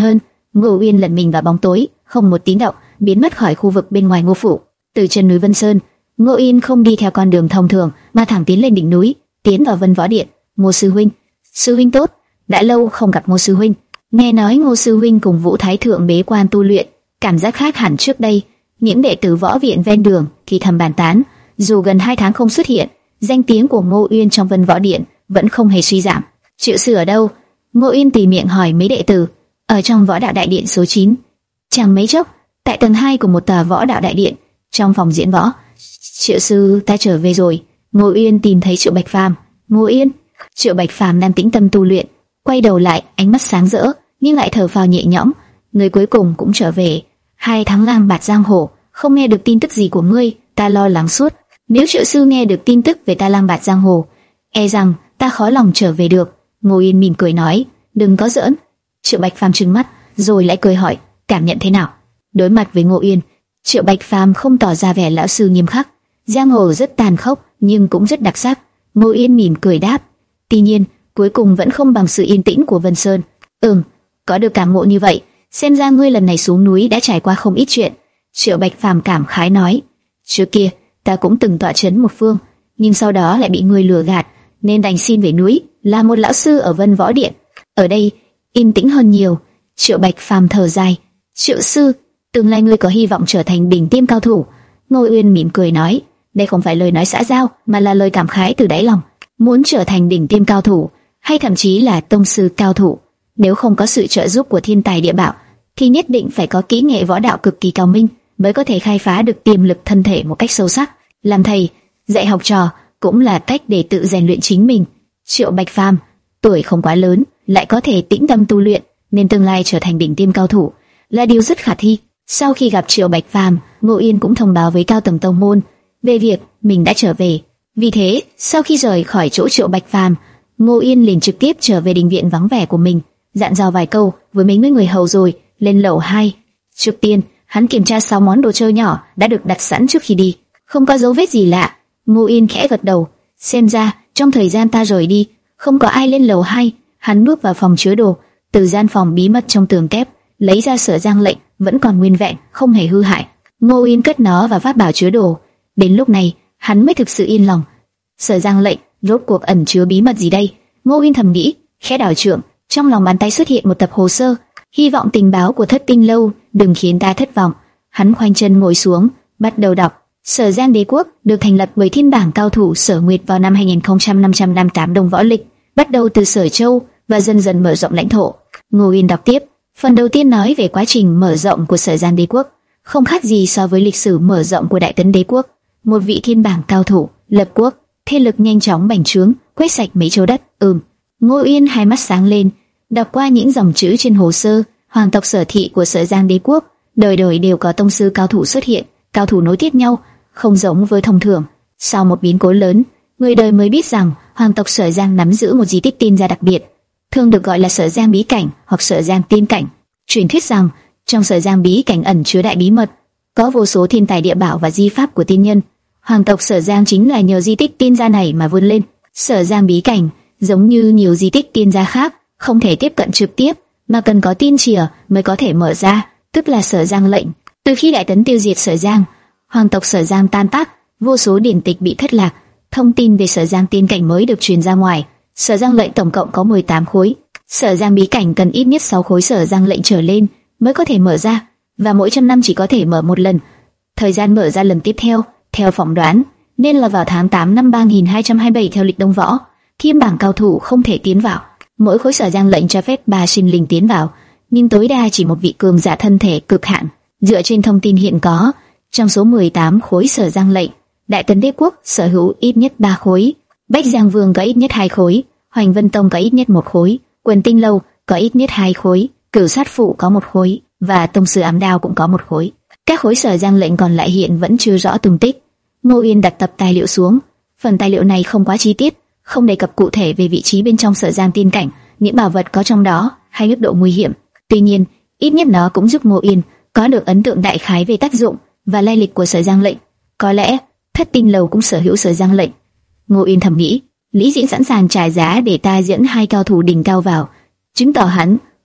Ngô Uyên lẩn mình vào bóng tối, không một tiếng động, biến mất khỏi khu vực bên ngoài Ngô phủ. Từ chân núi Vân Sơn, Ngô Uyên không đi theo con đường thông thường, mà thẳng tiến lên đỉnh núi, tiến vào Vân Võ Điện. Ngô sư huynh, sư huynh tốt, đã lâu không gặp Ngô sư huynh. Nghe nói Ngô sư huynh cùng Vũ Thái thượng bế quan tu luyện, cảm giác khác hẳn trước đây. Những đệ tử võ viện ven đường thì thầm bàn tán, dù gần hai tháng không xuất hiện, danh tiếng của Ngô Uyên trong Vân Võ Điện vẫn không hề suy giảm. Triệu sư ở đâu? Ngô Uyên tùy miệng hỏi mấy đệ tử. Ở trong Võ Đạo Đại Điện số chín. Chẳng mấy chốc, tại tầng hai của một tòa Võ Đạo Đại Điện, trong phòng diễn võ. Triệu sư, ta trở về rồi. Ngô Uyên tìm thấy Triệu Bạch Phàm. Ngô Uyên. Triệu Bạch Phàm đang tĩnh tâm tu luyện, quay đầu lại, ánh mắt sáng rỡ, nhưng lại thở phào nhẹ nhõm. Người cuối cùng cũng trở về. Hai tháng lang bạt giang hồ, không nghe được tin tức gì của ngươi, ta lo lắng suốt. Nếu Triệu sư nghe được tin tức về ta lang bạt giang hồ, e rằng ta khó lòng trở về được. Ngô Uyên mỉm cười nói, đừng có giỡn. Triệu Bạch Phàm trừng mắt, rồi lại cười hỏi, cảm nhận thế nào? Đối mặt với Ngô Uyên, Triệu Bạch Phàm không tỏ ra vẻ lão sư nghiêm khắc. Giang hồ rất tàn khốc, nhưng cũng rất đặc sắc. Ngô Uyên mỉm cười đáp, tuy nhiên, cuối cùng vẫn không bằng sự yên tĩnh của Vân Sơn. Ừm, có được cảm ngộ như vậy, xem ra ngươi lần này xuống núi đã trải qua không ít chuyện. Triệu Bạch Phàm cảm khái nói, trước kia ta cũng từng tọa chấn một phương, nhưng sau đó lại bị ngươi lừa gạt, nên đành xin về núi, là một lão sư ở Vân Võ Điện. Ở đây yên tĩnh hơn nhiều. Triệu Bạch Phàm thở dài, Triệu sư, tương lai ngươi có hy vọng trở thành đỉnh tiêm cao thủ. Ngô Uyên mỉm cười nói, đây không phải lời nói xã giao, mà là lời cảm khái từ đáy lòng. Muốn trở thành đỉnh tiêm cao thủ, hay thậm chí là tông sư cao thủ, nếu không có sự trợ giúp của thiên tài địa bảo, thì nhất định phải có kỹ nghệ võ đạo cực kỳ cao minh, mới có thể khai phá được tiềm lực thân thể một cách sâu sắc. Làm thầy, dạy học trò cũng là cách để tự rèn luyện chính mình. Triệu Bạch Phàm tuổi không quá lớn, lại có thể tĩnh tâm tu luyện, nên tương lai trở thành đỉnh tiêm cao thủ là điều rất khả thi. Sau khi gặp Triệu Bạch Phàm, Ngô Uyên cũng thông báo với cao tầng tông môn về việc mình đã trở về. Vì thế, sau khi rời khỏi chỗ Triệu Bạch Phàm, Ngô Uyên liền trực tiếp trở về đình viện vắng vẻ của mình, dặn dò vài câu với mấy người hầu rồi lên lầu hai. Trước tiên, hắn kiểm tra sáu món đồ chơi nhỏ đã được đặt sẵn trước khi đi, không có dấu vết gì lạ. Ngô Uyên khẽ gật đầu, xem ra trong thời gian ta rời đi, không có ai lên lầu hai. Hắn bước vào phòng chứa đồ, từ gian phòng bí mật trong tường kép lấy ra Sở Giang lệnh, vẫn còn nguyên vẹn, không hề hư hại. Ngô Uyên cất nó vào pháp bảo chứa đồ. Đến lúc này, hắn mới thực sự yên lòng. Sở Giang lệnh rốt cuộc ẩn chứa bí mật gì đây? Ngô Uyên thầm nghĩ, khẽ đảo trượng, trong lòng bàn tay xuất hiện một tập hồ sơ. Hy vọng tình báo của Thất Tinh lâu đừng khiến ta thất vọng. Hắn khoanh chân ngồi xuống, bắt đầu đọc. Sở Giang Đế quốc được thành lập bởi thiên bảng cao thủ Sở Nguyệt vào năm hai nghìn không trăm năm trăm năm mươi tám đồng võ lịch, bắt đầu từ Sở Châu và dần dần mở rộng lãnh thổ. Ngô Uyên đọc tiếp. Phần đầu tiên nói về quá trình mở rộng của Sở Giang Đế quốc, không khác gì so với lịch sử mở rộng của Đại Tấn Đế quốc. Một vị thiên bảng cao thủ lập quốc, thế lực nhanh chóng bành trướng, quét sạch mấy châu đất. Ừm. Ngô Uyên hai mắt sáng lên, đọc qua những dòng chữ trên hồ sơ. Hoàng tộc Sở thị của Sở Giang Đế quốc, đời đời đều có tông sư cao thủ xuất hiện, cao thủ nối tiếp nhau, không giống với thông thường. Sau một biến cố lớn, người đời mới biết rằng hoàng tộc Sở Giang nắm giữ một di tích tiên gia đặc biệt, thường được gọi là Sở Giang bí cảnh hoặc Sở Giang tiên cảnh. Truyền thuyết rằng trong Sở Giang bí cảnh ẩn chứa đại bí mật, có vô số thiên tài địa bảo và di pháp của tiên nhân. Hoàng tộc Sở Giang chính là nhờ di tích tiên gia này mà vươn lên. Sở Giang bí cảnh giống như nhiều di tích tiên gia khác, không thể tiếp cận trực tiếp, mà cần có tiên chìa mới có thể mở ra, tức là Sở Giang lệnh. Từ khi Đại Tấn tiêu diệt Sở Giang, hoàng tộc Sở Giang tan tác, vô số điển tịch bị thất lạc, thông tin về Sở Giang tiên cảnh mới được truyền ra ngoài. Sở Giang lệnh tổng cộng có mười tám khối, Sở Giang bí cảnh cần ít nhất sáu khối Sở Giang lệnh trở lên mới có thể mở ra, và mỗi trăm năm chỉ có thể mở một lần. Thời gian mở ra lần tiếp theo, theo phỏng đoán, nên là vào tháng tám năm ba nghìn hai trăm hai mươi bảy theo lịch Đông Võ. Thiên bảng cao thủ không thể tiến vào. Mỗi khối Sở Giang lệnh cho phép ba sinh linh tiến vào, nhưng tối đa chỉ một vị cường giả thân thể cực hạn. Dựa trên thông tin hiện có, trong số mười tám khối Sở Giang lệnh, Đại Tấn Đế quốc sở hữu ít nhất ba khối, Bách Giang Vương có ít nhất hai khối, Hoành Vân Tông có ít nhất một khối, Quần Tinh Lâu có ít nhất hai khối, Cửu Sát Phụ có một khối, và Tông sư Ám Đao cũng có một khối. Các khối Sở Giang lệnh còn lại hiện vẫn chưa rõ tung tích. Ngô Uyên đặt tập tài liệu xuống. Phần tài liệu này không quá chi tiết, không đề cập cụ thể về vị trí bên trong Sở Giang tiên cảnh, những bảo vật có trong đó hay mức độ nguy hiểm. Tuy nhiên, ít nhất nó cũng giúp Ngô Uyên có được ấn tượng đại khái về tác dụng và lai lịch của Sở Giang lệnh. Có lẽ Thất Tinh Lầu cũng sở hữu Sở Giang lệnh. Ngô Uyên thầm nghĩ, Lý Diễn sẵn sàng trả giá để ta dẫn hai cao thủ đỉnh cao vào, chứng tỏ hắn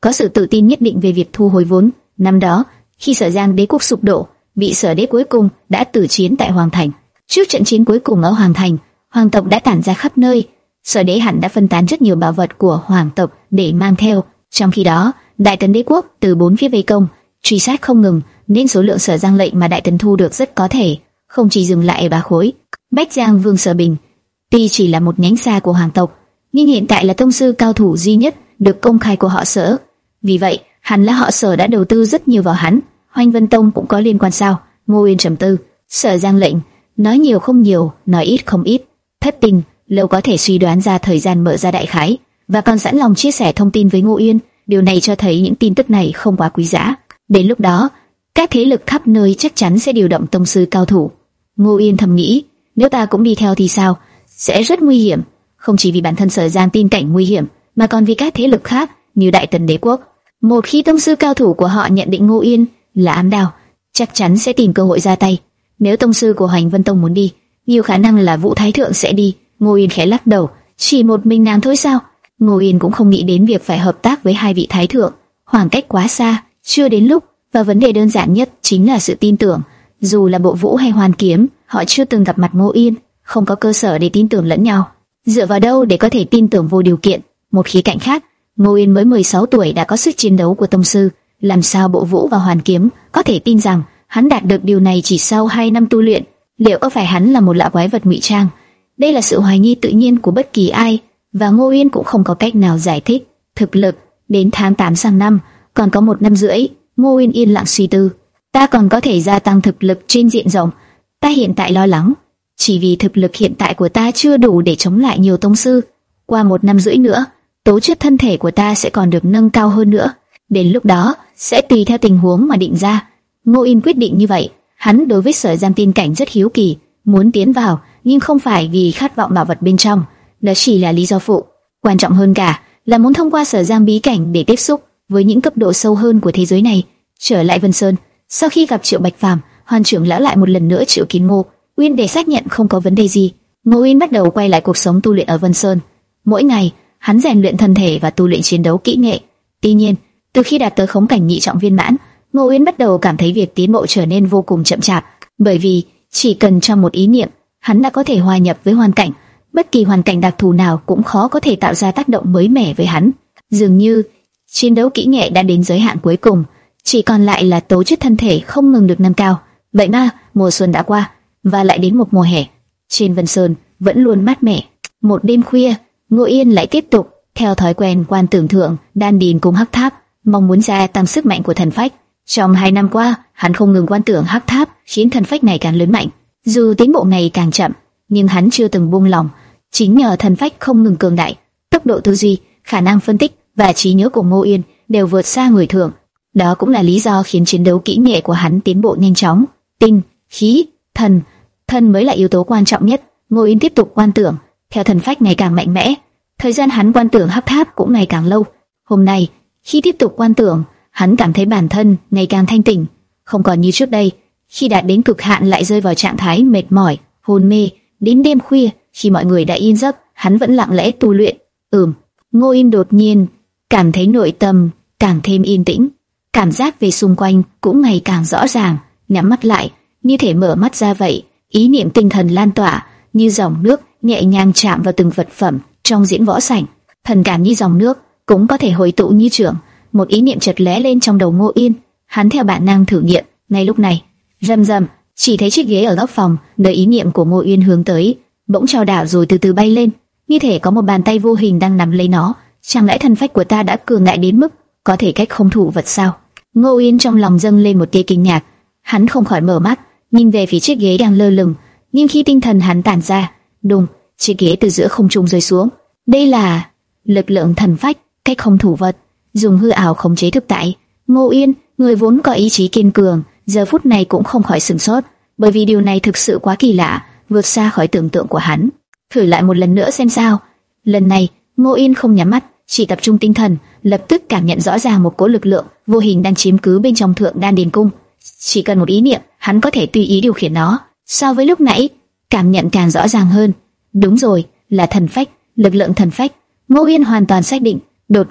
có sự tự tin nhất định về việc thu hồi vốn. Năm đó, khi Sở Giang đế quốc sụp đổ, vị Sở đế cuối cùng đã tử chiến tại Hoàng Thành. Trước trận chiến cuối cùng ở Hoàng Thành, hoàng tộc đã tản ra khắp nơi. Sở đế hẳn đã phân tán rất nhiều bảo vật của hoàng tộc để mang theo. Trong khi đó, Đại Tấn đế quốc từ bốn phía vây công, truy sát không ngừng, nên số lượng Sở Giang lệnh mà Đại Tấn thu được rất có thể không chỉ dừng lại ở ba khối. Bách Giang Vương Sở Bình, tuy chỉ là một nhánh xa của hoàng tộc, nhưng hiện tại là tông sư cao thủ duy nhất được công khai của họ Sở. Vì vậy, hẳn là họ Sở đã đầu tư rất nhiều vào hắn. Hoành Vân Tông cũng có liên quan sao? Ngô Uyên trầm tư. Sở Giang lệnh, nói nhiều không nhiều, nói ít không ít. Thất tình, lâu có thể suy đoán ra thời gian mở ra đại khái, và còn sẵn lòng chia sẻ thông tin với Ngô Uyên. Điều này cho thấy những tin tức này không quá quý giá. Đến lúc đó, các thế lực khắp nơi chắc chắn sẽ điều động tông sư cao thủ. Ngô Uyên thầm nghĩ, nếu ta cũng đi theo thì sao? Sẽ rất nguy hiểm, không chỉ vì bản thân Sở Giang tin cảnh nguy hiểm, mà còn vì các thế lực khác như Đại Tần đế quốc. Một khi tông sư cao thủ của họ nhận định Ngô Uyên là ám đạo, chắc chắn sẽ tìm cơ hội ra tay. Nếu tông sư của Hoành Vân Tông muốn đi, nhiều khả năng là Vũ Thái Thượng sẽ đi. Ngô Uyên khẽ lắc đầu, chỉ một mình nàng thôi sao? Ngô Uyên cũng không nghĩ đến việc phải hợp tác với hai vị thái thượng, khoảng cách quá xa, chưa đến lúc. Và vấn đề đơn giản nhất chính là sự tin tưởng. Dù là Bộ Vũ hay Hoàn Kiếm, họ chưa từng gặp mặt Ngô Uyên, không có cơ sở để tin tưởng lẫn nhau. Dựa vào đâu để có thể tin tưởng vô điều kiện? Một khía cạnh khác, Ngô Uyên mới mười sáu tuổi đã có sức chiến đấu của tông sư, làm sao Bộ Vũ và Hoàn Kiếm có thể tin rằng hắn đạt được điều này chỉ sau hai năm tu luyện? Liệu có phải hắn là một lạ quái vật ngụy trang? Đây là sự hoài nghi tự nhiên của bất kỳ ai, và Ngô Uyên cũng không có cách nào giải thích. Thực lực đến tháng tám sang năm, còn có một năm rưỡi. Ngô Uyên yên lặng suy tư. Ta còn có thể gia tăng thực lực trên diện rộng. Ta hiện tại lo lắng, chỉ vì thực lực hiện tại của ta chưa đủ để chống lại nhiều tông sư. Qua một năm rưỡi nữa, tố chất thân thể của ta sẽ còn được nâng cao hơn nữa. Đến lúc đó, sẽ tùy theo tình huống mà định ra. Ngô Uyên quyết định như vậy. Hắn đối với Sở Giang tin cảnh rất hiếu kỳ, muốn tiến vào, nhưng không phải vì khát vọng bảo vật bên trong, đó chỉ là lý do phụ. Quan trọng hơn cả là muốn thông qua Sở Giang bí cảnh để tiếp xúc với những cấp độ sâu hơn của thế giới này. Trở lại Vân Sơn, sau khi gặp Triệu Bạch Phàm, Hoàn trưởng lão lại một lần nữa triệu kiến Ngô Uyên để xác nhận không có vấn đề gì. Ngô Uyên bắt đầu quay lại cuộc sống tu luyện ở Vân Sơn. Mỗi ngày, hắn rèn luyện thân thể và tu luyện chiến đấu kỹ nghệ. Tuy nhiên, từ khi đạt tới khống cảnh nhị trọng viên mãn, Ngô Uyên bắt đầu cảm thấy việc tiến bộ trở nên vô cùng chậm chạp, bởi vì chỉ cần trong một ý niệm, hắn đã có thể hòa nhập với hoàn cảnh. Bất kỳ hoàn cảnh đặc thù nào cũng khó có thể tạo ra tác động mới mẻ với hắn. Dường như chiến đấu kỹ nghệ đã đến giới hạn cuối cùng, chỉ còn lại là tố chất thân thể không ngừng được nâng cao. Vậy mà mùa xuân đã qua, và lại đến một mùa hè. Trên Vân Sơn vẫn luôn mát mẻ. Một đêm khuya, Ngô Uyên lại tiếp tục theo thói quen quan tưởng thượng đan điền cùng hắc tháp, mong muốn gia tăng sức mạnh của thần phách. Trong hai năm qua, hắn không ngừng quan tưởng hắc tháp, khiến thần phách ngày càng lớn mạnh. Dù tiến bộ ngày càng chậm, nhưng hắn chưa từng buông lòng. Chính nhờ thần phách không ngừng cường đại, tốc độ tư duy, khả năng phân tích và trí nhớ của Ngô Uyên đều vượt xa người thường. Đó cũng là lý do khiến chiến đấu kỹ nghệ của hắn tiến bộ nhanh chóng. Tinh, khí, thần, thần mới là yếu tố quan trọng nhất. Ngô Uyên tiếp tục quan tưởng, theo thần phách ngày càng mạnh mẽ. Thời gian hắn quan tưởng hắc tháp cũng ngày càng lâu. Hôm nay, khi tiếp tục quan tưởng, hắn cảm thấy bản thân ngày càng thanh tỉnh, không còn như trước đây, khi đạt đến cực hạn lại rơi vào trạng thái mệt mỏi, hôn mê. Đến đêm khuya, khi mọi người đã yên giấc, hắn vẫn lặng lẽ tu luyện. Ừm, Ngô Uyên đột nhiên cảm thấy nội tâm càng thêm yên tĩnh, cảm giác về xung quanh cũng ngày càng rõ ràng. Nhắm mắt lại, như thể mở mắt ra vậy, ý niệm tinh thần lan tỏa như dòng nước nhẹ nhàng chạm vào từng vật phẩm trong diễn võ sảnh. Thần cảm như dòng nước cũng có thể hồi tụ như trường. Một ý niệm chợt lóe lên trong đầu Ngô Uyên, hắn theo bản năng thử nghiệm. Ngay lúc này, rầm rầm, chỉ thấy chiếc ghế ở góc phòng nơi ý niệm của Ngô Uyên hướng tới bỗng chao đảo rồi từ từ bay lên, như thể có một bàn tay vô hình đang nắm lấy nó. Chẳng lẽ thần phách của ta đã cường đại đến mức có thể cách không thủ vật sao? Ngô Uyên trong lòng dâng lên một tia kinh ngạc. Hắn không khỏi mở mắt, nhìn về phía chiếc ghế đang lơ lửng. Nhưng khi tinh thần hắn tản ra, đùng, chiếc ghế từ giữa không trung rơi xuống. Đây là lực lượng thần phách, cách không thủ vật, dùng hư ảo khống chế thực tại. Ngô Uyên, người vốn có ý chí kiên cường, giờ phút này cũng không khỏi sửng sốt, bởi vì điều này thực sự quá kỳ lạ, vượt xa khỏi tưởng tượng của hắn. Thử lại một lần nữa xem sao. Lần này, Ngô Uyên không nhắm mắt, chỉ tập trung tinh thần, lập tức cảm nhận rõ ràng một cỗ lực lượng vô hình đang chiếm cứ bên trong thượng đan điền cung. Chỉ cần một ý niệm, hắn có thể tùy ý điều khiển nó. So với lúc nãy, cảm nhận càng rõ ràng hơn. Đúng rồi, là thần phách, lực lượng thần phách. Ngô Uyên hoàn toàn xác định. Đột nhiên,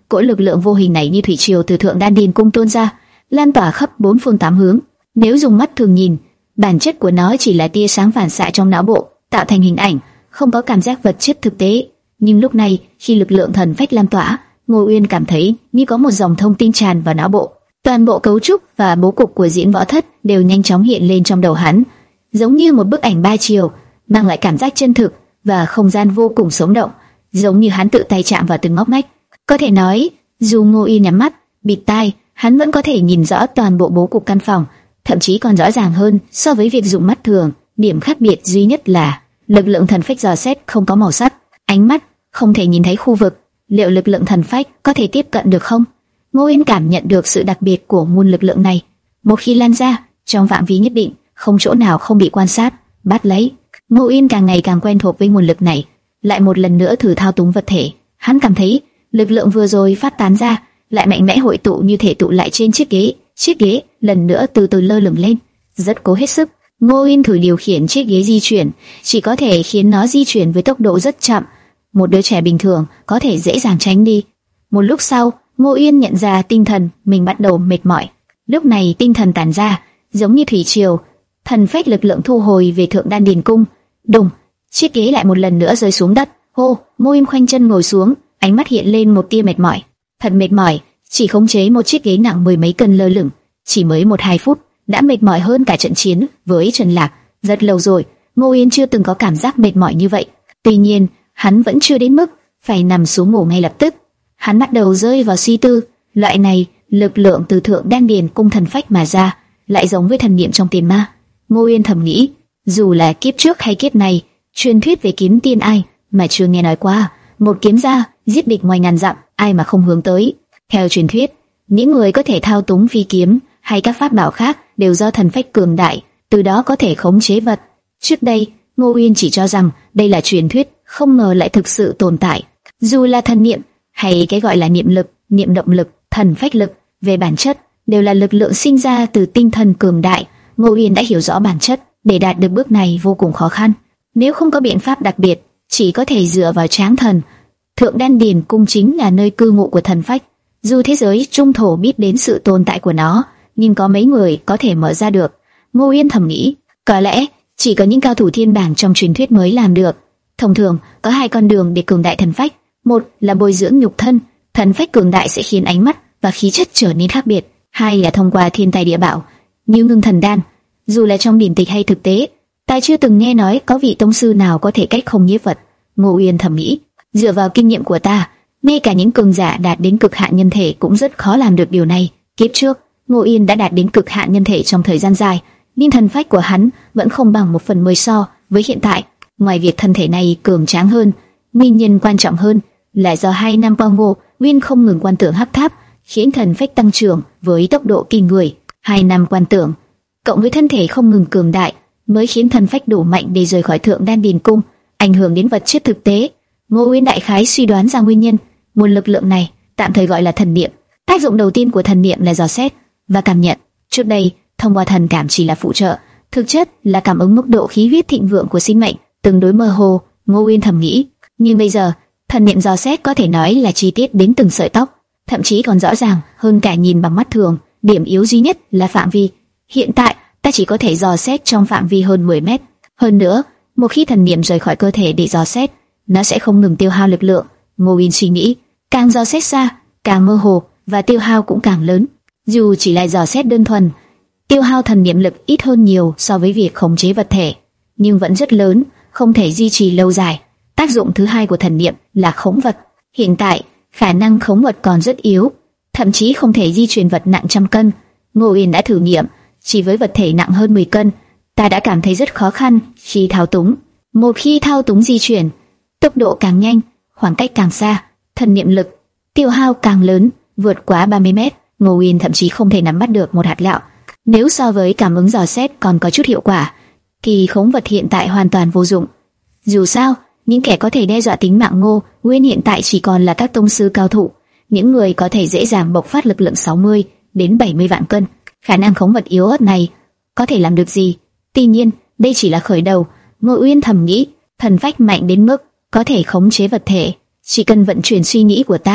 cỗ lực lượng vô hình này như thủy triều từ thượng đan điền cung tuôn ra, lan tỏa khắp bốn phương tám hướng. Nếu dùng mắt thường nhìn, bản chất của nó chỉ là tia sáng phản xạ trong não bộ, tạo thành hình ảnh, không có cảm giác vật chất thực tế. Nhưng lúc này, khi lực lượng thần phách lan tỏa, Ngô Uyên cảm thấy như có một dòng thông tin tràn vào não bộ. Toàn bộ cấu trúc và bố cục của Diễn Võ Thất đều nhanh chóng hiện lên trong đầu hắn, giống như một bức ảnh ba chiều, mang lại cảm giác chân thực và không gian vô cùng sống động, giống như hắn tự tay chạm vào từng ngóc ngách. Có thể nói, dù Ngô Uyên nhắm mắt, bịt tai, hắn vẫn có thể nhìn rõ toàn bộ bố cục căn phòng, thậm chí còn rõ ràng hơn so với việc dùng mắt thường. Điểm khác biệt duy nhất là lực lượng thần phách dò xét không có màu sắc, ánh mắt không thể nhìn thấy khu vực. Liệu lực lượng thần phách có thể tiếp cận được không? Ngô Uyên cảm nhận được sự đặc biệt của nguồn lực lượng này. Một khi lan ra trong phạm vi nhất định, không chỗ nào không bị quan sát, bắt lấy. Ngô Uyên càng ngày càng quen thuộc với nguồn lực này. Lại một lần nữa thử thao túng vật thể, hắn cảm thấy lực lượng vừa rồi phát tán ra lại mạnh mẽ hội tụ như thể tụ lại trên chiếc ghế. Chiếc ghế lần nữa từ từ lơ lửng lên, rất cố hết sức. Ngô Uyên thử điều khiển chiếc ghế di chuyển, chỉ có thể khiến nó di chuyển với tốc độ rất chậm. Một đứa trẻ bình thường có thể dễ dàng tránh đi. Một lúc sau, Ngô Uyên nhận ra tinh thần mình bắt đầu mệt mỏi. Lúc này tinh thần tản ra, giống như thủy triều, thần phách lực lượng thu hồi về thượng đan điền cung. Đùng, chiếc ghế lại một lần nữa rơi xuống đất. Hô, Ngô Uyên khoanh chân ngồi xuống, ánh mắt hiện lên một tia mệt mỏi. Thật mệt mỏi, chỉ khống chế một chiếc ghế nặng mười mấy cân lơ lửng, chỉ mới một hai phút đã mệt mỏi hơn cả trận chiến với Trần Lạc. Rất lâu rồi, Ngô Uyên chưa từng có cảm giác mệt mỏi như vậy. Tuy nhiên, hắn vẫn chưa đến mức phải nằm xuống ngủ ngay lập tức. Hắn bắt đầu rơi vào suy tư. Loại này, lực lượng từ thượng đan điền cung thần phách mà ra, lại giống với thần niệm trong tiền ma. Ngô Uyên thầm nghĩ, dù là kiếp trước hay kiếp này, truyền thuyết về kiếm tiên ai mà chưa nghe nói qua. Một kiếm ra giết địch ngoài ngàn dặm, ai mà không hướng tới. Theo truyền thuyết, những người có thể thao túng phi kiếm hay các pháp bảo khác đều do thần phách cường đại, từ đó có thể khống chế vật. Trước đây, Ngô Uyên chỉ cho rằng đây là truyền thuyết, không ngờ lại thực sự tồn tại. Dù là thần niệm hay cái gọi là niệm lực, niệm động lực, thần phách lực, về bản chất đều là lực lượng sinh ra từ tinh thần cường đại. Ngô Uyên đã hiểu rõ bản chất, để đạt được bước này vô cùng khó khăn. Nếu không có biện pháp đặc biệt, chỉ có thể dựa vào tráng thần. Thượng đan điền cung chính là nơi cư ngụ của thần phách. Dù thế giới trung thổ biết đến sự tồn tại của nó, nhưng có mấy người có thể mở ra được. Ngô Uyên thầm nghĩ, có lẽ chỉ có những cao thủ thiên bảng trong truyền thuyết mới làm được. Thông thường có hai con đường để cường đại thần phách. Một là bồi dưỡng nhục thân, thần phách cường đại sẽ khiến ánh mắt và khí chất trở nên khác biệt. Hai là thông qua thiên tài địa bảo như ngưng thần đan. Dù là trong điển tịch hay thực tế, ta chưa từng nghe nói có vị tông sư nào có thể cách không nhiếp vật. Ngô Uyên thầm nghĩ, dựa vào kinh nghiệm của ta, ngay cả những cường giả đạt đến cực hạn nhân thể cũng rất khó làm được điều này. Kiếp trước, Ngô Uyên đã đạt đến cực hạn nhân thể trong thời gian dài, nhưng thần phách của hắn vẫn không bằng một phần mười so với hiện tại. Ngoài việc thân thể này cường tráng hơn, nguyên nhân quan trọng hơn là do hai năm qua Ngô Uyên không ngừng quan tưởng hấp tháp, khiến thần phách tăng trưởng với tốc độ kinh người. Hai năm quan tưởng cộng với thân thể không ngừng cường đại mới khiến thần phách đủ mạnh để rời khỏi thượng đan điền cung, ảnh hưởng đến vật chất thực tế. Ngô Uyên đại khái suy đoán ra nguyên nhân. Nguồn lực lượng này tạm thời gọi là thần niệm. Tác dụng đầu tiên của thần niệm là dò xét và cảm nhận. Trước đây, thông qua thần cảm chỉ là phụ trợ, thực chất là cảm ứng mức độ khí huyết thịnh vượng của sinh mệnh, tương đối mơ hồ. Ngô Uyên thầm nghĩ, nhưng bây giờ thần niệm dò xét có thể nói là chi tiết đến từng sợi tóc, thậm chí còn rõ ràng hơn cả nhìn bằng mắt thường. Điểm yếu duy nhất là phạm vi. Hiện tại ta chỉ có thể dò xét trong phạm vi hơn mười mét. Hơn nữa, một khi thần niệm rời khỏi cơ thể để dò xét, nó sẽ không ngừng tiêu hao lực lượng. Ngô Uyên suy nghĩ, càng dò xét xa, càng mơ hồ và tiêu hao cũng càng lớn. Dù chỉ là dò xét đơn thuần, tiêu hao thần niệm lực ít hơn nhiều so với việc khống chế vật thể, nhưng vẫn rất lớn, không thể duy trì lâu dài. Tác dụng thứ hai của thần niệm là khống vật. Hiện tại, khả năng khống vật còn rất yếu, thậm chí không thể di chuyển vật nặng trăm cân. Ngô Uyên đã thử nghiệm, chỉ với vật thể nặng hơn mười cân, ta đã cảm thấy rất khó khăn khi thao túng. Một khi thao túng di chuyển, tốc độ càng nhanh, khoảng cách càng xa, thần niệm lực tiêu hao càng lớn, vượt quá ba mươi mét. Ngô Uyên thậm chí không thể nắm bắt được một hạt gạo. Nếu so với cảm ứng dò xét còn có chút hiệu quả, thì khống vật hiện tại hoàn toàn vô dụng. Dù sao, những kẻ có thể đe dọa tính mạng Ngô Uyên hiện tại chỉ còn là các tông sư cao thủ, những người có thể dễ dàng bộc phát lực lượng sáu mươi đến bảy mươi vạn cân. Khả năng khống vật yếu ớt này có thể làm được gì? Tuy nhiên, đây chỉ là khởi đầu. Ngô Uyên thầm nghĩ, thần phách mạnh đến mức có thể khống chế vật thể, chỉ cần vận chuyển suy nghĩ của ta,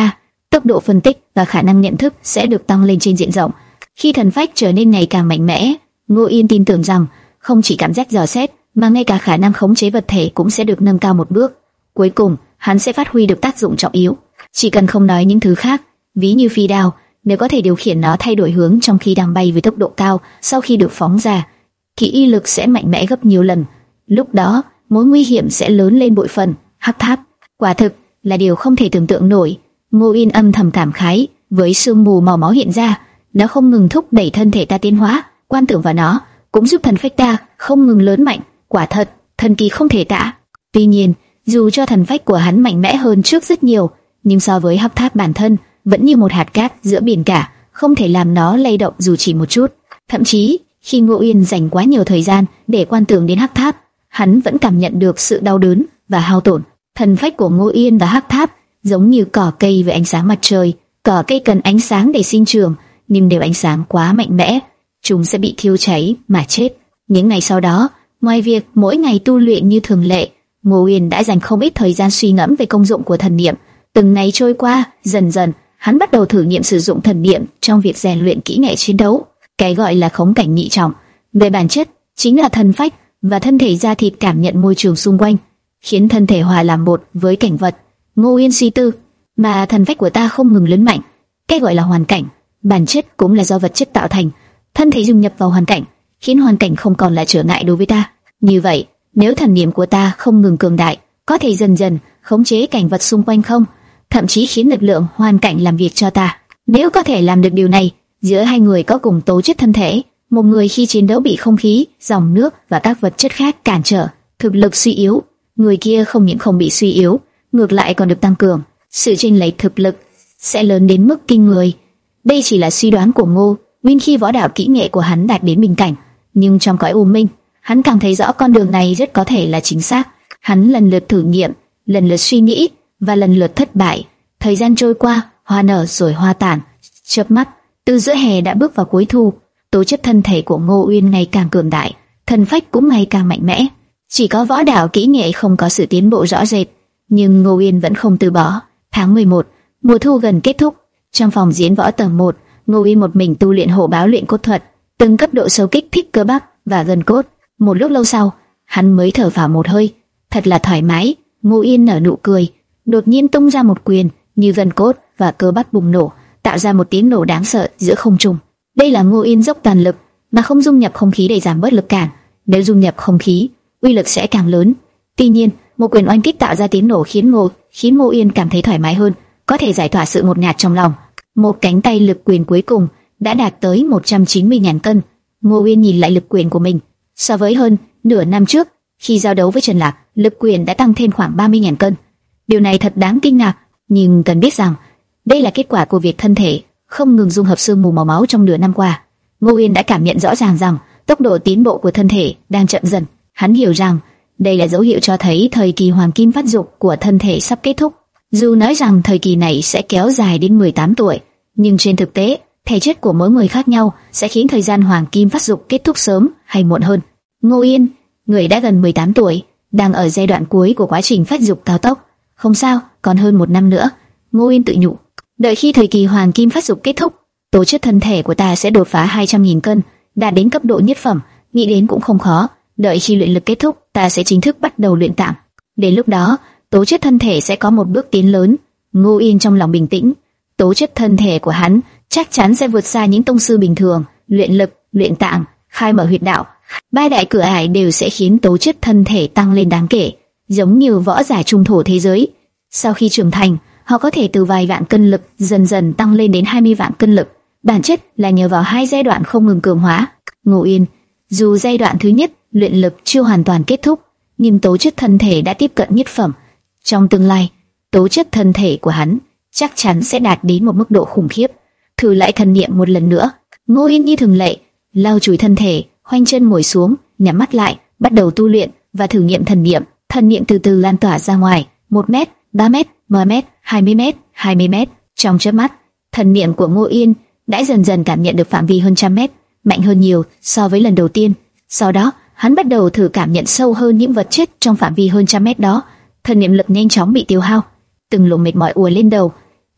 tốc độ phân tích và khả năng nhận thức sẽ được tăng lên trên diện rộng. Khi thần phách trở nên ngày càng mạnh mẽ, Ngô Yên tin tưởng rằng không chỉ cảm giác dò xét mà ngay cả khả năng khống chế vật thể cũng sẽ được nâng cao một bước. Cuối cùng, hắn sẽ phát huy được tác dụng trọng yếu. Chỉ cần không nói những thứ khác, ví như phi đao, nếu có thể điều khiển nó thay đổi hướng trong khi đang bay với tốc độ cao, sau khi được phóng ra, thì uy lực sẽ mạnh mẽ gấp nhiều lần. Lúc đó, mối nguy hiểm sẽ lớn lên bội phần. Hắc tháp, quả thực là điều không thể tưởng tượng nổi. Ngô Yên âm thầm cảm khái, với sương mù màu máu hiện ra, nó không ngừng thúc đẩy thân thể ta tiến hóa, quan tưởng vào nó cũng giúp thần phách ta không ngừng lớn mạnh. Quả thật, thần kỳ không thể tả. Tuy nhiên, dù cho thần phách của hắn mạnh mẽ hơn trước rất nhiều, nhưng so với hắc tháp bản thân, vẫn như một hạt cát giữa biển cả, không thể làm nó lay động dù chỉ một chút. Thậm chí, khi Ngô Yên dành quá nhiều thời gian để quan tưởng đến hắc tháp, hắn vẫn cảm nhận được sự đau đớn và hao tổn. Thần phách của Ngô Yên và hắc tháp giống như cỏ cây với ánh sáng mặt trời. Cỏ cây cần ánh sáng để sinh trưởng, nhưng nếu ánh sáng quá mạnh mẽ, chúng sẽ bị thiêu cháy mà chết. Những ngày sau đó, ngoài việc mỗi ngày tu luyện như thường lệ, Ngô Yên đã dành không ít thời gian suy ngẫm về công dụng của thần niệm. Từng ngày trôi qua, dần dần hắn bắt đầu thử nghiệm sử dụng thần niệm trong việc rèn luyện kỹ nghệ chiến đấu. Cái gọi là khống cảnh nhị trọng, về bản chất chính là thần phách và thân thể da thịt cảm nhận môi trường xung quanh, khiến thân thể hòa làm một với cảnh vật. Ngô Yên suy tư, mà thần phách của ta không ngừng lớn mạnh. Cái gọi là hoàn cảnh, bản chất cũng là do vật chất tạo thành. Thân thể dung nhập vào hoàn cảnh, khiến hoàn cảnh không còn là trở ngại đối với ta. Như vậy, nếu thần niệm của ta không ngừng cường đại, có thể dần dần khống chế cảnh vật xung quanh không? Thậm chí khiến lực lượng hoàn cảnh làm việc cho ta. Nếu có thể làm được điều này, giữa hai người có cùng tố chất thân thể, một người khi chiến đấu bị không khí, dòng nước và các vật chất khác cản trở, thực lực suy yếu, người kia không những không bị suy yếu, ngược lại còn được tăng cường. Sự chênh lệch thực lực sẽ lớn đến mức kinh người. Đây chỉ là suy đoán của Ngô Nguyên khi võ đạo kỹ nghệ của hắn đạt đến bình cảnh, nhưng trong cõi u minh, hắn càng thấy rõ con đường này rất có thể là chính xác. Hắn lần lượt thử nghiệm, lần lượt suy nghĩ và lần lượt thất bại. Thời gian trôi qua, hoa nở rồi hoa tàn. Chớp mắt, từ giữa hè đã bước vào cuối thu. Tố chất thân thể của Ngô Uyên ngày càng cường đại, thần phách cũng ngày càng mạnh mẽ. Chỉ có võ đạo kỹ nghệ không có sự tiến bộ rõ rệt, nhưng Ngô Uyên vẫn không từ bỏ. Tháng mười một, mùa thu gần kết thúc. Trong phòng diễn võ tầng một, Ngô Uyên một mình tu luyện hổ báo luyện cốt thuật, từng cấp độ sâu kích thích cơ bắp và gân cốt. Một lúc lâu sau, hắn mới thở phào một hơi, thật là thoải mái. Ngô Uyên nở nụ cười, đột nhiên tung ra một quyền, như gân cốt và cơ bắp bùng nổ, tạo ra một tiếng nổ đáng sợ giữa không trung. Đây là Ngô Uyên dốc toàn lực, mà không dung nhập không khí để giảm bớt lực cản. Nếu dung nhập không khí, uy lực sẽ càng lớn. Tuy nhiên, một quyền oanh kích tạo ra tiếng nổ khiến Ngô khiến Ngô Uyên cảm thấy thoải mái hơn, có thể giải tỏa sự ngột ngạt trong lòng. Một cánh tay lực quyền cuối cùng đã đạt tới một trăm chín mươi nghìn cân. Ngô Uyên nhìn lại lực quyền của mình, so với hơn nửa năm trước khi giao đấu với Trần Lạc, lực quyền đã tăng thêm khoảng ba mươi nghìn cân. Điều này thật đáng kinh ngạc, nhưng cần biết rằng đây là kết quả của việc thân thể không ngừng dung hợp sương mù màu máu trong nửa năm qua. Ngô Uyên đã cảm nhận rõ ràng rằng tốc độ tiến bộ của thân thể đang chậm dần. Hắn hiểu rằng đây là dấu hiệu cho thấy thời kỳ hoàng kim phát dục của thân thể sắp kết thúc. Dù nói rằng thời kỳ này sẽ kéo dài đến mười tám tuổi, nhưng trên thực tế, thể chất của mỗi người khác nhau sẽ khiến thời gian hoàng kim phát dục kết thúc sớm hay muộn hơn. Ngô Uyên, người đã gần mười tám tuổi, đang ở giai đoạn cuối của quá trình phát dục cao tốc. Không sao, còn hơn một năm nữa. Ngô Uyên tự nhủ. Đợi khi thời kỳ hoàng kim phát dục kết thúc, tố chất thân thể của ta sẽ đột phá hai trăm nghìn cân, đạt đến cấp độ nhất phẩm. Nghĩ đến cũng không khó. Đợi khi luyện lực kết thúc, ta sẽ chính thức bắt đầu luyện tạm. Đến lúc đó, tố chất thân thể sẽ có một bước tiến lớn. Ngô Uyên trong lòng bình tĩnh. Tố chất thân thể của hắn chắc chắn sẽ vượt xa những tông sư bình thường. Luyện lực, luyện tạng, khai mở huyệt đạo, ba đại cửa ải đều sẽ khiến tố chất thân thể tăng lên đáng kể. Giống như võ giả trung thổ thế giới, sau khi trưởng thành, họ có thể từ vài vạn cân lực dần dần tăng lên đến hai mươi vạn cân lực. Bản chất là nhờ vào hai giai đoạn không ngừng cường hóa. Ngô Uyên, dù giai đoạn thứ nhất luyện lực chưa hoàn toàn kết thúc, nhưng tố chất thân thể đã tiếp cận nhất phẩm. Trong tương lai, tố chất thân thể của hắn chắc chắn sẽ đạt đến một mức độ khủng khiếp. Thử lại thần niệm một lần nữa. Ngô Uyên như thường lệ, lau chùi thân thể, khoanh chân ngồi xuống, nhắm mắt lại, bắt đầu tu luyện và thử nghiệm thần niệm. Thần niệm từ từ lan tỏa ra ngoài, một mét, ba mét, mười mét, hai mươi mét, hai mươi mét. Trong chớp mắt, thần niệm của Ngô Uyên đã dần dần cảm nhận được phạm vi hơn trăm mét, mạnh hơn nhiều so với lần đầu tiên. Sau đó, hắn bắt đầu thử cảm nhận sâu hơn những vật chất trong phạm vi hơn trăm mét đó. Thần niệm lực nhanh chóng bị tiêu hao, từng luồng mệt mỏi ùa lên đầu.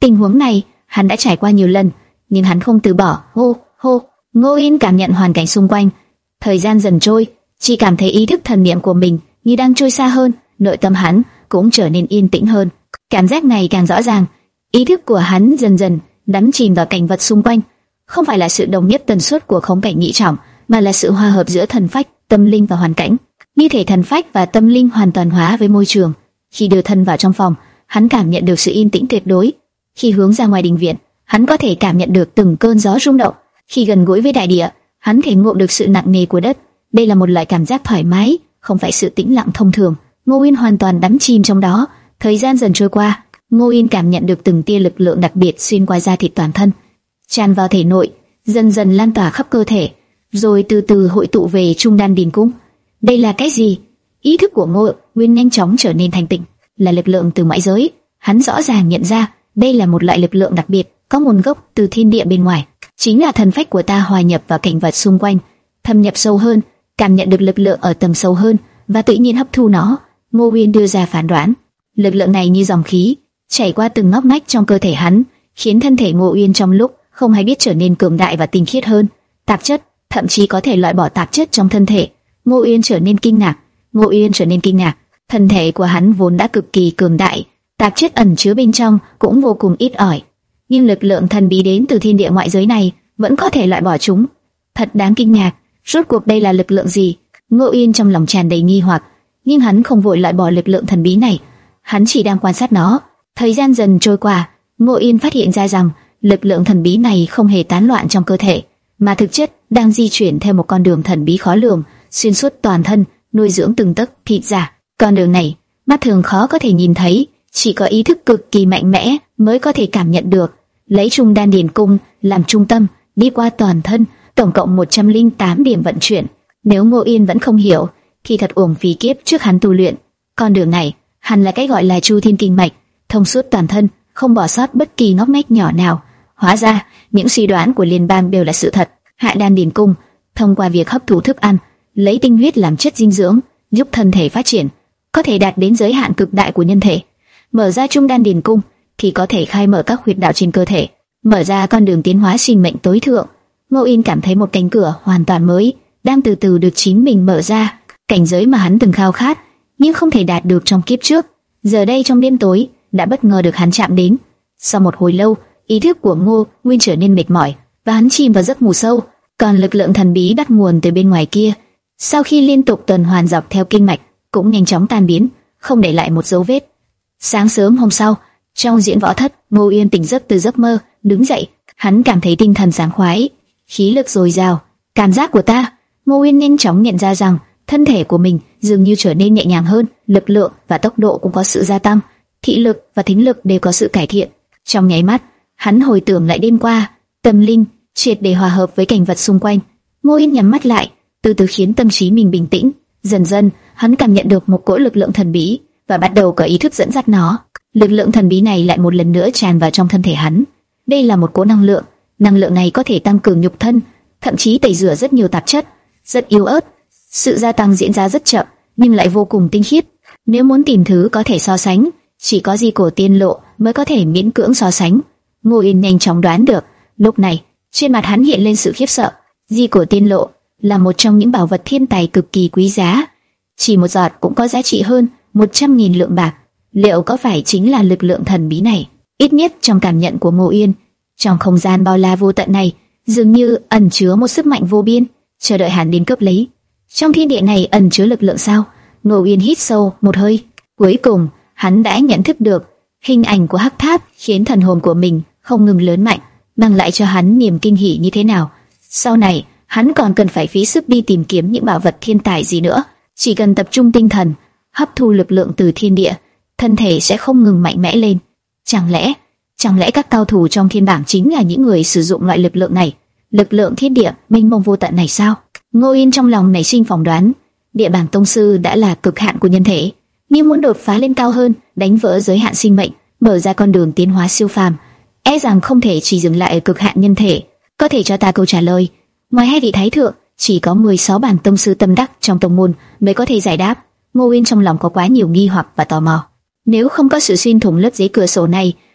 Tình huống này hắn đã trải qua nhiều lần, nhưng hắn không từ bỏ. Hô hô, Ngô Yên cảm nhận hoàn cảnh xung quanh. Thời gian dần trôi, chỉ cảm thấy ý thức thần niệm của mình như đang trôi xa hơn, nội tâm hắn cũng trở nên yên tĩnh hơn. Cảm giác này càng rõ ràng, ý thức của hắn dần dần đắm chìm vào cảnh vật xung quanh, không phải là sự đồng nhất tần suất của khống cảnh nhị trọng, mà là sự hòa hợp giữa thần phách, tâm linh và hoàn cảnh. Như thể thần phách và tâm linh hoàn toàn hóa với môi trường. Khi đưa thân vào trong phòng, hắn cảm nhận được sự yên tĩnh tuyệt đối. Khi hướng ra ngoài đình viện, hắn có thể cảm nhận được từng cơn gió rung động. Khi gần gũi với đại địa, hắn thể ngộ được sự nặng nề của đất. Đây là một loại cảm giác thoải mái, không phải sự tĩnh lặng thông thường. Ngô Uyên hoàn toàn đắm chìm trong đó. Thời gian dần trôi qua, Ngô Uyên cảm nhận được từng tia lực lượng đặc biệt xuyên qua da thịt toàn thân, tràn vào thể nội, dần dần lan tỏa khắp cơ thể, rồi từ từ hội tụ về trung đan điền cung. Đây là cái gì? Ý thức của Ngô Uyên nhanh chóng trở nên thanh tịnh, là lực lượng từ ngoại giới. Hắn rõ ràng nhận ra đây là một loại lực lượng đặc biệt, có nguồn gốc từ thiên địa bên ngoài. Chính là thần phách của ta hòa nhập vào cảnh vật xung quanh, thâm nhập sâu hơn, cảm nhận được lực lượng ở tầng sâu hơn và tự nhiên hấp thu nó. Ngô Uyên đưa ra phán đoán, lực lượng này như dòng khí chảy qua từng ngóc ngách trong cơ thể hắn, khiến thân thể Ngô Uyên trong lúc không hay biết trở nên cường đại và tinh khiết hơn. Tạp chất, thậm chí có thể loại bỏ tạp chất trong thân thể. Ngô Uyên trở nên kinh ngạc. Ngô Uyên trở nên kinh ngạc. Thân thể của hắn vốn đã cực kỳ cường đại, tạp chất ẩn chứa bên trong cũng vô cùng ít ỏi, nhưng lực lượng thần bí đến từ thiên địa ngoại giới này vẫn có thể loại bỏ chúng. Thật đáng kinh ngạc. Rốt cuộc đây là lực lượng gì? Ngô Uyên trong lòng tràn đầy nghi hoặc, nhưng hắn không vội loại bỏ lực lượng thần bí này. Hắn chỉ đang quan sát nó. Thời gian dần trôi qua, Ngô Uyên phát hiện ra rằng lực lượng thần bí này không hề tán loạn trong cơ thể, mà thực chất đang di chuyển theo một con đường thần bí khó lường, xuyên suốt toàn thân, nuôi dưỡng từng tấc thịt da. Con đường này, mắt thường khó có thể nhìn thấy, chỉ có ý thức cực kỳ mạnh mẽ mới có thể cảm nhận được. Lấy trung đan điền cung làm trung tâm, đi qua toàn thân, tổng cộng một trăm lẻ tám điểm vận chuyển. Nếu Ngô Uyên vẫn không hiểu, thì thật uổng phí kiếp trước hắn tu luyện. Con đường này, hẳn là cái gọi là Chu Thiên Kinh mạch, thông suốt toàn thân, không bỏ sót bất kỳ ngóc ngách nhỏ nào. Hóa ra, những suy đoán của Liên Bang đều là sự thật. Hạ đan điền cung, thông qua việc hấp thụ thức ăn, lấy tinh huyết làm chất dinh dưỡng, giúp thân thể phát triển, có thể đạt đến giới hạn cực đại của nhân thể. Mở ra trung đan điền cung, thì có thể khai mở các huyệt đạo trên cơ thể, mở ra con đường tiến hóa sinh mệnh tối thượng. Ngô Uyên cảm thấy một cánh cửa hoàn toàn mới đang từ từ được chính mình mở ra, cảnh giới mà hắn từng khao khát nhưng không thể đạt được trong kiếp trước, giờ đây trong đêm tối đã bất ngờ được hắn chạm đến. Sau một hồi lâu, ý thức của Ngô Uyên trở nên mệt mỏi và hắn chìm vào giấc ngủ sâu. Còn lực lượng thần bí bắt nguồn từ bên ngoài kia, sau khi liên tục tuần hoàn dọc theo kinh mạch, cũng nhanh chóng tan biến, không để lại một dấu vết. Sáng sớm hôm sau, trong diễn võ thất, Ngô Uyên tỉnh giấc từ giấc mơ, đứng dậy, hắn cảm thấy tinh thần sảng khoái, khí lực dồi dào. Cảm giác của ta, Ngô Uyên nhanh chóng nhận ra rằng thân thể của mình dường như trở nên nhẹ nhàng hơn, lực lượng và tốc độ cũng có sự gia tăng, thị lực và thính lực đều có sự cải thiện. Trong nháy mắt, hắn hồi tưởng lại đêm qua, tâm linh triệt để hòa hợp với cảnh vật xung quanh. Ngô Uyên nhắm mắt lại, từ từ khiến tâm trí mình bình tĩnh. Dần dần, hắn cảm nhận được một cỗ lực lượng thần bí và bắt đầu có ý thức dẫn dắt nó. Lực lượng thần bí này lại một lần nữa tràn vào trong thân thể hắn. Đây là một cỗ năng lượng, năng lượng này có thể tăng cường nhục thân, thậm chí tẩy rửa rất nhiều tạp chất, rất yếu ớt. Sự gia tăng diễn ra rất chậm, nhưng lại vô cùng tinh khiết. Nếu muốn tìm thứ có thể so sánh, chỉ có Di Cổ Tiên Lộ mới có thể miễn cưỡng so sánh. Ngô Uyên nhanh chóng đoán được. Lúc này, trên mặt hắn hiện lên sự khiếp sợ. Di Cổ Tiên Lộ là một trong những bảo vật thiên tài cực kỳ quý giá, chỉ một giọt cũng có giá trị hơn một trăm nghìn lượng bạc. Liệu có phải chính là lực lượng thần bí này? Ít nhất trong cảm nhận của Ngô Uyên, trong không gian bao la vô tận này dường như ẩn chứa một sức mạnh vô biên, chờ đợi hắn đến cướp lấy. Trong thiên địa này ẩn chứa lực lượng sao? Ngô Uyên hít sâu một hơi, cuối cùng hắn đã nhận thức được hình ảnh của hắc tháp khiến thần hồn của mình không ngừng lớn mạnh, mang lại cho hắn niềm kinh hỉ như thế nào. Sau này hắn còn cần phải phí sức đi tìm kiếm những bảo vật thiên tài gì nữa? Chỉ cần tập trung tinh thần, hấp thu lực lượng từ thiên địa, thân thể sẽ không ngừng mạnh mẽ lên. Chẳng lẽ, chẳng lẽ các cao thủ trong thiên bảng chính là những người sử dụng loại lực lượng này, lực lượng thiên địa mênh mông vô tận này sao? Ngô Uyên trong lòng nảy sinh phỏng đoán, địa bảng tông sư đã là cực hạn của nhân thể, nhưng muốn đột phá lên cao hơn, đánh vỡ giới hạn sinh mệnh, mở ra con đường tiến hóa siêu phàm, e rằng không thể chỉ dừng lại ở cực hạn nhân thể. Có thể cho ta câu trả lời? Ngoài hai vị thái thượng, chỉ có mười sáu bảng tông sư tâm đắc trong tông môn mới có thể giải đáp. Ngô Uyên trong lòng có quá nhiều nghi hoặc và tò mò. Nếu không có sự xuyên thủng lớp giấy cửa sổ này,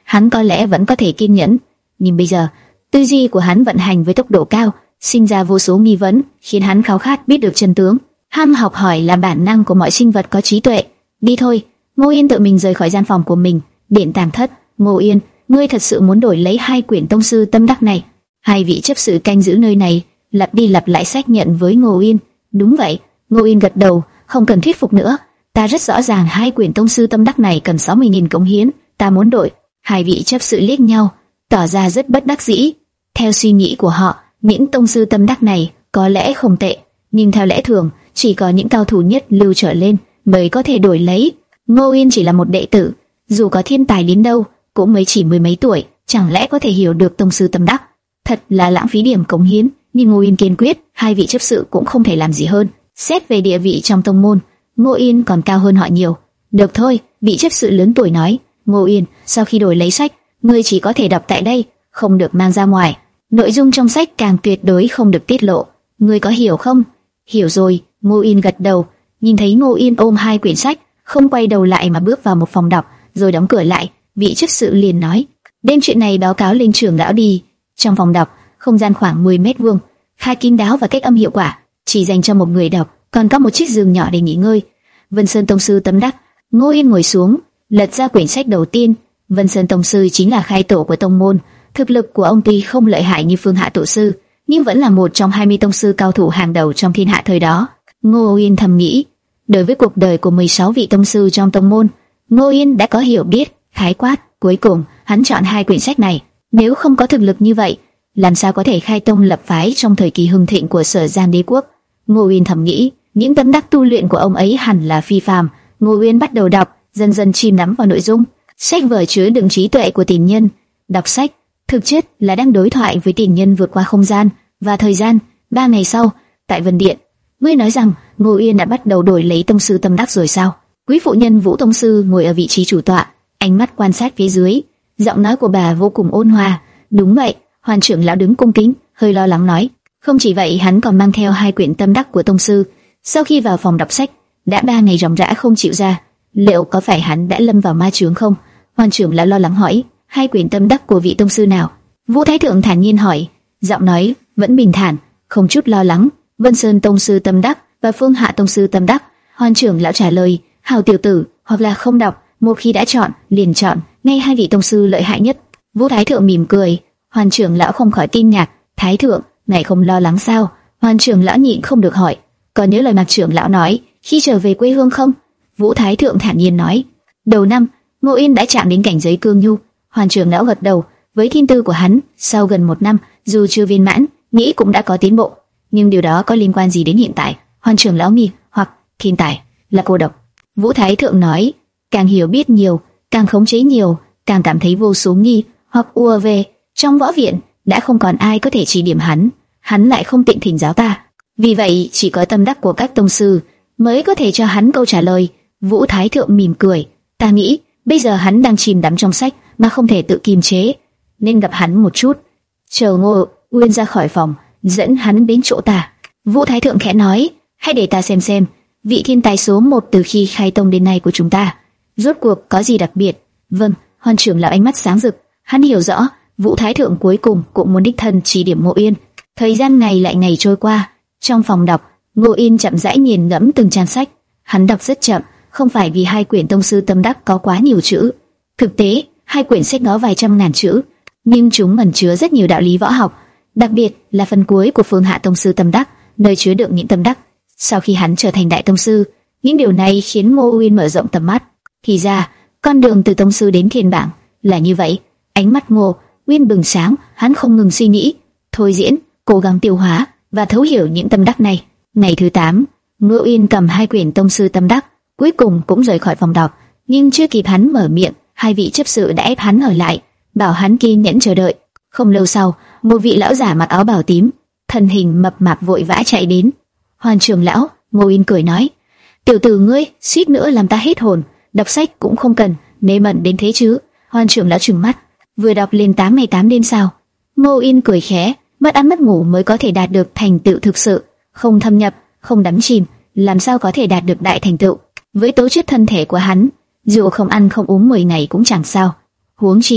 hắn có lẽ vẫn có thể kiên nhẫn, nhưng bây giờ tư duy của hắn vận hành với tốc độ cao, sinh ra vô số nghi vấn, khiến hắn khao khát biết được chân tướng. Ham học hỏi là bản năng của mọi sinh vật có trí tuệ. Đi thôi. Ngô Yên tự mình rời khỏi gian phòng của mình. Điện tàng thất. Ngô Yên, ngươi thật sự muốn đổi lấy hai quyển tông sư tâm đắc này? Hai vị chấp sự canh giữ nơi này lặp đi lặp lại xác nhận với Ngô Yên. Đúng vậy. Ngô Yên gật đầu, không cần thuyết phục nữa. Ta rất rõ ràng hai quyển tông sư tâm đắc này cần sáu mươi nghìn cống hiến, ta muốn đổi. Hai vị chấp sự liếc nhau, tỏ ra rất bất đắc dĩ. Theo suy nghĩ của họ, những tông sư tâm đắc này có lẽ không tệ, nhưng theo lẽ thường, chỉ có những cao thủ nhất lưu trở lên mới có thể đổi lấy. Ngô Yên chỉ là một đệ tử, dù có thiên tài đến đâu, cũng mới chỉ mười mấy tuổi, chẳng lẽ có thể hiểu được tông sư tâm đắc? Thật là lãng phí điểm cống hiến. Nhưng Ngô Yên kiên quyết, hai vị chấp sự cũng không thể làm gì hơn. Xét về địa vị trong tông môn, Ngô Yên còn cao hơn họ nhiều. Được thôi, vị chấp sự lớn tuổi nói. Ngô Yên, sau khi đổi lấy sách, ngươi chỉ có thể đọc tại đây, không được mang ra ngoài. Nội dung trong sách càng tuyệt đối không được tiết lộ. Ngươi có hiểu không? Hiểu rồi. Ngô Yên gật đầu. Nhìn thấy Ngô Yên ôm hai quyển sách, không quay đầu lại mà bước vào một phòng đọc, rồi đóng cửa lại. Vị chấp sự liền nói: đem chuyện này báo cáo lên trưởng lão đi. Trong phòng đọc, không gian khoảng mười mét vuông, khá kín đáo và cách âm hiệu quả, chỉ dành cho một người đọc, còn có một chiếc giường nhỏ để nghỉ ngơi. Vân Sơn tông sư tâm đắc. Ngô Yên ngồi xuống, lật ra quyển sách đầu tiên. Vân Sơn tông sư chính là khai tổ của tông môn. Thực lực của ông tuy không lợi hại như Phương Hạ tổ sư, nhưng vẫn là một trong hai mươi tông sư cao thủ hàng đầu trong thiên hạ thời đó. Ngô Yên thầm nghĩ, đối với cuộc đời của mười sáu vị tông sư trong tông môn, Ngô Yên đã có hiểu biết khái quát. Cuối cùng, hắn chọn hai quyển sách này. Nếu không có thực lực như vậy, làm sao có thể khai tông lập phái trong thời kỳ hưng thịnh của Sở Gian Đế quốc? Ngô Yên thầm nghĩ, những tâm đắc tu luyện của ông ấy hẳn là phi phàm. Ngô Yên bắt đầu đọc, dần dần chìm đắm vào nội dung. Sách vở chứa đựng trí tuệ của tiền nhân. Đọc sách, thực chất là đang đối thoại với tiền nhân vượt qua không gian và thời gian. Ba ngày sau, tại Vân Điện, ngươi nói rằng Ngô Yên đã bắt đầu đổi lấy tông sư tâm đắc rồi sao? Quý phụ nhân Vũ tông sư ngồi ở vị trí chủ tọa, ánh mắt quan sát phía dưới. Giọng nói của bà vô cùng ôn hòa. Đúng vậy. Hoàn trưởng lão đứng cung kính, hơi lo lắng nói. Không chỉ vậy, hắn còn mang theo hai quyển tâm đắc của tông sư. Sau khi vào phòng đọc sách, đã ba ngày ròng rã không chịu ra. Liệu có phải hắn đã lâm vào ma chướng không? Hoàn trưởng lão lo lắng hỏi. Hai quyển tâm đắc của vị tông sư nào? Vũ Thái Thượng thản nhiên hỏi, giọng nói vẫn bình thản, không chút lo lắng. Vân Sơn tông sư tâm đắc và Phương Hạ tông sư tâm đắc. Hoàn trưởng lão trả lời, hào tiểu tử, hoặc là không đọc, một khi đã chọn, liền chọn ngay hai vị tông sư lợi hại nhất. Vũ Thái Thượng mỉm cười. Hoàn trưởng lão không khỏi kinh ngạc. Thái thượng, ngài không lo lắng sao? Hoàn trưởng lão nhịn không được hỏi. Còn nhớ lời Mạc trưởng lão nói khi trở về quê hương không? Vũ Thái Thượng thản nhiên nói. Đầu năm, Ngô Yên đã chạm đến cảnh giới cương nhu. Hoàn trưởng lão gật đầu. Với thiên tư của hắn, sau gần một năm, dù chưa viên mãn, nghĩ cũng đã có tiến bộ. Nhưng điều đó có liên quan gì đến hiện tại? Hoàn trưởng lão nghi hoặc thiên tài là cô độc. Vũ Thái Thượng nói, càng hiểu biết nhiều, càng khống chế nhiều, càng cảm thấy vô số nghi hoặc ùa về. Trong võ viện đã không còn ai có thể chỉ điểm hắn, hắn lại không tịnh thỉnh giáo ta. Vì vậy chỉ có tâm đắc của các tông sư mới có thể cho hắn câu trả lời. Vũ Thái Thượng mỉm cười. Ta nghĩ bây giờ hắn đang chìm đắm trong sách mà không thể tự kiềm chế, nên gặp hắn một chút. Chờ Ngô Uyên ra khỏi phòng, dẫn hắn đến chỗ ta. Vũ Thái Thượng khẽ nói, hãy để ta xem xem vị thiên tài số một từ khi khai tông đến nay của chúng ta rốt cuộc có gì đặc biệt. Vâng. Hoàn trưởng lão ánh mắt sáng rực, hắn hiểu rõ Vũ Thái Thượng cuối cùng cũng muốn đích thân chỉ điểm Ngô Yên. Thời gian ngày lại ngày trôi qua, trong phòng đọc, Ngô Yên chậm rãi nghiền ngẫm từng trang sách. Hắn đọc rất chậm, không phải vì hai quyển tông sư tâm đắc có quá nhiều chữ. Thực tế, hai quyển sách có vài trăm ngàn chữ, nhưng chúng ẩn chứa rất nhiều đạo lý võ học, đặc biệt là phần cuối của Phương Hạ tông sư tâm đắc, nơi chứa đựng những tâm đắc sau khi hắn trở thành đại tông sư. Những điều này khiến Ngô Uyên mở rộng tầm mắt. Thì ra, con đường từ tông sư đến thiên bảng là như vậy. Ánh mắt Ngô Uyên bừng sáng, hắn không ngừng suy nghĩ, thôi diễn, cố gắng tiêu hóa và thấu hiểu những tâm đắc này. Ngày thứ tám, Ngô Uyên cầm hai quyển tông sư tâm đắc, cuối cùng cũng rời khỏi phòng đọc. Nhưng chưa kịp hắn mở miệng, hai vị chấp sự đã ép hắn ở lại, bảo hắn kiên nhẫn chờ đợi. Không lâu sau, một vị lão giả mặc áo bào tím, thân hình mập mạp vội vã chạy đến. Hoàn trưởng lão, Ngô Uyên cười nói, tiểu tử ngươi suýt nữa làm ta hết hồn, đọc sách cũng không cần mê mẩn đến thế chứ. Hoàn trưởng lão trừng mắt, vừa đọc lên tám ngày tám đêm sao? Ngô Uyên cười khẽ, mất ăn mất ngủ mới có thể đạt được thành tựu thực sự, không thâm nhập, không đắm chìm, làm sao có thể đạt được đại thành tựu? Với tố chất thân thể của hắn, dù không ăn không uống mười ngày cũng chẳng sao. Huống chi,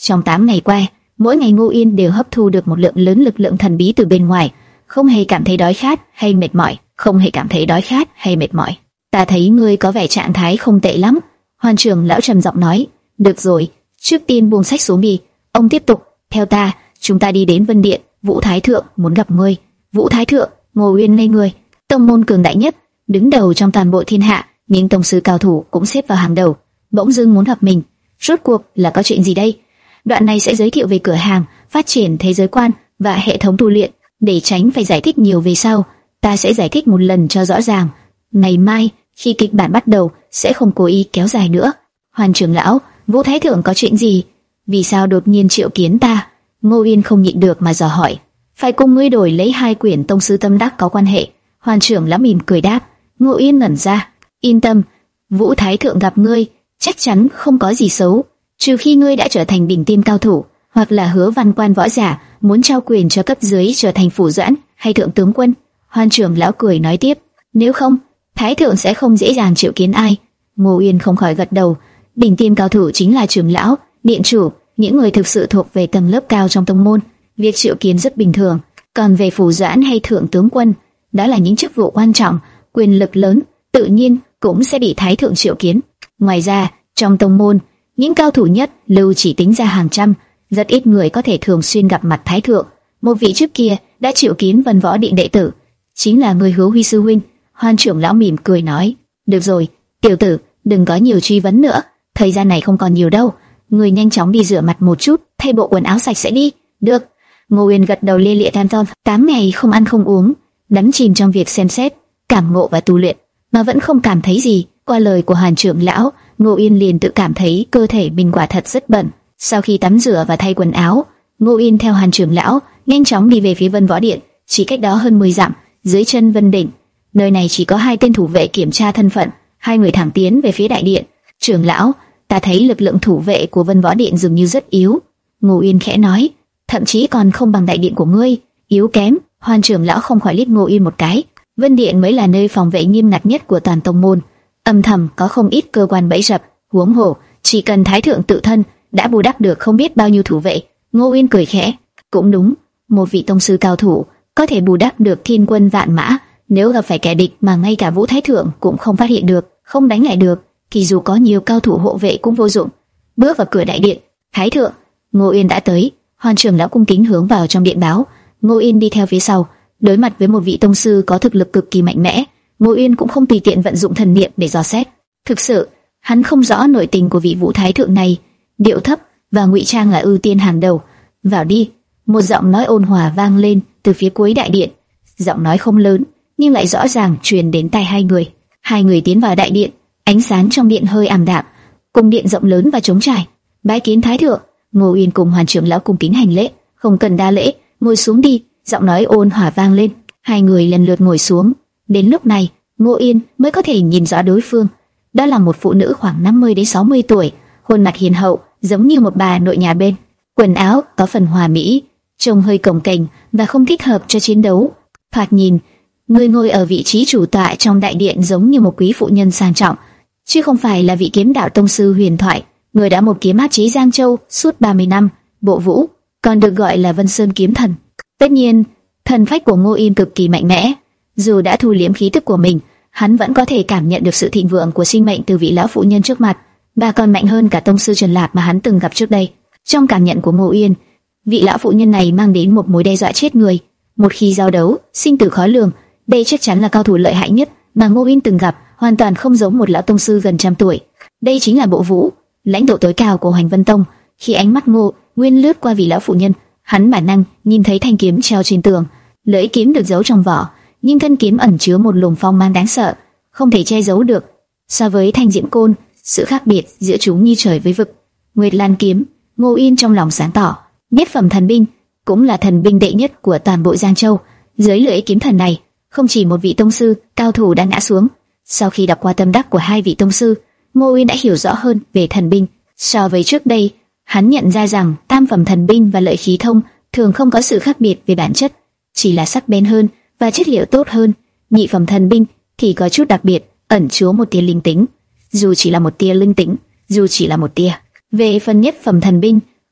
Trong tám ngày qua, mỗi ngày Ngô Yên đều hấp thu được một lượng lớn lực lượng thần bí từ bên ngoài, không hề cảm thấy đói khát hay mệt mỏi, không hề cảm thấy đói khát hay mệt mỏi. Ta thấy ngươi có vẻ trạng thái không tệ lắm. Hoàn trưởng lão trầm giọng nói. Được rồi, trước tiên buông sách xuống đi. Ông tiếp tục. Theo ta, chúng ta đi đến Vân Điện. Vũ Thái Thượng muốn gặp ngươi. Vũ Thái Thượng? Ngô Uyên ngây người. Tông môn cường đại nhất, đứng đầu trong toàn bộ thiên hạ, những tông sư cao thủ cũng xếp vào hàng đầu, bỗng dưng muốn gặp mình. Rốt cuộc là có chuyện gì đây? Đoạn này sẽ giới thiệu về cửa hàng, phát triển thế giới quan và hệ thống tu luyện. Để tránh phải giải thích nhiều về sau, ta sẽ giải thích một lần cho rõ ràng. Ngày mai, khi kịch bản bắt đầu, sẽ không cố ý kéo dài nữa. Hoàn trưởng lão, Vũ Thái Thượng có chuyện gì? Vì sao đột nhiên triệu kiến ta? Ngô Yên không nhịn được mà dò hỏi. Phải cùng ngươi đổi lấy hai quyển tông sư tâm đắc có quan hệ. Hoàn trưởng lão mỉm cười đáp. Ngô Yên ngẩn ra. Yên tâm, Vũ Thái Thượng gặp ngươi chắc chắn không có gì xấu, trừ khi ngươi đã trở thành đỉnh tiêm cao thủ, hoặc là Hứa Văn quan võ giả muốn trao quyền cho cấp dưới trở thành phủ doãn hay thượng tướng quân. Hoàn trưởng lão cười nói tiếp. Nếu không, Thái Thượng sẽ không dễ dàng triệu kiến ai. Ngô Yên không khỏi gật đầu. Đỉnh tiêm cao thủ chính là trưởng lão, điện chủ, những người thực sự thuộc về tầng lớp cao trong tông môn. Việc triệu kiến rất bình thường. Còn về phủ doãn hay thượng tướng quân, đó là những chức vụ quan trọng, quyền lực lớn, tự nhiên cũng sẽ bị Thái Thượng triệu kiến. Ngoài ra, trong tông môn, những cao thủ nhất lưu chỉ tính ra hàng trăm, rất ít người có thể thường xuyên gặp mặt Thái Thượng. Một vị trước kia đã triệu kiến Vân Võ Điện đệ tử, chính là người Hứa Huy sư huynh. Hoan trưởng lão mỉm cười nói. Được rồi, tiểu tử, đừng có nhiều truy vấn nữa, thời gian này không còn nhiều đâu. Người nhanh chóng đi rửa mặt một chút, thay bộ quần áo sạch sẽ đi. Được. Ngô Uyên gật đầu lia lịa cam đoan. Tám ngày không ăn không uống, đắm chìm trong việc xem xét, cảm ngộ và tu luyện, mà vẫn không cảm thấy gì. Qua lời của Hàn trưởng lão, Ngô Uyên liền tự cảm thấy cơ thể mình quả thật rất bẩn. Sau khi tắm rửa và thay quần áo, Ngô Uyên theo Hàn trưởng lão nhanh chóng đi về phía Vân Võ Điện. Chỉ cách đó hơn mười dặm, dưới chân Vân Đỉnh, nơi này chỉ có hai tên thủ vệ kiểm tra thân phận. Hai người thẳng tiến về phía đại điện. Trưởng lão, ta thấy lực lượng thủ vệ của Vân Võ Điện dường như rất yếu. Ngô Uyên khẽ nói. Thậm chí còn không bằng đại điện của ngươi, yếu kém. Hoan trưởng lão không khỏi liếc Ngô Uyên một cái. Vân Điện mới là nơi phòng vệ nghiêm ngặt nhất của toàn tông môn, âm thầm có không ít cơ quan bẫy rập. Huống hồ, chỉ cần Thái Thượng tự thân đã bù đắp được không biết bao nhiêu thủ vệ. Ngô Uyên cười khẽ. Cũng đúng, một vị tông sư cao thủ có thể bù đắp được thiên quân vạn mã. Nếu gặp phải kẻ địch mà ngay cả Vũ Thái Thượng cũng không phát hiện được, không đánh lại được, thì dù có nhiều cao thủ hộ vệ cũng vô dụng. Bước vào cửa đại điện, Thái Thượng, Ngô Uyên đã tới. Hoan trưởng lão cung kính hướng vào trong điện báo. Ngô Uyên đi theo phía sau. Đối mặt với một vị tông sư có thực lực cực kỳ mạnh mẽ, Ngô Uyên cũng không tùy tiện vận dụng thần niệm để dò xét. Thực sự, hắn không rõ nội tình của vị Vũ Thái Thượng này. Điệu thấp và ngụy trang là ưu tiên hàng đầu. Vào đi. Một giọng nói ôn hòa vang lên từ phía cuối đại điện. Giọng nói không lớn, nhưng lại rõ ràng truyền đến tai hai người. Hai người tiến vào đại điện. Ánh sáng trong điện hơi ảm đạm. Cung điện rộng lớn và trống trải. Bái kiến Thái Thượng. Ngô Uyên cùng Hoàn trưởng lão cung kính hành lễ. Không cần đa lễ, ngồi xuống đi. Giọng nói ôn hòa vang lên. Hai người lần lượt ngồi xuống. Đến lúc này, Ngô Uyên mới có thể nhìn rõ đối phương. Đó là một phụ nữ khoảng năm mươi đến sáu mươi tuổi, khuôn mặt hiền hậu, giống như một bà nội nhà bên. Quần áo có phần hòa mỹ, trông hơi cồng kềnh và không thích hợp cho chiến đấu. Thoạt nhìn, người ngồi ở vị trí chủ tọa trong đại điện giống như một quý phụ nhân sang trọng, chứ không phải là vị kiếm đạo tông sư huyền thoại, người đã một kiếm áp chế Giang Châu suốt ba mươi năm. Bộ Vũ còn được gọi là Vân Sơn kiếm thần. Tất nhiên, thần phách của Ngô Yên cực kỳ mạnh mẽ. Dù đã thu liếm khí tức của mình, hắn vẫn có thể cảm nhận được sự thịnh vượng của sinh mệnh từ vị lão phụ nhân trước mặt. Bà còn mạnh hơn cả tông sư Trần Lạc mà hắn từng gặp trước đây. Trong cảm nhận của Ngô Yên, vị lão phụ nhân này mang đến một mối đe dọa chết người. Một khi giao đấu, sinh tử khó lường. Đây chắc chắn là cao thủ lợi hại nhất mà Ngô Yên từng gặp, hoàn toàn không giống một lão tông sư gần trăm tuổi. Đây chính là Bộ Vũ, lãnh tụ tối cao của Hoành Vân Tông. Khi ánh mắt Ngô Nguyên lướt qua vị lão phụ nhân, hắn bản năng nhìn thấy thanh kiếm treo trên tường. Lưỡi kiếm được giấu trong vỏ, nhưng thân kiếm ẩn chứa một luồng phong mang đáng sợ, không thể che giấu được. So với thanh diễm côn, sự khác biệt giữa chúng như trời với vực. Nguyệt Lan kiếm, Ngô Yên trong lòng sáng tỏ, nhất phẩm thần binh, cũng là thần binh đệ nhất của toàn bộ Giang Châu. Dưới lưỡi kiếm thần này, không chỉ một vị tông sư cao thủ đã ngã xuống. Sau khi đọc qua tâm đắc của hai vị tông sư, Ngô Uyên đã hiểu rõ hơn về thần binh. So với trước đây, hắn nhận ra rằng tam phẩm thần binh và lợi khí thông thường không có sự khác biệt về bản chất, chỉ là sắc bén hơn và chất liệu tốt hơn. Nhị phẩm thần binh thì có chút đặc biệt, ẩn chứa một tia linh tính, dù chỉ là một tia linh tính, dù chỉ là một tia. Về phần nhất phẩm thần binh,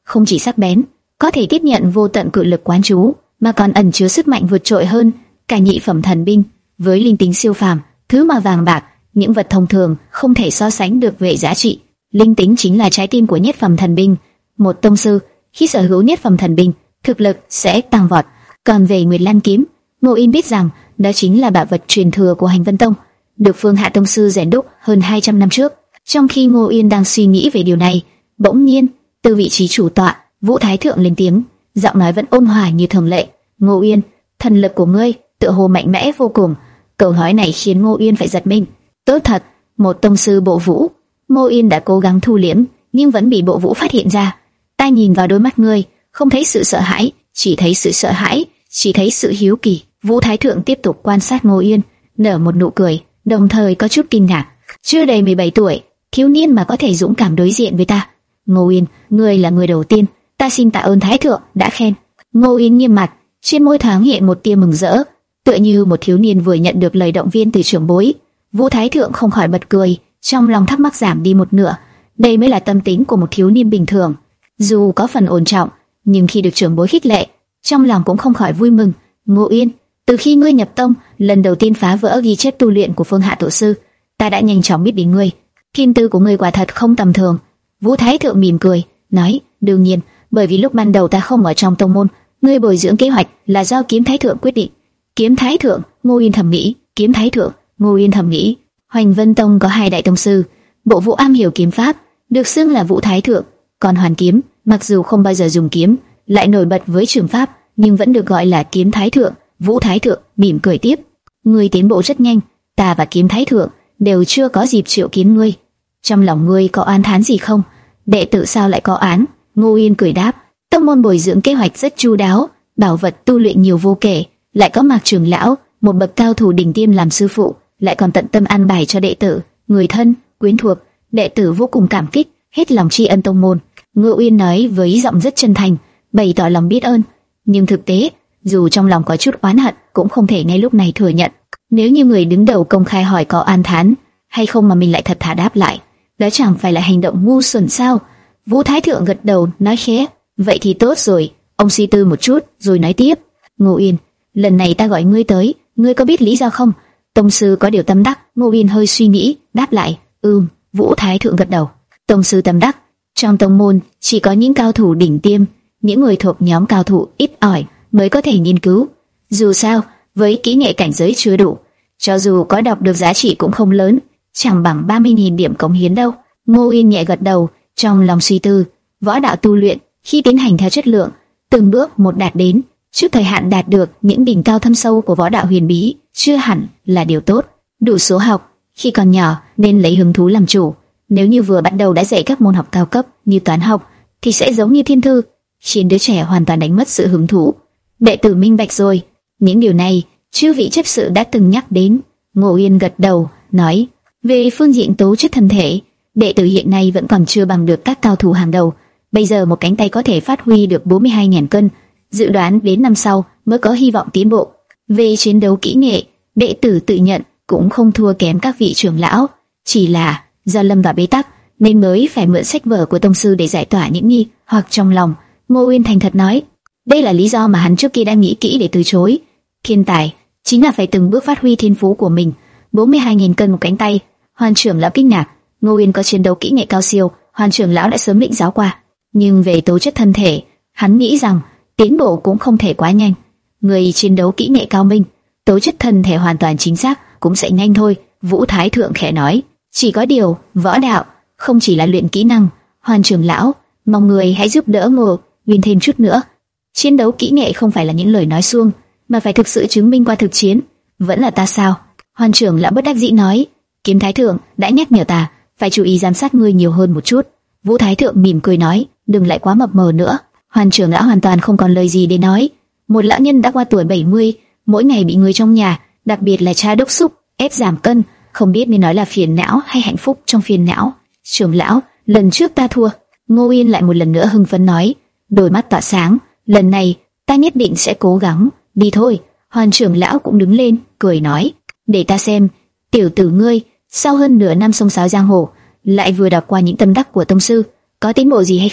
không chỉ sắc bén, có thể tiếp nhận vô tận cự lực quán chú, mà còn ẩn chứa sức mạnh vượt trội hơn cả nhị phẩm thần binh. Với linh tính siêu phàm, thứ mà vàng bạc, những vật thông thường không thể so sánh được về giá trị. Linh tính chính là trái tim của nhất phẩm thần binh. Một tông sư khi sở hữu nhất phẩm thần binh, thực lực sẽ tăng vọt. Còn về Nguyệt Lan kiếm, Ngô Yên biết rằng đó chính là bảo vật truyền thừa của Hành Vân Tông, được Phương Hạ tông sư rèn đúc hơn hai trăm năm trước. Trong khi Ngô Yên đang suy nghĩ về điều này, bỗng nhiên từ vị trí chủ tọa, Vũ Thái Thượng lên tiếng, giọng nói vẫn ôn hòa như thường lệ. Ngô Yên, thần lực của ngươi tựa hồ mạnh mẽ vô cùng. Câu nói này khiến Ngô Yên phải giật mình. Tốt thật, một tông sư bộ vũ. Ngô Yên đã cố gắng thu liễm, nhưng vẫn bị bộ vũ phát hiện ra. Ta nhìn vào đôi mắt ngươi, không thấy sự sợ hãi, chỉ thấy sự sợ hãi, chỉ thấy sự hiếu kỳ. Vũ Thái Thượng tiếp tục quan sát Ngô Yên, nở một nụ cười, đồng thời có chút kinh ngạc. Chưa đầy mười bảy tuổi, thiếu niên mà có thể dũng cảm đối diện với ta. Ngô Yên, ngươi là người đầu tiên, ta xin tạ ơn Thái Thượng đã khen. Ngô Yên nghiêm mặt, trên môi thoáng hiện một tia mừng rỡ, tựa như một thiếu niên vừa nhận được lời động viên từ trưởng bối. Vũ Thái Thượng không khỏi bật cười, trong lòng thắc mắc giảm đi một nửa. Đây mới là tâm tính của một thiếu niên bình thường. Dù có phần ổn trọng, nhưng khi được trưởng bối khích lệ, trong lòng cũng không khỏi vui mừng. Ngô Yên, từ khi ngươi nhập tông, lần đầu tiên phá vỡ ghi chép tu luyện của Phương Hạ tổ sư, ta đã nhanh chóng biết đến ngươi. Thiên tư của ngươi quả thật không tầm thường. Vũ Thái Thượng mỉm cười, nói, đương nhiên, bởi vì lúc ban đầu ta không ở trong tông môn, ngươi bồi dưỡng kế hoạch là do Kiếm Thái Thượng quyết định. Kiếm Thái Thượng, Ngô Yên thầm nghĩ, Kiếm Thái Thượng, Ngô Yên thầm nghĩ. Hoành Vân Tông có hai đại tông sư, Bộ Vũ am hiểu kiếm pháp, được xưng là Vũ Thái Thượng, còn Hoàn Kiếm, mặc dù không bao giờ dùng kiếm, lại nổi bật với trường pháp, nhưng vẫn được gọi là Kiếm Thái Thượng. Vũ Thái Thượng mỉm cười tiếp, ngươi tiến bộ rất nhanh, ta và Kiếm Thái Thượng đều chưa có dịp triệu kiến ngươi. Trong lòng ngươi có oán thán gì không? Đệ tử sao lại có án? Ngô Yên cười đáp, tông môn bồi dưỡng kế hoạch rất chu đáo, bảo vật tu luyện nhiều vô kể, lại có Mạc trưởng lão, một bậc cao thủ đỉnh tiêm làm sư phụ, lại còn tận tâm an bài cho đệ tử, người thân, quyến thuộc, đệ tử vô cùng cảm kích, hết lòng tri ân tông môn. Ngô Yên nói với giọng rất chân thành, bày tỏ lòng biết ơn, nhưng thực tế, dù trong lòng có chút oán hận, cũng không thể ngay lúc này thừa nhận. Nếu như người đứng đầu công khai hỏi có oan thán hay không mà mình lại thật thà đáp lại, đó chẳng phải là hành động ngu xuẩn sao? Vũ Thái Thượng gật đầu nói khẽ, vậy thì tốt rồi. Ông suy tư một chút rồi nói tiếp, Ngô Yên, lần này ta gọi ngươi tới, ngươi có biết lý do không? Tông sư có điều tâm đắc. Ngô Yên hơi suy nghĩ, đáp lại, ừm. Vũ Thái Thượng gật đầu. Tông sư tâm đắc, trong tông môn chỉ có những cao thủ đỉnh tiêm, những người thuộc nhóm cao thủ ít ỏi mới có thể nghiên cứu. Dù sao, với kỹ nghệ cảnh giới chưa đủ, cho dù có đọc được giá trị cũng không lớn, chẳng bằng ba mươi nghìn điểm cống hiến đâu. Ngô Yên nhẹ gật đầu, trong lòng suy tư, võ đạo tu luyện khi tiến hành theo chất lượng, từng bước một đạt đến, trước thời hạn đạt được những đỉnh cao thâm sâu của võ đạo huyền bí, chưa hẳn là điều tốt. Đủ số học, khi còn nhỏ nên lấy hứng thú làm chủ. Nếu như vừa bắt đầu đã dạy các môn học cao cấp như toán học, thì sẽ giống như thiên thư, khiến đứa trẻ hoàn toàn đánh mất sự hứng thú. Đệ tử minh bạch rồi, những điều này chư vị chấp sự đã từng nhắc đến. Ngô Yên gật đầu, nói, về phương diện tố chất thân thể, đệ tử hiện nay vẫn còn chưa bằng được các cao thủ hàng đầu. Bây giờ một cánh tay có thể phát huy được bốn mươi hai nghìn cân, dự đoán đến năm sau mới có hy vọng tiến bộ. Về chiến đấu kỹ nghệ, đệ tử tự nhận cũng không thua kém các vị trưởng lão, chỉ là do lâm vào bế tắc nên mới phải mượn sách vở của tông sư để giải tỏa những nghi hoặc trong lòng. Ngô Uyên thành thật nói, đây là lý do mà hắn trước kia đã nghĩ kỹ để từ chối. Thiên tài chính là phải từng bước phát huy thiên phú của mình. bốn mươi hai nghìn cân một cánh tay. Hoàn trưởng lão kinh ngạc, Ngô Uyên có chiến đấu kỹ nghệ cao siêu, Hoàn trưởng lão đã sớm lĩnh giáo qua. Nhưng về tố chất thân thể, hắn nghĩ rằng tiến bộ cũng không thể quá nhanh. Người chiến đấu kỹ nghệ cao minh, tố chất thân thể hoàn toàn chính xác cũng sẽ nhanh thôi. Vũ Thái Thượng khẽ nói, chỉ có điều võ đạo không chỉ là luyện kỹ năng. Hoàn trưởng lão, mong người hãy giúp đỡ Ngô Uyên thêm chút nữa. Chiến đấu kỹ nghệ không phải là những lời nói suông, mà phải thực sự chứng minh qua thực chiến. Vẫn là ta sao? Hoàn trưởng lão bất đắc dĩ nói, Kiếm Thái Thượng đã nhắc nhở ta phải chú ý giám sát ngươi nhiều hơn một chút. Vũ Thái Thượng mỉm cười nói, đừng lại quá mập mờ nữa. Hoàn trưởng lão hoàn toàn không còn lời gì để nói. Một lão nhân đã qua tuổi bảy mươi, mỗi ngày bị người trong nhà, đặc biệt là cha đốc thúc ép giảm cân, không biết nên nói là phiền não hay hạnh phúc trong phiền não. Trưởng lão, lần trước ta thua. Ngô Uyên lại một lần nữa hưng phấn nói, đôi mắt tỏa sáng, lần này ta nhất định sẽ cố gắng. Đi thôi. Hoàn trưởng lão cũng đứng lên, cười nói, để ta xem, tiểu tử ngươi sau hơn nửa năm sông sáo giang hồ, lại vừa đọc qua những tâm đắc của tông sư, có tiến bộ gì hay không?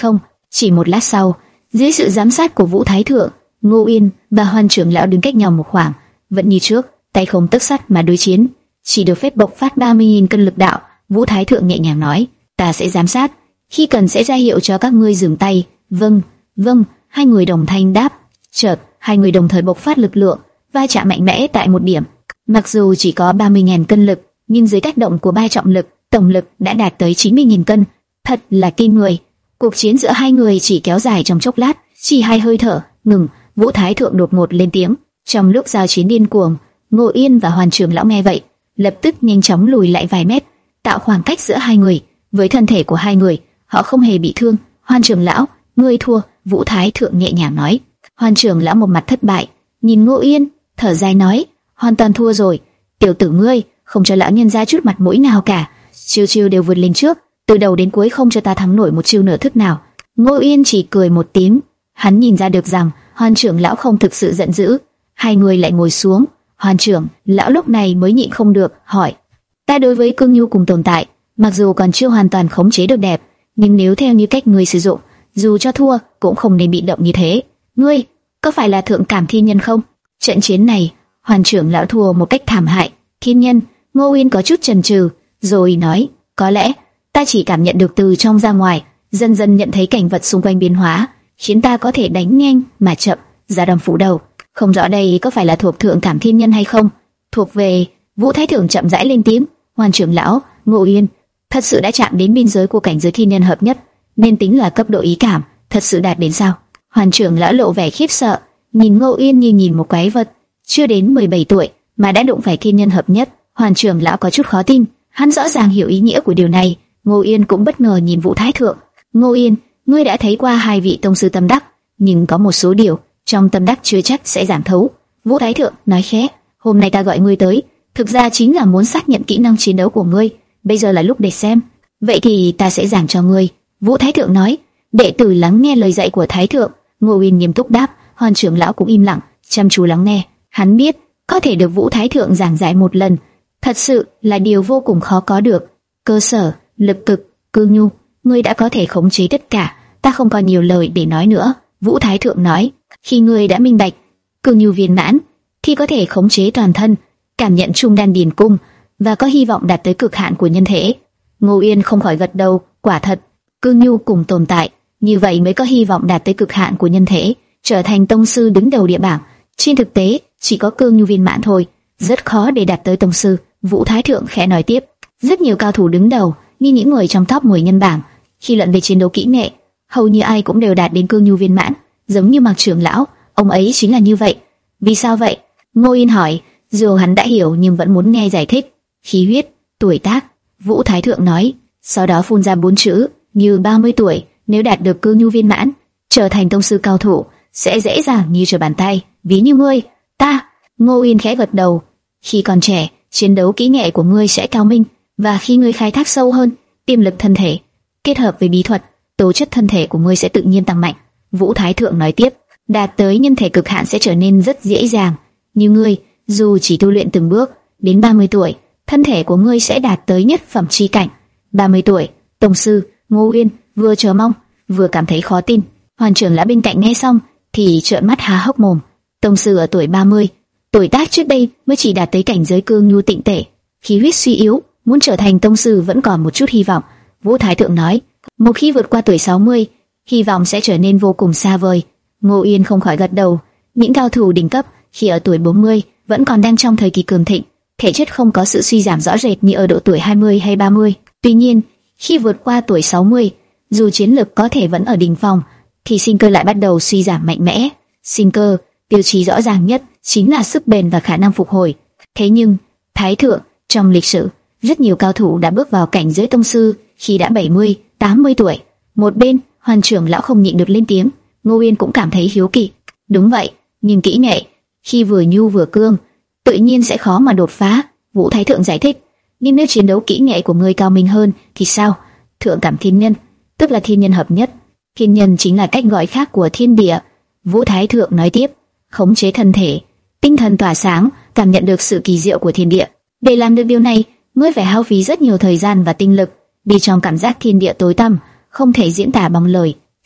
Chỉ một lát sau, dưới sự giám sát của Vũ Thái Thượng, Ngô Yên và Hoan trưởng lão đứng cách nhau một khoảng, vẫn như trước, tay không tấc sắt mà đối chiến. Chỉ được phép bộc phát ba mươi nghìn cân lực đạo. Vũ Thái Thượng nhẹ nhàng nói, ta sẽ giám sát, khi cần sẽ ra hiệu cho các ngươi dừng tay. Vâng, vâng. Hai người đồng thanh đáp. Chợt, hai người đồng thời bộc phát lực lượng, va chạm mạnh mẽ tại một điểm. Mặc dù chỉ có ba mươi nghìn cân lực, nhưng dưới tác động của ba trọng lực, tổng lực đã đạt tới chín mươi nghìn cân. Thật là kinh người. Cuộc chiến giữa hai người chỉ kéo dài trong chốc lát, chỉ hai hơi thở ngừng. Vũ Thái Thượng đột ngột lên tiếng. Trong lúc giao chiến điên cuồng, Ngô Yên và Hoàn trưởng lão nghe vậy, lập tức nhanh chóng lùi lại vài mét, tạo khoảng cách giữa hai người. Với thân thể của hai người, họ không hề bị thương. Hoàn trưởng lão, ngươi thua. Vũ Thái Thượng nhẹ nhàng nói. Hoàn trưởng lão một mặt thất bại, nhìn Ngô Yên, thở dài nói, hoàn toàn thua rồi. Tiểu tử ngươi, không cho lão nhân ra chút mặt mũi nào cả. Chiêu chiêu đều vượt lên trước, từ đầu đến cuối không cho ta thắng nổi một chiêu nửa thức nào. Ngô Yên chỉ cười một tiếng, hắn nhìn ra được rằng Hoàn trưởng lão không thực sự giận dữ. Hai người lại ngồi xuống. Hoàn trưởng lão lúc này mới nhịn không được hỏi, ta đối với Cương Nhu cùng tồn tại, mặc dù còn chưa hoàn toàn khống chế được đẹp, nhưng nếu theo như cách ngươi sử dụng, dù cho thua cũng không nên bị động như thế. Ngươi có phải là thượng cảm thiên nhân không? Trận chiến này, Hoàn trưởng lão thua một cách thảm hại. Thiên nhân? Ngô Uyên có chút chần chừ, rồi nói, có lẽ ta chỉ cảm nhận được từ trong ra ngoài, dần dần nhận thấy cảnh vật xung quanh biến hóa, khiến ta có thể đánh nhanh mà chậm, ra đòn phủ đầu. Không rõ đây có phải là thuộc thượng cảm thiên nhân hay không? Thuộc về. Vũ Thái Thượng chậm rãi lên tiếng. Hoàn trưởng lão, Ngô Uyên thật sự đã chạm đến biên giới của cảnh giới thiên nhân hợp nhất, nên tính là cấp độ ý cảm, thật sự đạt đến sao? Hoàn trưởng lão lộ vẻ khiếp sợ, nhìn Ngô Uyên như nhìn một quái vật, chưa đến mười bảy tuổi mà đã đụng phải thiên nhân hợp nhất. Hoàn trưởng lão có chút khó tin, hắn rõ ràng hiểu ý nghĩa của điều này. Ngô Uyên cũng bất ngờ nhìn Vũ Thái Thượng. Ngô Uyên, ngươi đã thấy qua hai vị tông sư tâm đắc, nhưng có một số điều trong tâm đắc chưa chắc sẽ giảm thấu. Vũ Thái Thượng nói khẽ, hôm nay ta gọi ngươi tới, thực ra chính là muốn xác nhận kỹ năng chiến đấu của ngươi. Bây giờ là lúc để xem. Vậy thì ta sẽ giảng cho ngươi. Vũ Thái Thượng nói. Đệ tử lắng nghe lời dạy của Thái Thượng. Ngô Uyên nghiêm túc đáp. Hoàn trưởng lão cũng im lặng, chăm chú lắng nghe. Hắn biết, có thể được Vũ Thái Thượng giảng giải một lần, thật sự là điều vô cùng khó có được. Cơ sở, lực cực, Cương Nhu, ngươi đã có thể khống chế tất cả. Ta không còn nhiều lời để nói nữa. Vũ Thái Thượng nói. Khi ngươi đã minh bạch Cương Nhu viên mãn, thì có thể khống chế toàn thân, cảm nhận trung đan điền cung, và có hy vọng đạt tới cực hạn của nhân thể. Ngô Uyên không khỏi gật đầu. Quả thật, Cương Nhu cùng tồn tại, như vậy mới có hy vọng đạt tới cực hạn của nhân thể, trở thành tông sư đứng đầu địa bảng. Trên thực tế, chỉ có Cương Nhu viên mãn thôi, rất khó để đạt tới tông sư. Vũ Thái Thượng khẽ nói tiếp. Rất nhiều cao thủ đứng đầu, như những người trong top mười nhân bảng, khi luận về chiến đấu kỹ nghệ, hầu như ai cũng đều đạt đến Cương Nhu viên mãn. Giống như Mạc trưởng lão, ông ấy chính là như vậy. Vì sao vậy? Ngô Uyên hỏi. Dù hắn đã hiểu nhưng vẫn muốn nghe giải thích. Khí huyết, tuổi tác. Vũ Thái Thượng nói, sau đó phun ra bốn chữ, như ba mươi tuổi, nếu đạt được Cương Nhu viên mãn, trở thành tông sư cao thủ, sẽ dễ dàng như trở bàn tay. Ví như ngươi, ta. Ngô Uyên khẽ gật đầu. Khi còn trẻ, chiến đấu kỹ nghệ của ngươi sẽ cao minh, và khi ngươi khai thác sâu hơn, tiềm lực thân thể kết hợp với bí thuật, tố chất thân thể của ngươi sẽ tự nhiên tăng mạnh. Vũ Thái Thượng nói tiếp, đạt tới nhân thể cực hạn sẽ trở nên rất dễ dàng. Như ngươi, dù chỉ tu luyện từng bước, đến ba mươi tuổi, thân thể của ngươi sẽ đạt tới nhất phẩm chi cảnh. ba mươi tuổi, tông sư. Ngô Uyên vừa chờ mong, vừa cảm thấy khó tin. Hoàn trưởng lão bên cạnh nghe xong thì trợn mắt há hốc mồm. Tông sư ở tuổi ba mươi, tuổi tác trước đây mới chỉ đạt tới cảnh giới Cương Nhu tịnh tể, khí huyết suy yếu, muốn trở thành tông sư vẫn còn một chút hy vọng. Vũ Thái Thượng nói, một khi vượt qua tuổi sáu mươi, hy vọng sẽ trở nên vô cùng xa vời. Ngô Uyên không khỏi gật đầu. Những cao thủ đỉnh cấp khi ở tuổi bốn mươi vẫn còn đang trong thời kỳ cường thịnh, thể chất không có sự suy giảm rõ rệt như ở độ tuổi hai mươi hay ba mươi. Tuy nhiên, khi vượt qua tuổi sáu mươi, dù chiến lực có thể vẫn ở đỉnh phong, thì sinh cơ lại bắt đầu suy giảm mạnh mẽ. Sinh cơ, tiêu chí rõ ràng nhất chính là sức bền và khả năng phục hồi. Thế nhưng, Thái Thượng, trong lịch sử, rất nhiều cao thủ đã bước vào cảnh giới tông sư khi đã bảy mươi, tám mươi tuổi. Một bên, Hoàn trưởng lão không nhịn được lên tiếng. Ngô Uyên cũng cảm thấy hiếu kỳ. Đúng vậy, nhưng kỹ nghệ khi vừa nhu vừa cương, tự nhiên sẽ khó mà đột phá. Vũ Thái Thượng giải thích. Nhưng nếu chiến đấu kỹ nghệ của ngươi cao minh hơn thì sao? Thượng cảm thiên nhân, tức là thiên nhân hợp nhất. Thiên nhân chính là cách gọi khác của thiên địa. Vũ Thái Thượng nói tiếp, khống chế thân thể, tinh thần tỏa sáng, cảm nhận được sự kỳ diệu của thiên địa. Để làm được điều này, ngươi phải hao phí rất nhiều thời gian và tinh lực, đi trong cảm giác thiên địa tối tăm, không thể diễn tả bằng lời.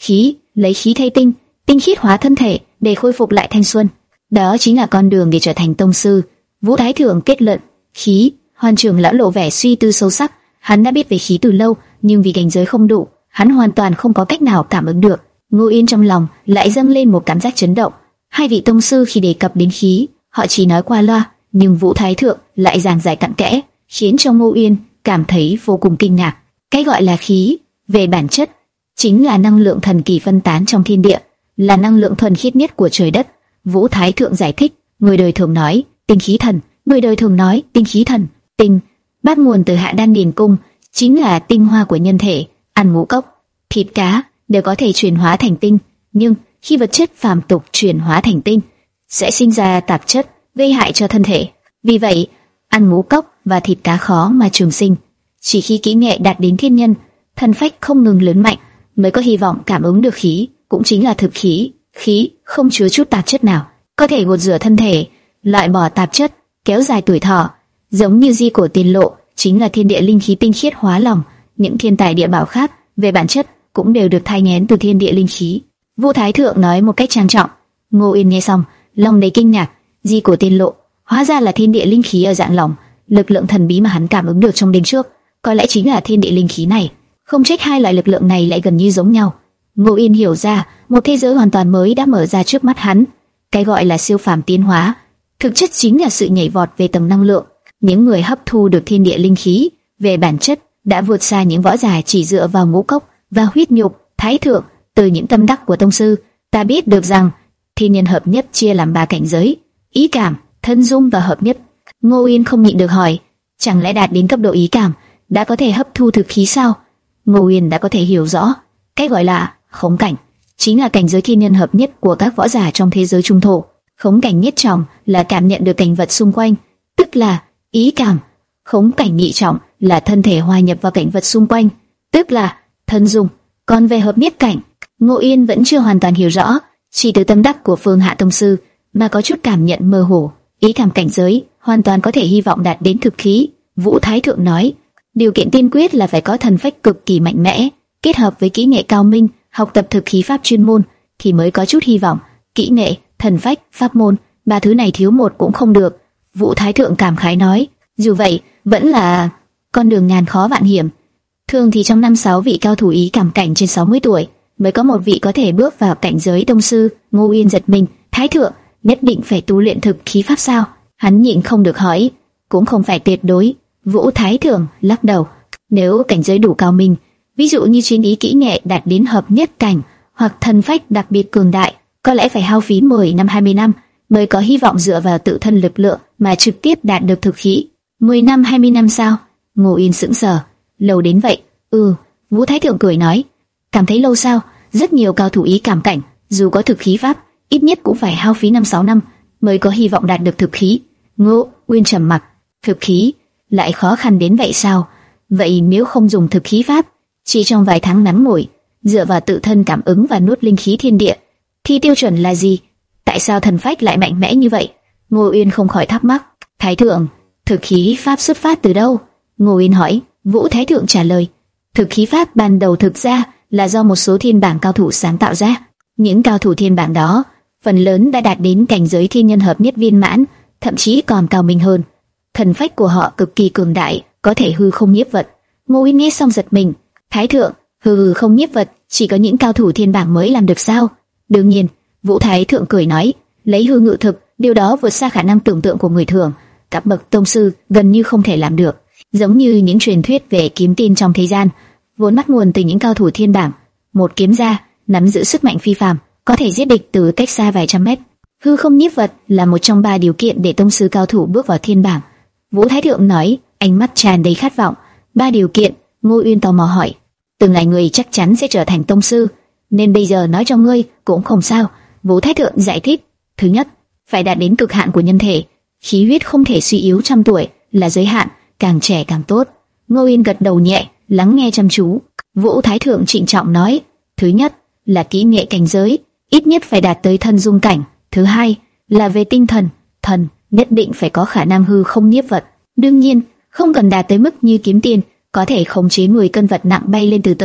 khí, lấy khí thay tinh, tinh khiết hóa thân thể để khôi phục lại thanh xuân. Đó chính là con đường để trở thành tông sư. Vũ Thái Thượng kết luận. Khí, Hoan trưởng lão lộ vẻ suy tư sâu sắc. Hắn đã biết về khí từ lâu, nhưng vì cảnh giới không đủ, hắn hoàn toàn không có cách nào cảm ứng được. Ngô Yên trong lòng lại dâng lên một cảm giác chấn động. Hai vị tông sư khi đề cập đến khí, họ chỉ nói qua loa, nhưng Vũ Thái Thượng lại giảng giải cặn kẽ, khiến cho Ngô Yên cảm thấy vô cùng kinh ngạc. Cái gọi là khí, về bản chất chính là năng lượng thần kỳ phân tán trong thiên địa, là năng lượng thuần khiết nhất của trời đất. Vũ Thái Thượng giải thích, người đời thường nói tinh khí thần, người đời thường nói tinh khí thần, tinh bắt nguồn từ Hạ Đan Điền Cung, chính là tinh hoa của nhân thể. Ăn ngũ cốc, thịt cá đều có thể chuyển hóa thành tinh, nhưng khi vật chất phàm tục chuyển hóa thành tinh, sẽ sinh ra tạp chất gây hại cho thân thể. Vì vậy, ăn ngũ cốc và thịt cá khó mà trường sinh. Chỉ khi kỹ nghệ đạt đến thiên nhân, thân phách không ngừng lớn mạnh, mới có hy vọng cảm ứng được khí, cũng chính là thực khí. Khí không chứa chút tạp chất nào, có thể gột rửa thân thể, loại bỏ tạp chất, kéo dài tuổi thọ. Giống như di cổ tiền lộ, chính là thiên địa linh khí tinh khiết hóa lòng. Những thiên tài địa bảo khác, về bản chất cũng đều được thai nghén từ thiên địa linh khí. Vũ Thái Thượng nói một cách trang trọng. Ngô Yên nghe xong, lòng đầy kinh ngạc. Di cổ tiên lộ, hóa ra là thiên địa linh khí ở dạng lòng. Lực lượng thần bí mà hắn cảm ứng được trong đêm trước, có lẽ chính là thiên địa linh khí này. Không trách hai loại lực lượng này lại gần như giống nhau. Ngô Yên hiểu ra, một thế giới hoàn toàn mới đã mở ra trước mắt hắn. Cái gọi là siêu phàm tiến hóa, thực chất chính là sự nhảy vọt về tầng năng lượng. Những người hấp thu được thiên địa linh khí, về bản chất đã vượt xa những võ giả chỉ dựa vào ngũ cốc và huyết nhục. Thái Thượng, từ những tâm đắc của tông sư, ta biết được rằng thiên nhân hợp nhất chia làm ba cảnh giới: ý cảm, thân dung và hợp nhất. Ngô Yên không nhịn được hỏi, chẳng lẽ đạt đến cấp độ ý cảm đã có thể hấp thu thực khí sao? Ngô Yên đã có thể hiểu rõ, cái gọi là khống cảnh chính là cảnh giới thiên nhân hợp nhất của các võ giả trong thế giới trung thổ. Khống cảnh nhất trọng là cảm nhận được cảnh vật xung quanh, tức là ý cảm. Khống cảnh nhị trọng là thân thể hòa nhập vào cảnh vật xung quanh, tức là thân dung. Còn về hợp nhất cảnh, Ngô Yên vẫn chưa hoàn toàn hiểu rõ, chỉ từ tâm đắc của Phương Hạ tông sư mà có chút cảm nhận mơ hồ. Ý cảm cảnh giới hoàn toàn có thể hy vọng đạt đến thực khí. Vũ Thái Thượng nói, điều kiện tiên quyết là phải có thần phách cực kỳ mạnh mẽ, kết hợp với kỹ nghệ cao minh, học tập thực khí pháp chuyên môn thì mới có chút hy vọng. Kỹ nghệ, thần phách, pháp môn, ba thứ này thiếu một cũng không được. Vũ Thái Thượng cảm khái nói, dù vậy vẫn là con đường ngàn khó vạn hiểm. Thường thì trong năm sáu vị cao thủ ý cảm cảnh trên sáu mươi tuổi mới có một vị có thể bước vào cảnh giới tông sư. Ngô Yên giật mình, Thái Thượng nhất định phải tu luyện thực khí pháp sao? Hắn nhịn không được hỏi. Cũng không phải tuyệt đối. Vũ Thái Thượng lắc đầu, nếu cảnh giới đủ cao minh, ví dụ như chuyên ý kỹ nghệ đạt đến hợp nhất cảnh hoặc thần phách đặc biệt cường đại, có lẽ phải hao phí mười năm hai mươi năm mới có hy vọng dựa vào tự thân lực lượng mà trực tiếp đạt được thực khí. Mười năm hai mươi năm sao? Ngô Yên sững sờ. Lâu đến vậy? Ừ. Vũ Thái Thượng cười nói, cảm thấy lâu sao? Rất nhiều cao thủ ý cảm cảnh, dù có thực khí pháp, ít nhất cũng phải hao phí năm sáu năm mới có hy vọng đạt được thực khí. Ngô Uyên trầm mặc, thực khí lại khó khăn đến vậy sao? Vậy nếu không dùng thực khí pháp, chỉ trong vài tháng ngắn ngủi, dựa vào tự thân cảm ứng và nuốt linh khí thiên địa, thì tiêu chuẩn là gì? Tại sao thần phách lại mạnh mẽ như vậy? Ngô Uyên không khỏi thắc mắc. Thái Thượng, thực khí pháp xuất phát từ đâu? Ngô Uyên hỏi. Vũ Thái Thượng trả lời, thực khí pháp ban đầu thực ra là do một số thiên bảng cao thủ sáng tạo ra. Những cao thủ thiên bảng đó, phần lớn đã đạt đến cảnh giới thiên nhân hợp nhất viên mãn, thậm chí còn cao minh hơn. Thần phách của họ cực kỳ cường đại, có thể hư không nhiếp vật. Ngô Uyên nghe xong giật mình. Thái Thượng, hư hư không nhiếp vật chỉ có những cao thủ thiên bảng mới làm được sao? Đương nhiên. Vũ Thái Thượng cười nói, lấy hư ngự thực, điều đó vượt xa khả năng tưởng tượng của người thường. Các bậc tông sư gần như không thể làm được. Giống như những truyền thuyết về kiếm tiên trong thế gian, vốn bắt nguồn từ những cao thủ thiên bảng. Một kiếm ra, nắm giữ sức mạnh phi phàm, có thể giết địch từ cách xa vài trăm mét. Hư không nhiếp vật là một trong ba điều kiện để tông sư cao thủ bước vào thiên bảng. Vũ Thái Thượng nói, ánh mắt tràn đầy khát vọng. Ba điều kiện? Ngô Uyên tò mò hỏi. Từng ngày người chắc chắn sẽ trở thành tông sư, nên bây giờ nói cho ngươi cũng không sao. Vũ Thái Thượng giải thích. Thứ nhất, phải đạt đến cực hạn của nhân thể, khí huyết không thể suy yếu trăm tuổi là giới hạn, càng trẻ càng tốt. Ngô Uyên gật đầu nhẹ, lắng nghe chăm chú. Vũ Thái Thượng trịnh trọng nói, thứ nhất là kỹ nghệ cảnh giới, ít nhất phải đạt tới thân dung cảnh. Thứ hai là về tinh thần, thần nhất định phải có khả năng hư không nhiếp vật. Đương nhiên, không cần đạt tới mức như kiếm tiên, có thể khống chế mười cân vật nặng bay lên từ từ,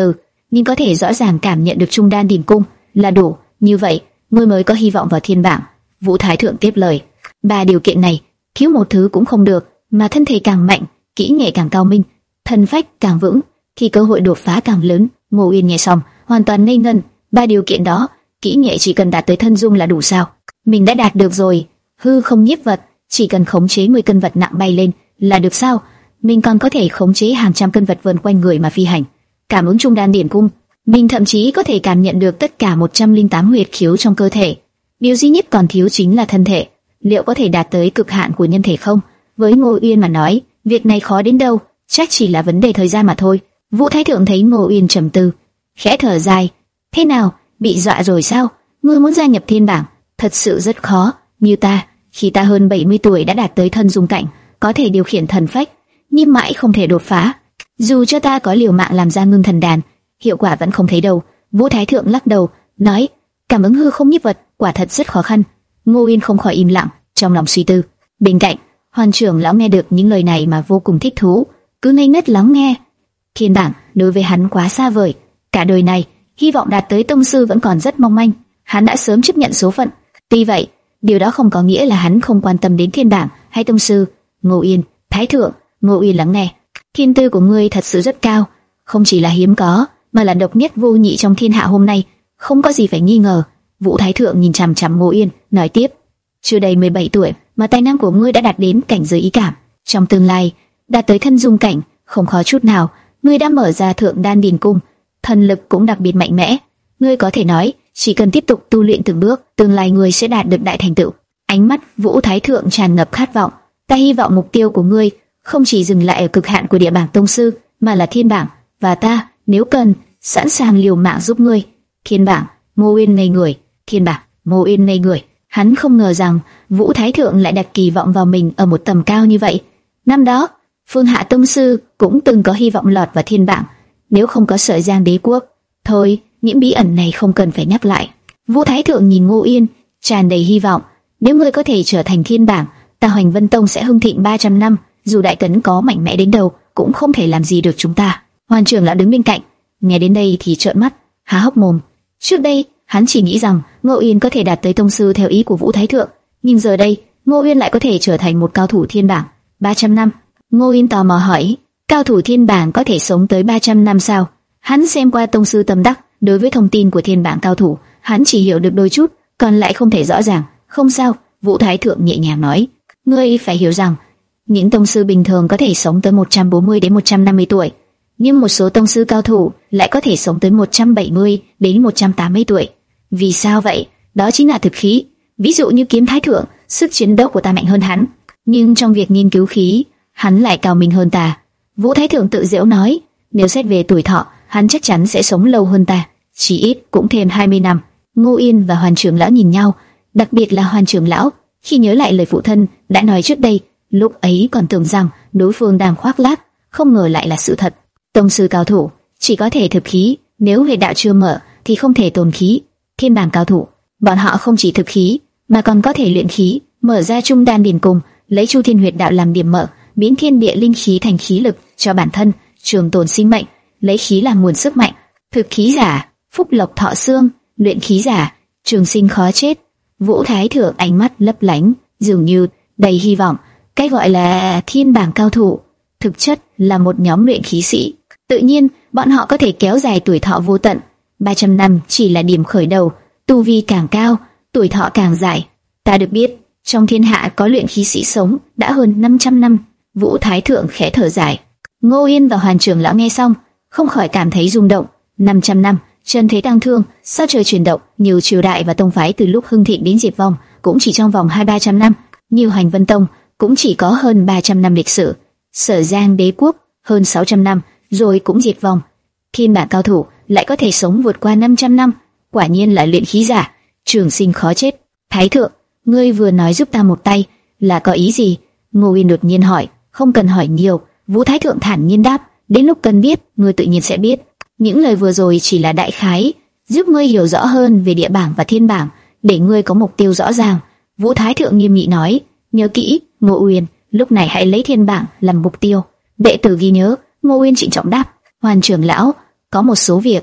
nhưng có thể rõ ràng cảm nhận được Trung Đan Điền Cung là đủ, như vậy ngươi mới có hy vọng vào thiên bảng. Vũ Thái Thượng tiếp lời. Ba điều kiện này, thiếu một thứ cũng không được, mà thân thể càng mạnh, kỹ nghệ càng cao minh, thân phách càng vững, thì cơ hội đột phá càng lớn. Ngô Uyên nghe xong, hoàn toàn ngây ngẩn. Ba điều kiện đó, kỹ nghệ chỉ cần đạt tới thân dung là đủ sao? Mình đã đạt được rồi. Hư không nhiếp vật, chỉ cần khống chế mười cân vật nặng bay lên là được sao? Mình còn có thể khống chế hàng trăm cân vật vờn quanh người mà phi hành. Cảm ứng Trung Đan Điền Cung, mình thậm chí có thể cảm nhận được tất cả một trăm lẻ tám huyệt khiếu trong cơ thể. Điều duy nhất còn thiếu chính là thân thể. Liệu có thể đạt tới cực hạn của nhân thể không? Với Ngô Uyên mà nói, việc này khó đến đâu, chắc chỉ là vấn đề thời gian mà thôi. Vũ Thái Thượng thấy Ngô Uyên trầm tư, khẽ thở dài. Thế nào, bị dọa rồi sao? Ngươi muốn gia nhập thiên bảng, thật sự rất khó. Như ta, khi ta hơn bảy mươi tuổi đã đạt tới thân dung cảnh, có thể điều khiển thần phách, nhưng mãi không thể đột phá. Dù cho ta có liều mạng làm ra ngưng thần đàn, hiệu quả vẫn không thấy đâu. Vũ Thái Thượng lắc đầu, nói, cảm ứng hư không nhiếp vật, quả thật rất khó khăn. Ngô Uyên không khỏi im lặng, trong lòng suy tư. Bên cạnh, Hoàn trưởng lão nghe được những lời này mà vô cùng thích thú, cứ ngây ngất lắng nghe. Thiên bảng đối với hắn quá xa vời, cả đời này hy vọng đạt tới tông sư vẫn còn rất mong manh. Hắn đã sớm chấp nhận số phận. Tuy vậy, điều đó không có nghĩa là hắn không quan tâm đến thiên bảng hay tông sư. Ngô Uyên, Thái Thượng. Ngô Uyên lắng nghe. Thiên tư của ngươi thật sự rất cao, không chỉ là hiếm có, mà là độc nhất vô nhị trong thiên hạ hôm nay, không có gì phải nghi ngờ. Vũ Thái Thượng nhìn chằm chằm Ngô Uyên, nói tiếp: chưa đầy mười bảy tuổi mà tài năng của ngươi đã đạt đến cảnh giới ý cảm, trong tương lai đạt tới thân dung cảnh không khó chút nào. Ngươi đã mở ra Thượng Đan Điền Cung, thần lực cũng đặc biệt mạnh mẽ. Ngươi có thể nói, chỉ cần tiếp tục tu luyện từng bước, tương lai ngươi sẽ đạt được đại thành tựu. Ánh mắt Vũ Thái Thượng tràn ngập khát vọng. Ta hy vọng mục tiêu của ngươi không chỉ dừng lại ở cực hạn của địa bảng tông sư, mà là thiên bảng, và ta, nếu cần, sẵn sàng liều mạng giúp ngươi. Thiên bảng. Ngô Uyên ngây người. Thiên bảng. Ngô Uyên ngây người. Hắn không ngờ rằng Vũ Thái Thượng lại đặt kỳ vọng vào mình ở một tầm cao như vậy. Năm đó, Phương Hạ tông sư cũng từng có hy vọng lọt vào thiên bảng, nếu không có Sở Giang đế quốc. Thôi, những bí ẩn này không cần phải nhắc lại. Vũ Thái Thượng nhìn Ngô Uyên, tràn đầy hy vọng. Nếu ngươi có thể trở thành thiên bảng, ta Hoành Vân Tông sẽ hưng thịnh ba trăm năm. Dù Đại Cấn có mạnh mẽ đến đâu, cũng không thể làm gì được chúng ta. Hoàn trưởng lão đứng bên cạnh, nghe đến đây thì trợn mắt, há hốc mồm. Trước đây, hắn chỉ nghĩ rằng Ngô Uyên có thể đạt tới tông sư theo ý của Vũ Thái Thượng, nhưng giờ đây, Ngô Uyên lại có thể trở thành một cao thủ thiên bảng. ba trăm năm. Ngô Uyên tò mò hỏi, cao thủ thiên bảng có thể sống tới ba trăm năm sao? Hắn xem qua tông sư tâm đắc, đối với thông tin của thiên bảng cao thủ, hắn chỉ hiểu được đôi chút, còn lại không thể rõ ràng. Không sao, Vũ Thái Thượng nhẹ nhàng nói, ngươi phải hiểu rằng, những tông sư bình thường có thể sống tới một trăm bốn mươi đến một trăm năm mươi tuổi, nhưng một số tông sư cao thủ lại có thể sống tới một trăm bảy mươi đến một trăm tám mươi tuổi. Vì sao vậy? Đó chính là thực khí. Ví dụ như Kiếm Thái Thượng, sức chiến đấu của ta mạnh hơn hắn, nhưng trong việc nghiên cứu khí, hắn lại cao minh hơn ta. Vũ Thái Thượng tự giễu nói, nếu xét về tuổi thọ, hắn chắc chắn sẽ sống lâu hơn ta, chỉ ít cũng thêm hai mươi năm. Ngô Yên và Hoàn trưởng lão nhìn nhau, đặc biệt là Hoàn trưởng lão, khi nhớ lại lời phụ thân đã nói trước đây, lúc ấy còn tưởng rằng đối phương đang khoác lác, không ngờ lại là sự thật. Tông sư cao thủ chỉ có thể thực khí, nếu huyệt đạo chưa mở thì không thể tồn khí. Thiên bảng cao thủ, bọn họ không chỉ thực khí mà còn có thể luyện khí, mở ra Trung Đan Điền Cung, lấy Chu Thiên huyệt đạo làm điểm mở, biến thiên địa linh khí thành khí lực cho bản thân, trường tồn sinh mệnh, lấy khí làm nguồn sức mạnh. Thực khí giả, phúc lộc thọ xương; luyện khí giả, trường sinh khó chết. Vũ Thái Thượng ánh mắt lấp lánh, dường như đầy hy vọng. Cái gọi là thiên bảng cao thủ, thực chất là một nhóm luyện khí sĩ. Tự nhiên, bọn họ có thể kéo dài tuổi thọ vô tận. ba trăm năm chỉ là điểm khởi đầu, tu vi càng cao, tuổi thọ càng dài. Ta được biết, trong thiên hạ có luyện khí sĩ sống đã hơn năm trăm năm. Vũ Thái Thượng khẽ thở dài. Ngô Yên và Hoàn trưởng lão nghe xong, không khỏi cảm thấy rung động. năm trăm năm, chân thế tăng thương, sao trời chuyển động, nhiều triều đại và tông phái từ lúc hưng thịnh đến diệt vong, cũng chỉ trong vòng hai ba trăm năm. Như Hoành Vân Tông cũng chỉ có hơn ba trăm năm lịch sử. Sở Giang đế quốc hơn sáu trăm năm, rồi cũng diệt vong. Thiên bảng cao thủ lại có thể sống vượt qua năm trăm năm, quả nhiên là luyện khí giả, trường sinh khó chết. Thái Thượng, ngươi vừa nói giúp ta một tay, là có ý gì? Ngô Uyên đột nhiên hỏi. Không cần hỏi nhiều, Vũ Thái Thượng thản nhiên đáp, đến lúc cần biết, ngươi tự nhiên sẽ biết. Những lời vừa rồi chỉ là đại khái, giúp ngươi hiểu rõ hơn về địa bảng và thiên bảng, để ngươi có mục tiêu rõ ràng. Vũ Thái Thượng nghiêm nghị nói, nhớ kỹ, Ngô Uyên, lúc này hãy lấy thiên bảng làm mục tiêu. Đệ tử ghi nhớ. Ngô Uyên trịnh trọng đáp. Hoàn trưởng lão, có một số việc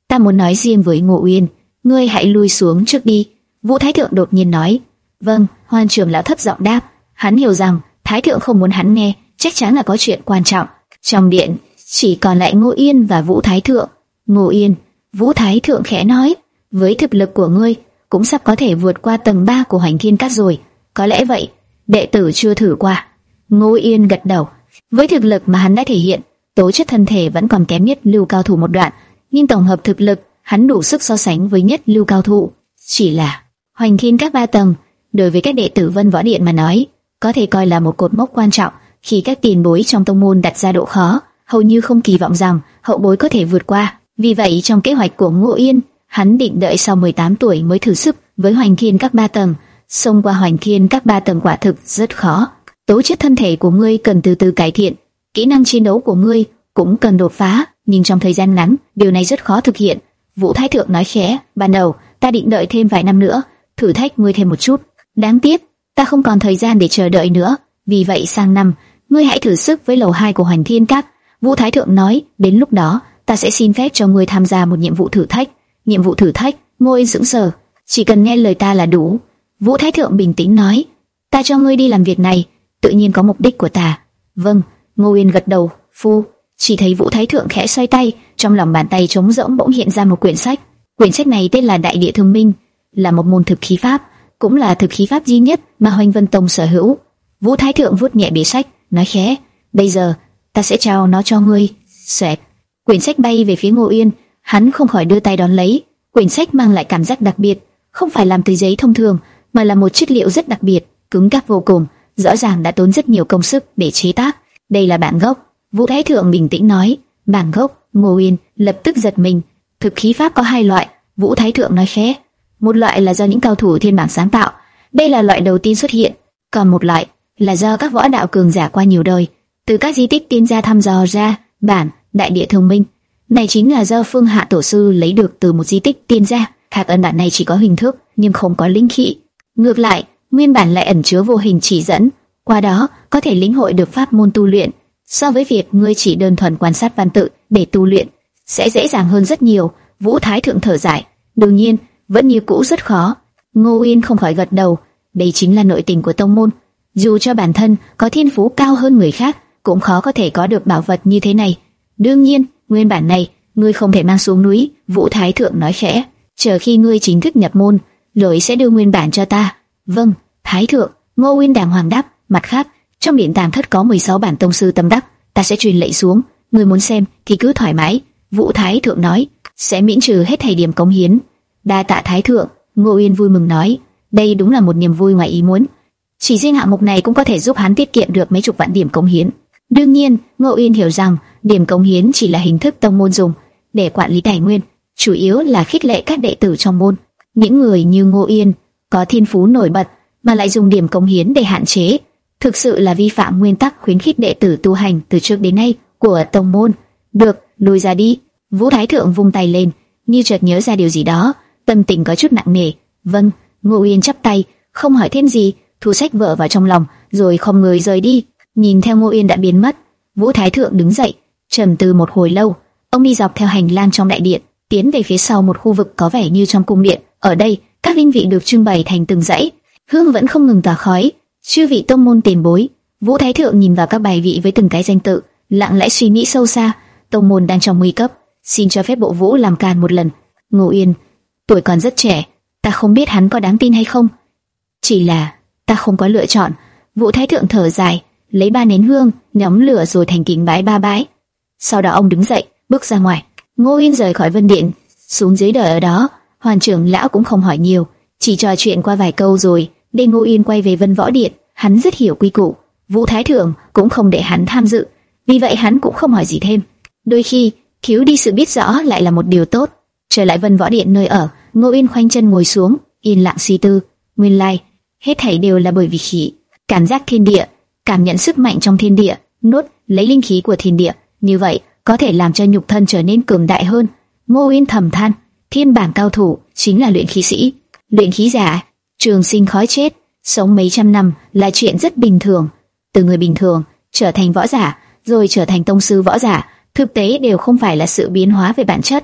Ta muốn nói riêng với Ngô Uyên, ngươi hãy lui xuống trước đi. Vũ Thái Thượng đột nhiên nói. Vâng. Hoan trưởng lão thấp giọng đáp. Hắn hiểu rằng Thái Thượng không muốn hắn nghe, chắc chắn là có chuyện quan trọng. Trong điện chỉ còn lại Ngô Yên và Vũ Thái Thượng. Ngô Yên, Vũ Thái Thượng khẽ nói, với thực lực của ngươi cũng sắp có thể vượt qua tầng ba của Hoành Thiên Các rồi. Có lẽ vậy, đệ tử chưa thử qua. Ngô Yên gật đầu. Với thực lực mà hắn đã thể hiện, tố chất thân thể vẫn còn kém nhất lưu cao thủ một đoạn, nhưng tổng hợp thực lực hắn đủ sức so sánh với nhất lưu cao thủ. Chỉ là Hoành Thiên Các ba tầng đối với các đệ tử Vân Võ Điện mà nói, có thể coi là một cột mốc quan trọng. Khi các tiền bối trong tông môn đặt ra độ khó, hầu như không kỳ vọng rằng hậu bối có thể vượt qua. Vì vậy trong kế hoạch của Ngô Yên, hắn định đợi sau mười tám tuổi mới thử sức với Hoành Thiên Các ba tầng. Xông qua Hoành Thiên Các ba tầng quả thực rất khó. Tố chất thân thể của ngươi cần từ từ cải thiện, kỹ năng chiến đấu của ngươi cũng cần đột phá, nhưng trong thời gian ngắn, điều này rất khó thực hiện. Vũ Thái Thượng nói khẽ, ban đầu ta định đợi thêm vài năm nữa, thử thách ngươi thêm một chút. Đáng tiếc, ta không còn thời gian để chờ đợi nữa. Vì vậy sang năm, ngươi hãy thử sức với lầu hai của Hoành Thiên Các. Vũ Thái Thượng nói, đến lúc đó, ta sẽ xin phép cho ngươi tham gia một nhiệm vụ thử thách. Nhiệm vụ thử thách? Ngô Yên sững sờ. Chỉ cần nghe lời ta là đủ. Vũ Thái Thượng bình tĩnh nói, ta cho ngươi đi làm việc này, tự nhiên có mục đích của ta. Vâng. Ngô Yên gật đầu. Phu. Chỉ thấy Vũ Thái Thượng khẽ xoay tay, trong lòng bàn tay trống rỗng bỗng hiện ra một quyển sách. Quyển sách này tên là Đại Địa Thương Minh, là một môn thực khí pháp, cũng là thực khí pháp duy nhất mà Hoành Vân Tông sở hữu. Vũ Thái Thượng vuốt nhẹ bìa sách, nói khẽ, bây giờ ta sẽ trao nó cho ngươi. Xoẹt, quyển sách bay về phía Ngô Yên, hắn không khỏi đưa tay đón lấy. Quyển sách mang lại cảm giác đặc biệt, không phải làm từ giấy thông thường, mà là một chất liệu rất đặc biệt, cứng cáp vô cùng, rõ ràng đã tốn rất nhiều công sức để chế tác. Đây là bản gốc. Vũ Thái Thượng bình tĩnh nói. Bản gốc? Ngô Yên lập tức giật mình. Thực khí pháp có hai loại. Vũ Thái Thượng nói khẽ. Một loại là do những cao thủ thiên bảng sáng tạo, đây là loại đầu tiên xuất hiện. Còn một loại là do các võ đạo cường giả qua nhiều đời, từ các di tích tiên gia thăm dò ra. Bản Đại Địa Thông Minh này chính là do Phương Hạ tổ sư lấy được từ một di tích tiên gia. Khác ấn bản này chỉ có hình thức nhưng không có linh khí. Ngược lại, nguyên bản lại ẩn chứa vô hình chỉ dẫn, qua đó có thể lĩnh hội được pháp môn tu luyện. So với việc ngươi chỉ đơn thuần quan sát văn tự để tu luyện, sẽ dễ dàng hơn rất nhiều. Vũ Thái Thượng thở dài. Đương nhiên, vẫn như cũ rất khó. Ngô Yên không khỏi gật đầu. Đây chính là nội tình của tông môn. Dù cho bản thân có thiên phú cao hơn người khác, cũng khó có thể có được bảo vật như thế này. Đương nhiên, nguyên bản này ngươi không thể mang xuống núi. Vũ Thái Thượng nói khẽ. Chờ khi ngươi chính thức nhập môn, rồi sẽ đưa nguyên bản cho ta. Vâng, Thái Thượng. Ngô Yên đàng hoàng đáp. Mặt khác, trong điện tàng thất có mười sáu bản tông sư tâm đắc, ta sẽ truyền lệnh xuống. Ngươi muốn xem thì cứ thoải mái. Vũ Thái Thượng nói. Sẽ miễn trừ hết thảy điểm cống hiến. Đa tạ Thái Thượng. Ngô Yên vui mừng nói. Đây đúng là một niềm vui ngoài ý muốn. Chỉ riêng hạng mục này cũng có thể giúp hắn tiết kiệm được mấy chục vạn điểm cống hiến. Đương nhiên, Ngô Yên hiểu rằng điểm cống hiến chỉ là hình thức tông môn dùng để quản lý tài nguyên, chủ yếu là khích lệ các đệ tử trong môn. Những người như Ngô Yên có thiên phú nổi bật mà lại dùng điểm cống hiến để hạn chế, thực sự là vi phạm nguyên tắc khuyến khích đệ tử tu hành từ trước đến nay của tông môn. Được, lùi ra đi. Vũ Thái Thượng vung tay lên, như chợt nhớ ra điều gì đó, tâm tình có chút nặng nề. Vâng. Ngô Yên chắp tay, không hỏi thêm gì, thu sách vở vào trong lòng, rồi không người rời đi. Nhìn theo Ngô Yên đã biến mất, Vũ Thái Thượng đứng dậy, trầm tư một hồi lâu. Ông đi dọc theo hành lang trong đại điện, tiến về phía sau một khu vực có vẻ như trong cung điện. Ở đây, các linh vị được trưng bày thành từng dãy, hương vẫn không ngừng tỏa khói. Chư vị tông môn tiền bối. Vũ Thái Thượng nhìn vào các bài vị với từng cái danh tự, lặng lẽ suy nghĩ sâu xa. Tông môn đang trong nguy cấp, xin cho phép bộ Vũ làm càn một lần. Ngô Yên, tuổi còn rất trẻ, ta không biết hắn có đáng tin hay không. Chỉ là ta không có lựa chọn. Vũ Thái Thượng thở dài, lấy ba nén hương, nhóm lửa rồi thành kính bái ba bái. Sau đó ông đứng dậy, bước ra ngoài. Ngô Yên rời khỏi Vân Điện, xuống dưới đợi ở đó. Hoàn trưởng lão cũng không hỏi nhiều, chỉ trò chuyện qua vài câu rồi để Ngô Yên quay về Vân Võ Điện. Hắn rất hiểu quy củ, Vũ Thái Thượng cũng không để hắn tham dự, vì vậy hắn cũng không hỏi gì thêm. Đôi khi thiếu đi sự biết rõ lại là một điều tốt. Trở lại Vân Võ Điện nơi ở, Ngô Yên khoanh chân ngồi xuống, yên lặng suy tư. Nguyên lai, hết thảy đều là bởi vì khí, cảm giác thiên địa, cảm nhận sức mạnh trong thiên địa, nuốt lấy linh khí của thiên địa, như vậy có thể làm cho nhục thân trở nên cường đại hơn. Ngô Yên thầm than, thiên bảng cao thủ chính là luyện khí sĩ, luyện khí giả, trường sinh khói chết, sống mấy trăm năm là chuyện rất bình thường. Từ người bình thường trở thành võ giả, rồi trở thành tông sư võ giả, thực tế đều không phải là sự biến hóa về bản chất.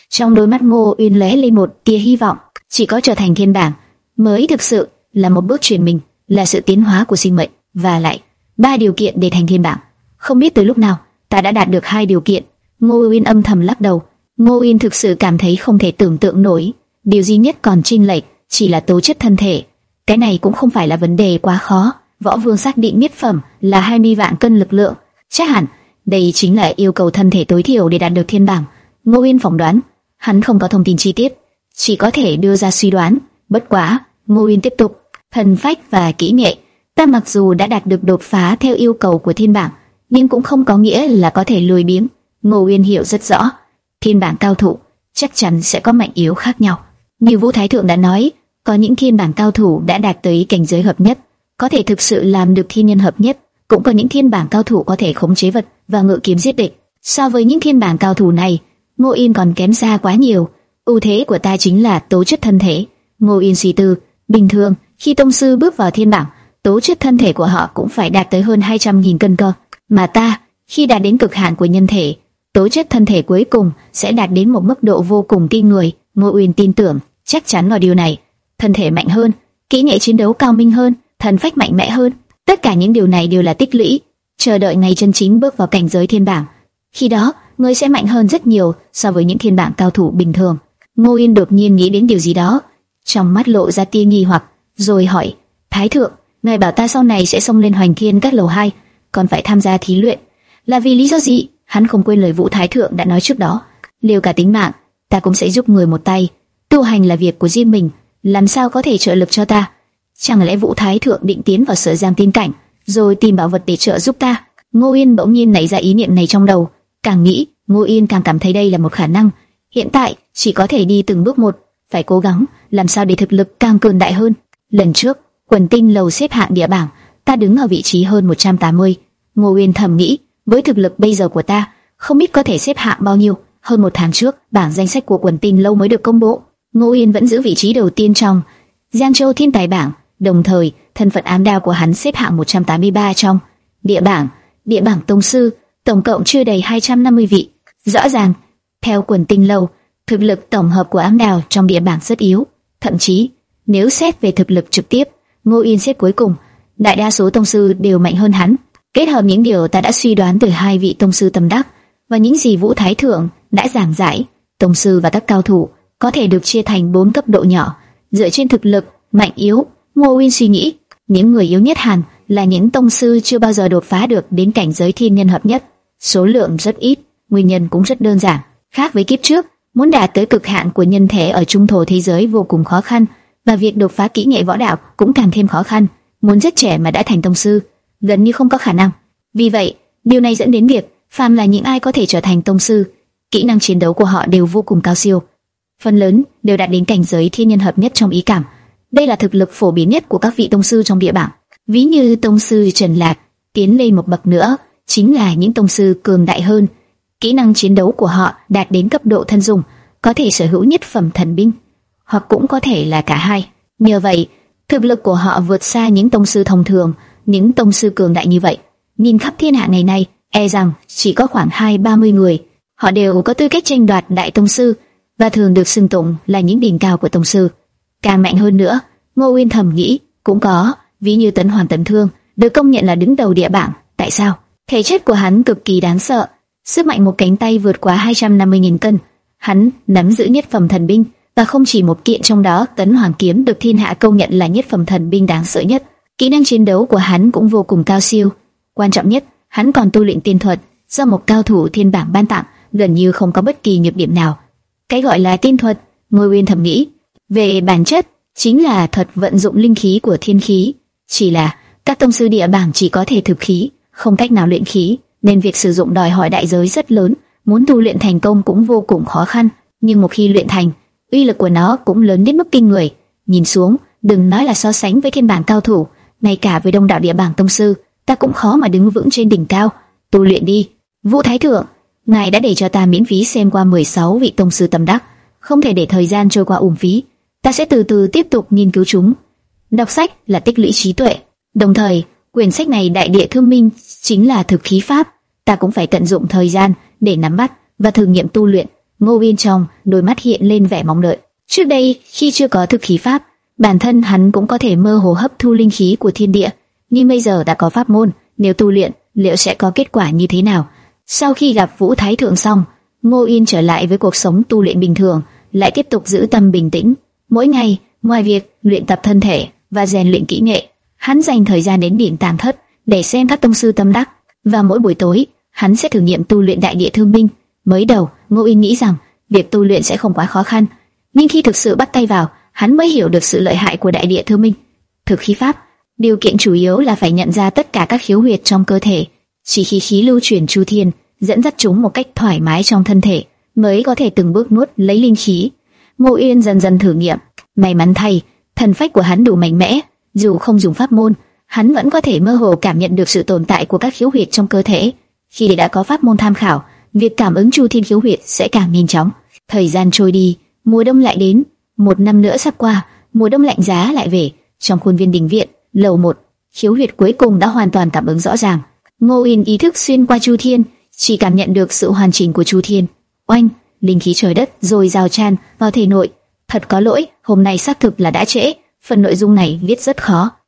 Trong đôi mắt Ngô Uyên lóe lên một tia hy vọng, chỉ có trở thành thiên bảng mới thực sự là một bước chuyển mình, là sự tiến hóa của sinh mệnh. Và lại, ba điều kiện để thành thiên bảng. Không biết từ lúc nào, ta đã đạt được hai điều kiện. Ngô Uyên âm thầm lắc đầu. Ngô Uyên thực sự cảm thấy không thể tưởng tượng nổi. Điều duy nhất còn chênh lệch chỉ là tố chất thân thể. Cái này cũng không phải là vấn đề quá khó. Võ Vương xác định miết phẩm là hai mươi vạn cân lực lượng. Chắc hẳn đây chính là yêu cầu thân thể tối thiểu để đạt được thiên bảng. Ngô Uyên phỏng đoán, hắn không có thông tin chi tiết, chỉ có thể đưa ra suy đoán. Bất quá, Ngô Uyên tiếp tục, thần phách và kỹ nghệ, ta mặc dù đã đạt được đột phá theo yêu cầu của thiên bảng, nhưng cũng không có nghĩa là có thể lười biếng. Ngô Uyên hiểu rất rõ, thiên bảng cao thủ chắc chắn sẽ có mạnh yếu khác nhau. Như Vũ Thái Thượng đã nói, có những thiên bảng cao thủ đã đạt tới cảnh giới hợp nhất, có thể thực sự làm được thiên nhân hợp nhất, cũng có những thiên bảng cao thủ có thể khống chế vật và ngự kiếm giết địch. So với những thiên bảng cao thủ này, Ngô Uyên còn kém xa quá nhiều. Ưu thế của ta chính là tố chất thân thể. Ngô Uyên suy tư, bình thường khi tông sư bước vào thiên bảng, tố chất thân thể của họ cũng phải đạt tới hơn hai trăm nghìn cân cơ, mà ta khi đạt đến cực hạn của nhân thể, tố chất thân thể cuối cùng sẽ đạt đến một mức độ vô cùng kinh người. Ngô Uyên tin tưởng chắc chắn vào điều này. Thân thể mạnh hơn, kỹ nghệ chiến đấu cao minh hơn, thần phách mạnh mẽ hơn, tất cả những điều này đều là tích lũy, chờ đợi ngày chân chính bước vào cảnh giới thiên bảng. Khi đó, ngươi sẽ mạnh hơn rất nhiều so với những thiên bảng cao thủ bình thường. Ngô Uyên đột nhiên nghĩ đến điều gì đó, trong mắt lộ ra tia nghi hoặc, rồi hỏi: Thái thượng, ngài bảo ta sau này sẽ xông lên Hoành Thiên Các lầu hai, còn phải tham gia thí luyện, là vì lý do gì? Hắn không quên lời Vũ Thái thượng đã nói trước đó, liều cả tính mạng, ta cũng sẽ giúp người một tay. Tu hành là việc của riêng mình, làm sao có thể trợ lực cho ta? Chẳng lẽ Vũ Thái thượng định tiến vào Sở Giang Tiên cảnh, rồi tìm bảo vật để trợ giúp ta? Ngô Uyên bỗng nhiên nảy ra ý niệm này trong đầu, càng nghĩ, Ngô Uyên càng cảm thấy đây là một khả năng. Hiện tại chỉ có thể đi từng bước một, phải cố gắng làm sao để thực lực càng cường đại hơn. Lần trước, Quần Tinh lầu xếp hạng địa bảng, ta đứng ở vị trí hơn một trăm tám mươi. Ngô Uyên thầm nghĩ, với thực lực bây giờ của ta, không biết có thể xếp hạng bao nhiêu. Hơn một tháng trước, bảng danh sách của Quần Tinh lâu mới được công bố, Ngô Uyên vẫn giữ vị trí đầu tiên trong Giang Châu Thiên Tài bảng, đồng thời thân phận ám đao của hắn xếp hạng một trăm tám mươi ba trong địa bảng. Địa bảng tông sư tổng cộng chưa đầy hai trăm năm mươi vị. Rõ ràng, theo Quần Tinh lâu, thực lực tổng hợp của ám đao trong địa bảng rất yếu. Thậm chí, nếu xét về thực lực trực tiếp, Ngô Uyên xếp cuối cùng, đại đa số tông sư đều mạnh hơn hắn. Kết hợp những điều ta đã suy đoán từ hai vị tông sư tâm đắc và những gì Vũ Thái thượng đã giảng giải, tông sư và các cao thủ có thể được chia thành bốn cấp độ nhỏ, dựa trên thực lực mạnh yếu. Ngô Uyên suy nghĩ, những người yếu nhất hẳn là những tông sư chưa bao giờ đột phá được đến cảnh giới thiên nhân hợp nhất, số lượng rất ít, nguyên nhân cũng rất đơn giản. Khác với kiếp trước, muốn đạt tới cực hạn của nhân thể ở trung thổ thế giới vô cùng khó khăn, và việc đột phá kỹ nghệ võ đạo cũng càng thêm khó khăn. Muốn rất trẻ mà đã thành tông sư, gần như không có khả năng. Vì vậy, điều này dẫn đến việc phàm là những ai có thể trở thành tông sư, kỹ năng chiến đấu của họ đều vô cùng cao siêu, phần lớn đều đạt đến cảnh giới thiên nhân hợp nhất trong ý cảm. Đây là thực lực phổ biến nhất của các vị tông sư trong địa bảng. Ví như tông sư Trần Lạc, tiến lên một bậc nữa chính là những tông sư cường đại hơn. Kỹ năng chiến đấu của họ đạt đến cấp độ thân dùng, có thể sở hữu nhất phẩm thần binh, hoặc cũng có thể là cả hai. Nhờ vậy, thực lực của họ vượt xa những tông sư thông thường. Những tông sư cường đại như vậy, nhìn khắp thiên hạ ngày nay, e rằng chỉ có khoảng hai ba mươi người. Họ đều có tư cách tranh đoạt đại tông sư và thường được xưng tụng là những đỉnh cao của tông sư. Càng mạnh hơn nữa, Ngô Uyên thầm nghĩ, cũng có, ví như Tấn Hoàn Tấn Thương, được công nhận là đứng đầu địa bảng. Tại sao? Thể chất của hắn cực kỳ đáng sợ, sức mạnh một cánh tay vượt quá hai trăm năm mươi nghìn cân. Hắn nắm giữ nhất phẩm thần binh, và không chỉ một kiện trong đó. Tấn Hoàng kiếm được thiên hạ công nhận là nhất phẩm thần binh đáng sợ nhất. Kỹ năng chiến đấu của hắn cũng vô cùng cao siêu. Quan trọng nhất, hắn còn tu luyện tiên thuật, do một cao thủ thiên bảng ban tặng, gần như không có bất kỳ nhược điểm nào. Cái gọi là tiên thuật, Ngô Uyên thầm nghĩ, về bản chất chính là thuật vận dụng linh khí của thiên khí. Chỉ là các tông sư địa bảng chỉ có thể thực khí, không cách nào luyện khí, nên việc sử dụng đòi hỏi đại giới rất lớn. Muốn tu luyện thành công cũng vô cùng khó khăn, nhưng một khi luyện thành, uy lực của nó cũng lớn đến mức kinh người. Nhìn xuống, đừng nói là so sánh với thiên bảng cao thủ, ngay cả với đông đảo địa bảng tông sư, ta cũng khó mà đứng vững trên đỉnh cao. Tu luyện đi. Vũ Thái thượng, ngài đã để cho ta miễn phí xem qua mười sáu vị tông sư tâm đắc, không thể để thời gian trôi qua uổng phí. Ta sẽ từ từ tiếp tục nghiên cứu chúng. Đọc sách là tích lũy trí tuệ, đồng thời quyển sách này Đại Địa Thương Minh chính là thực khí pháp. Ta cũng phải tận dụng thời gian để nắm bắt và thử nghiệm tu luyện. Ngô Uyên trong đôi mắt hiện lên vẻ mong đợi. Trước đây, khi chưa có thực khí pháp, bản thân hắn cũng có thể mơ hồ hấp thu linh khí của thiên địa, nhưng bây giờ đã có pháp môn, nếu tu luyện, liệu sẽ có kết quả như thế nào? Sau khi gặp Vũ Thái Thượng xong, Ngô Uyên trở lại với cuộc sống tu luyện bình thường, lại tiếp tục giữ tâm bình tĩnh. Mỗi ngày, ngoài việc luyện tập thân thể và rèn luyện kỹ nghệ, hắn dành thời gian đến biển Tàng Thất để xem các tông sư tâm đắc, và mỗi buổi tối, hắn sẽ thử nghiệm tu luyện đại địa thương minh. Mới đầu, Ngô Uyên nghĩ rằng việc tu luyện sẽ không quá khó khăn, nhưng khi thực sự bắt tay vào, hắn mới hiểu được sự lợi hại của đại địa thương minh. Thực khí pháp, điều kiện chủ yếu là phải nhận ra tất cả các khiếu huyệt trong cơ thể, chỉ khi khí lưu chuyển chu thiên, dẫn dắt chúng một cách thoải mái trong thân thể, mới có thể từng bước nuốt lấy linh khí. Ngô Uyên dần dần thử nghiệm, may mắn thay, thần phách của hắn đủ mạnh mẽ, dù không dùng pháp môn, hắn vẫn có thể mơ hồ cảm nhận được sự tồn tại của các khiếu huyệt trong cơ thể. Khi đã có pháp môn tham khảo, việc cảm ứng chu thiên khiếu huyệt sẽ càng nhanh chóng. Thời gian trôi đi, mùa đông lại đến, một năm nữa sắp qua, mùa đông lạnh giá lại về. Trong khuôn viên đình viện, lầu một, khiếu huyệt cuối cùng đã hoàn toàn cảm ứng rõ ràng. Ngô Uyên ý thức xuyên qua chu thiên, chỉ cảm nhận được sự hoàn chỉnh của chu thiên. Oanh, linh khí trời đất rồi rào tràn vào thể nội. Thật có lỗi, hôm nay xác thực là đã trễ, phần nội dung này viết rất khó.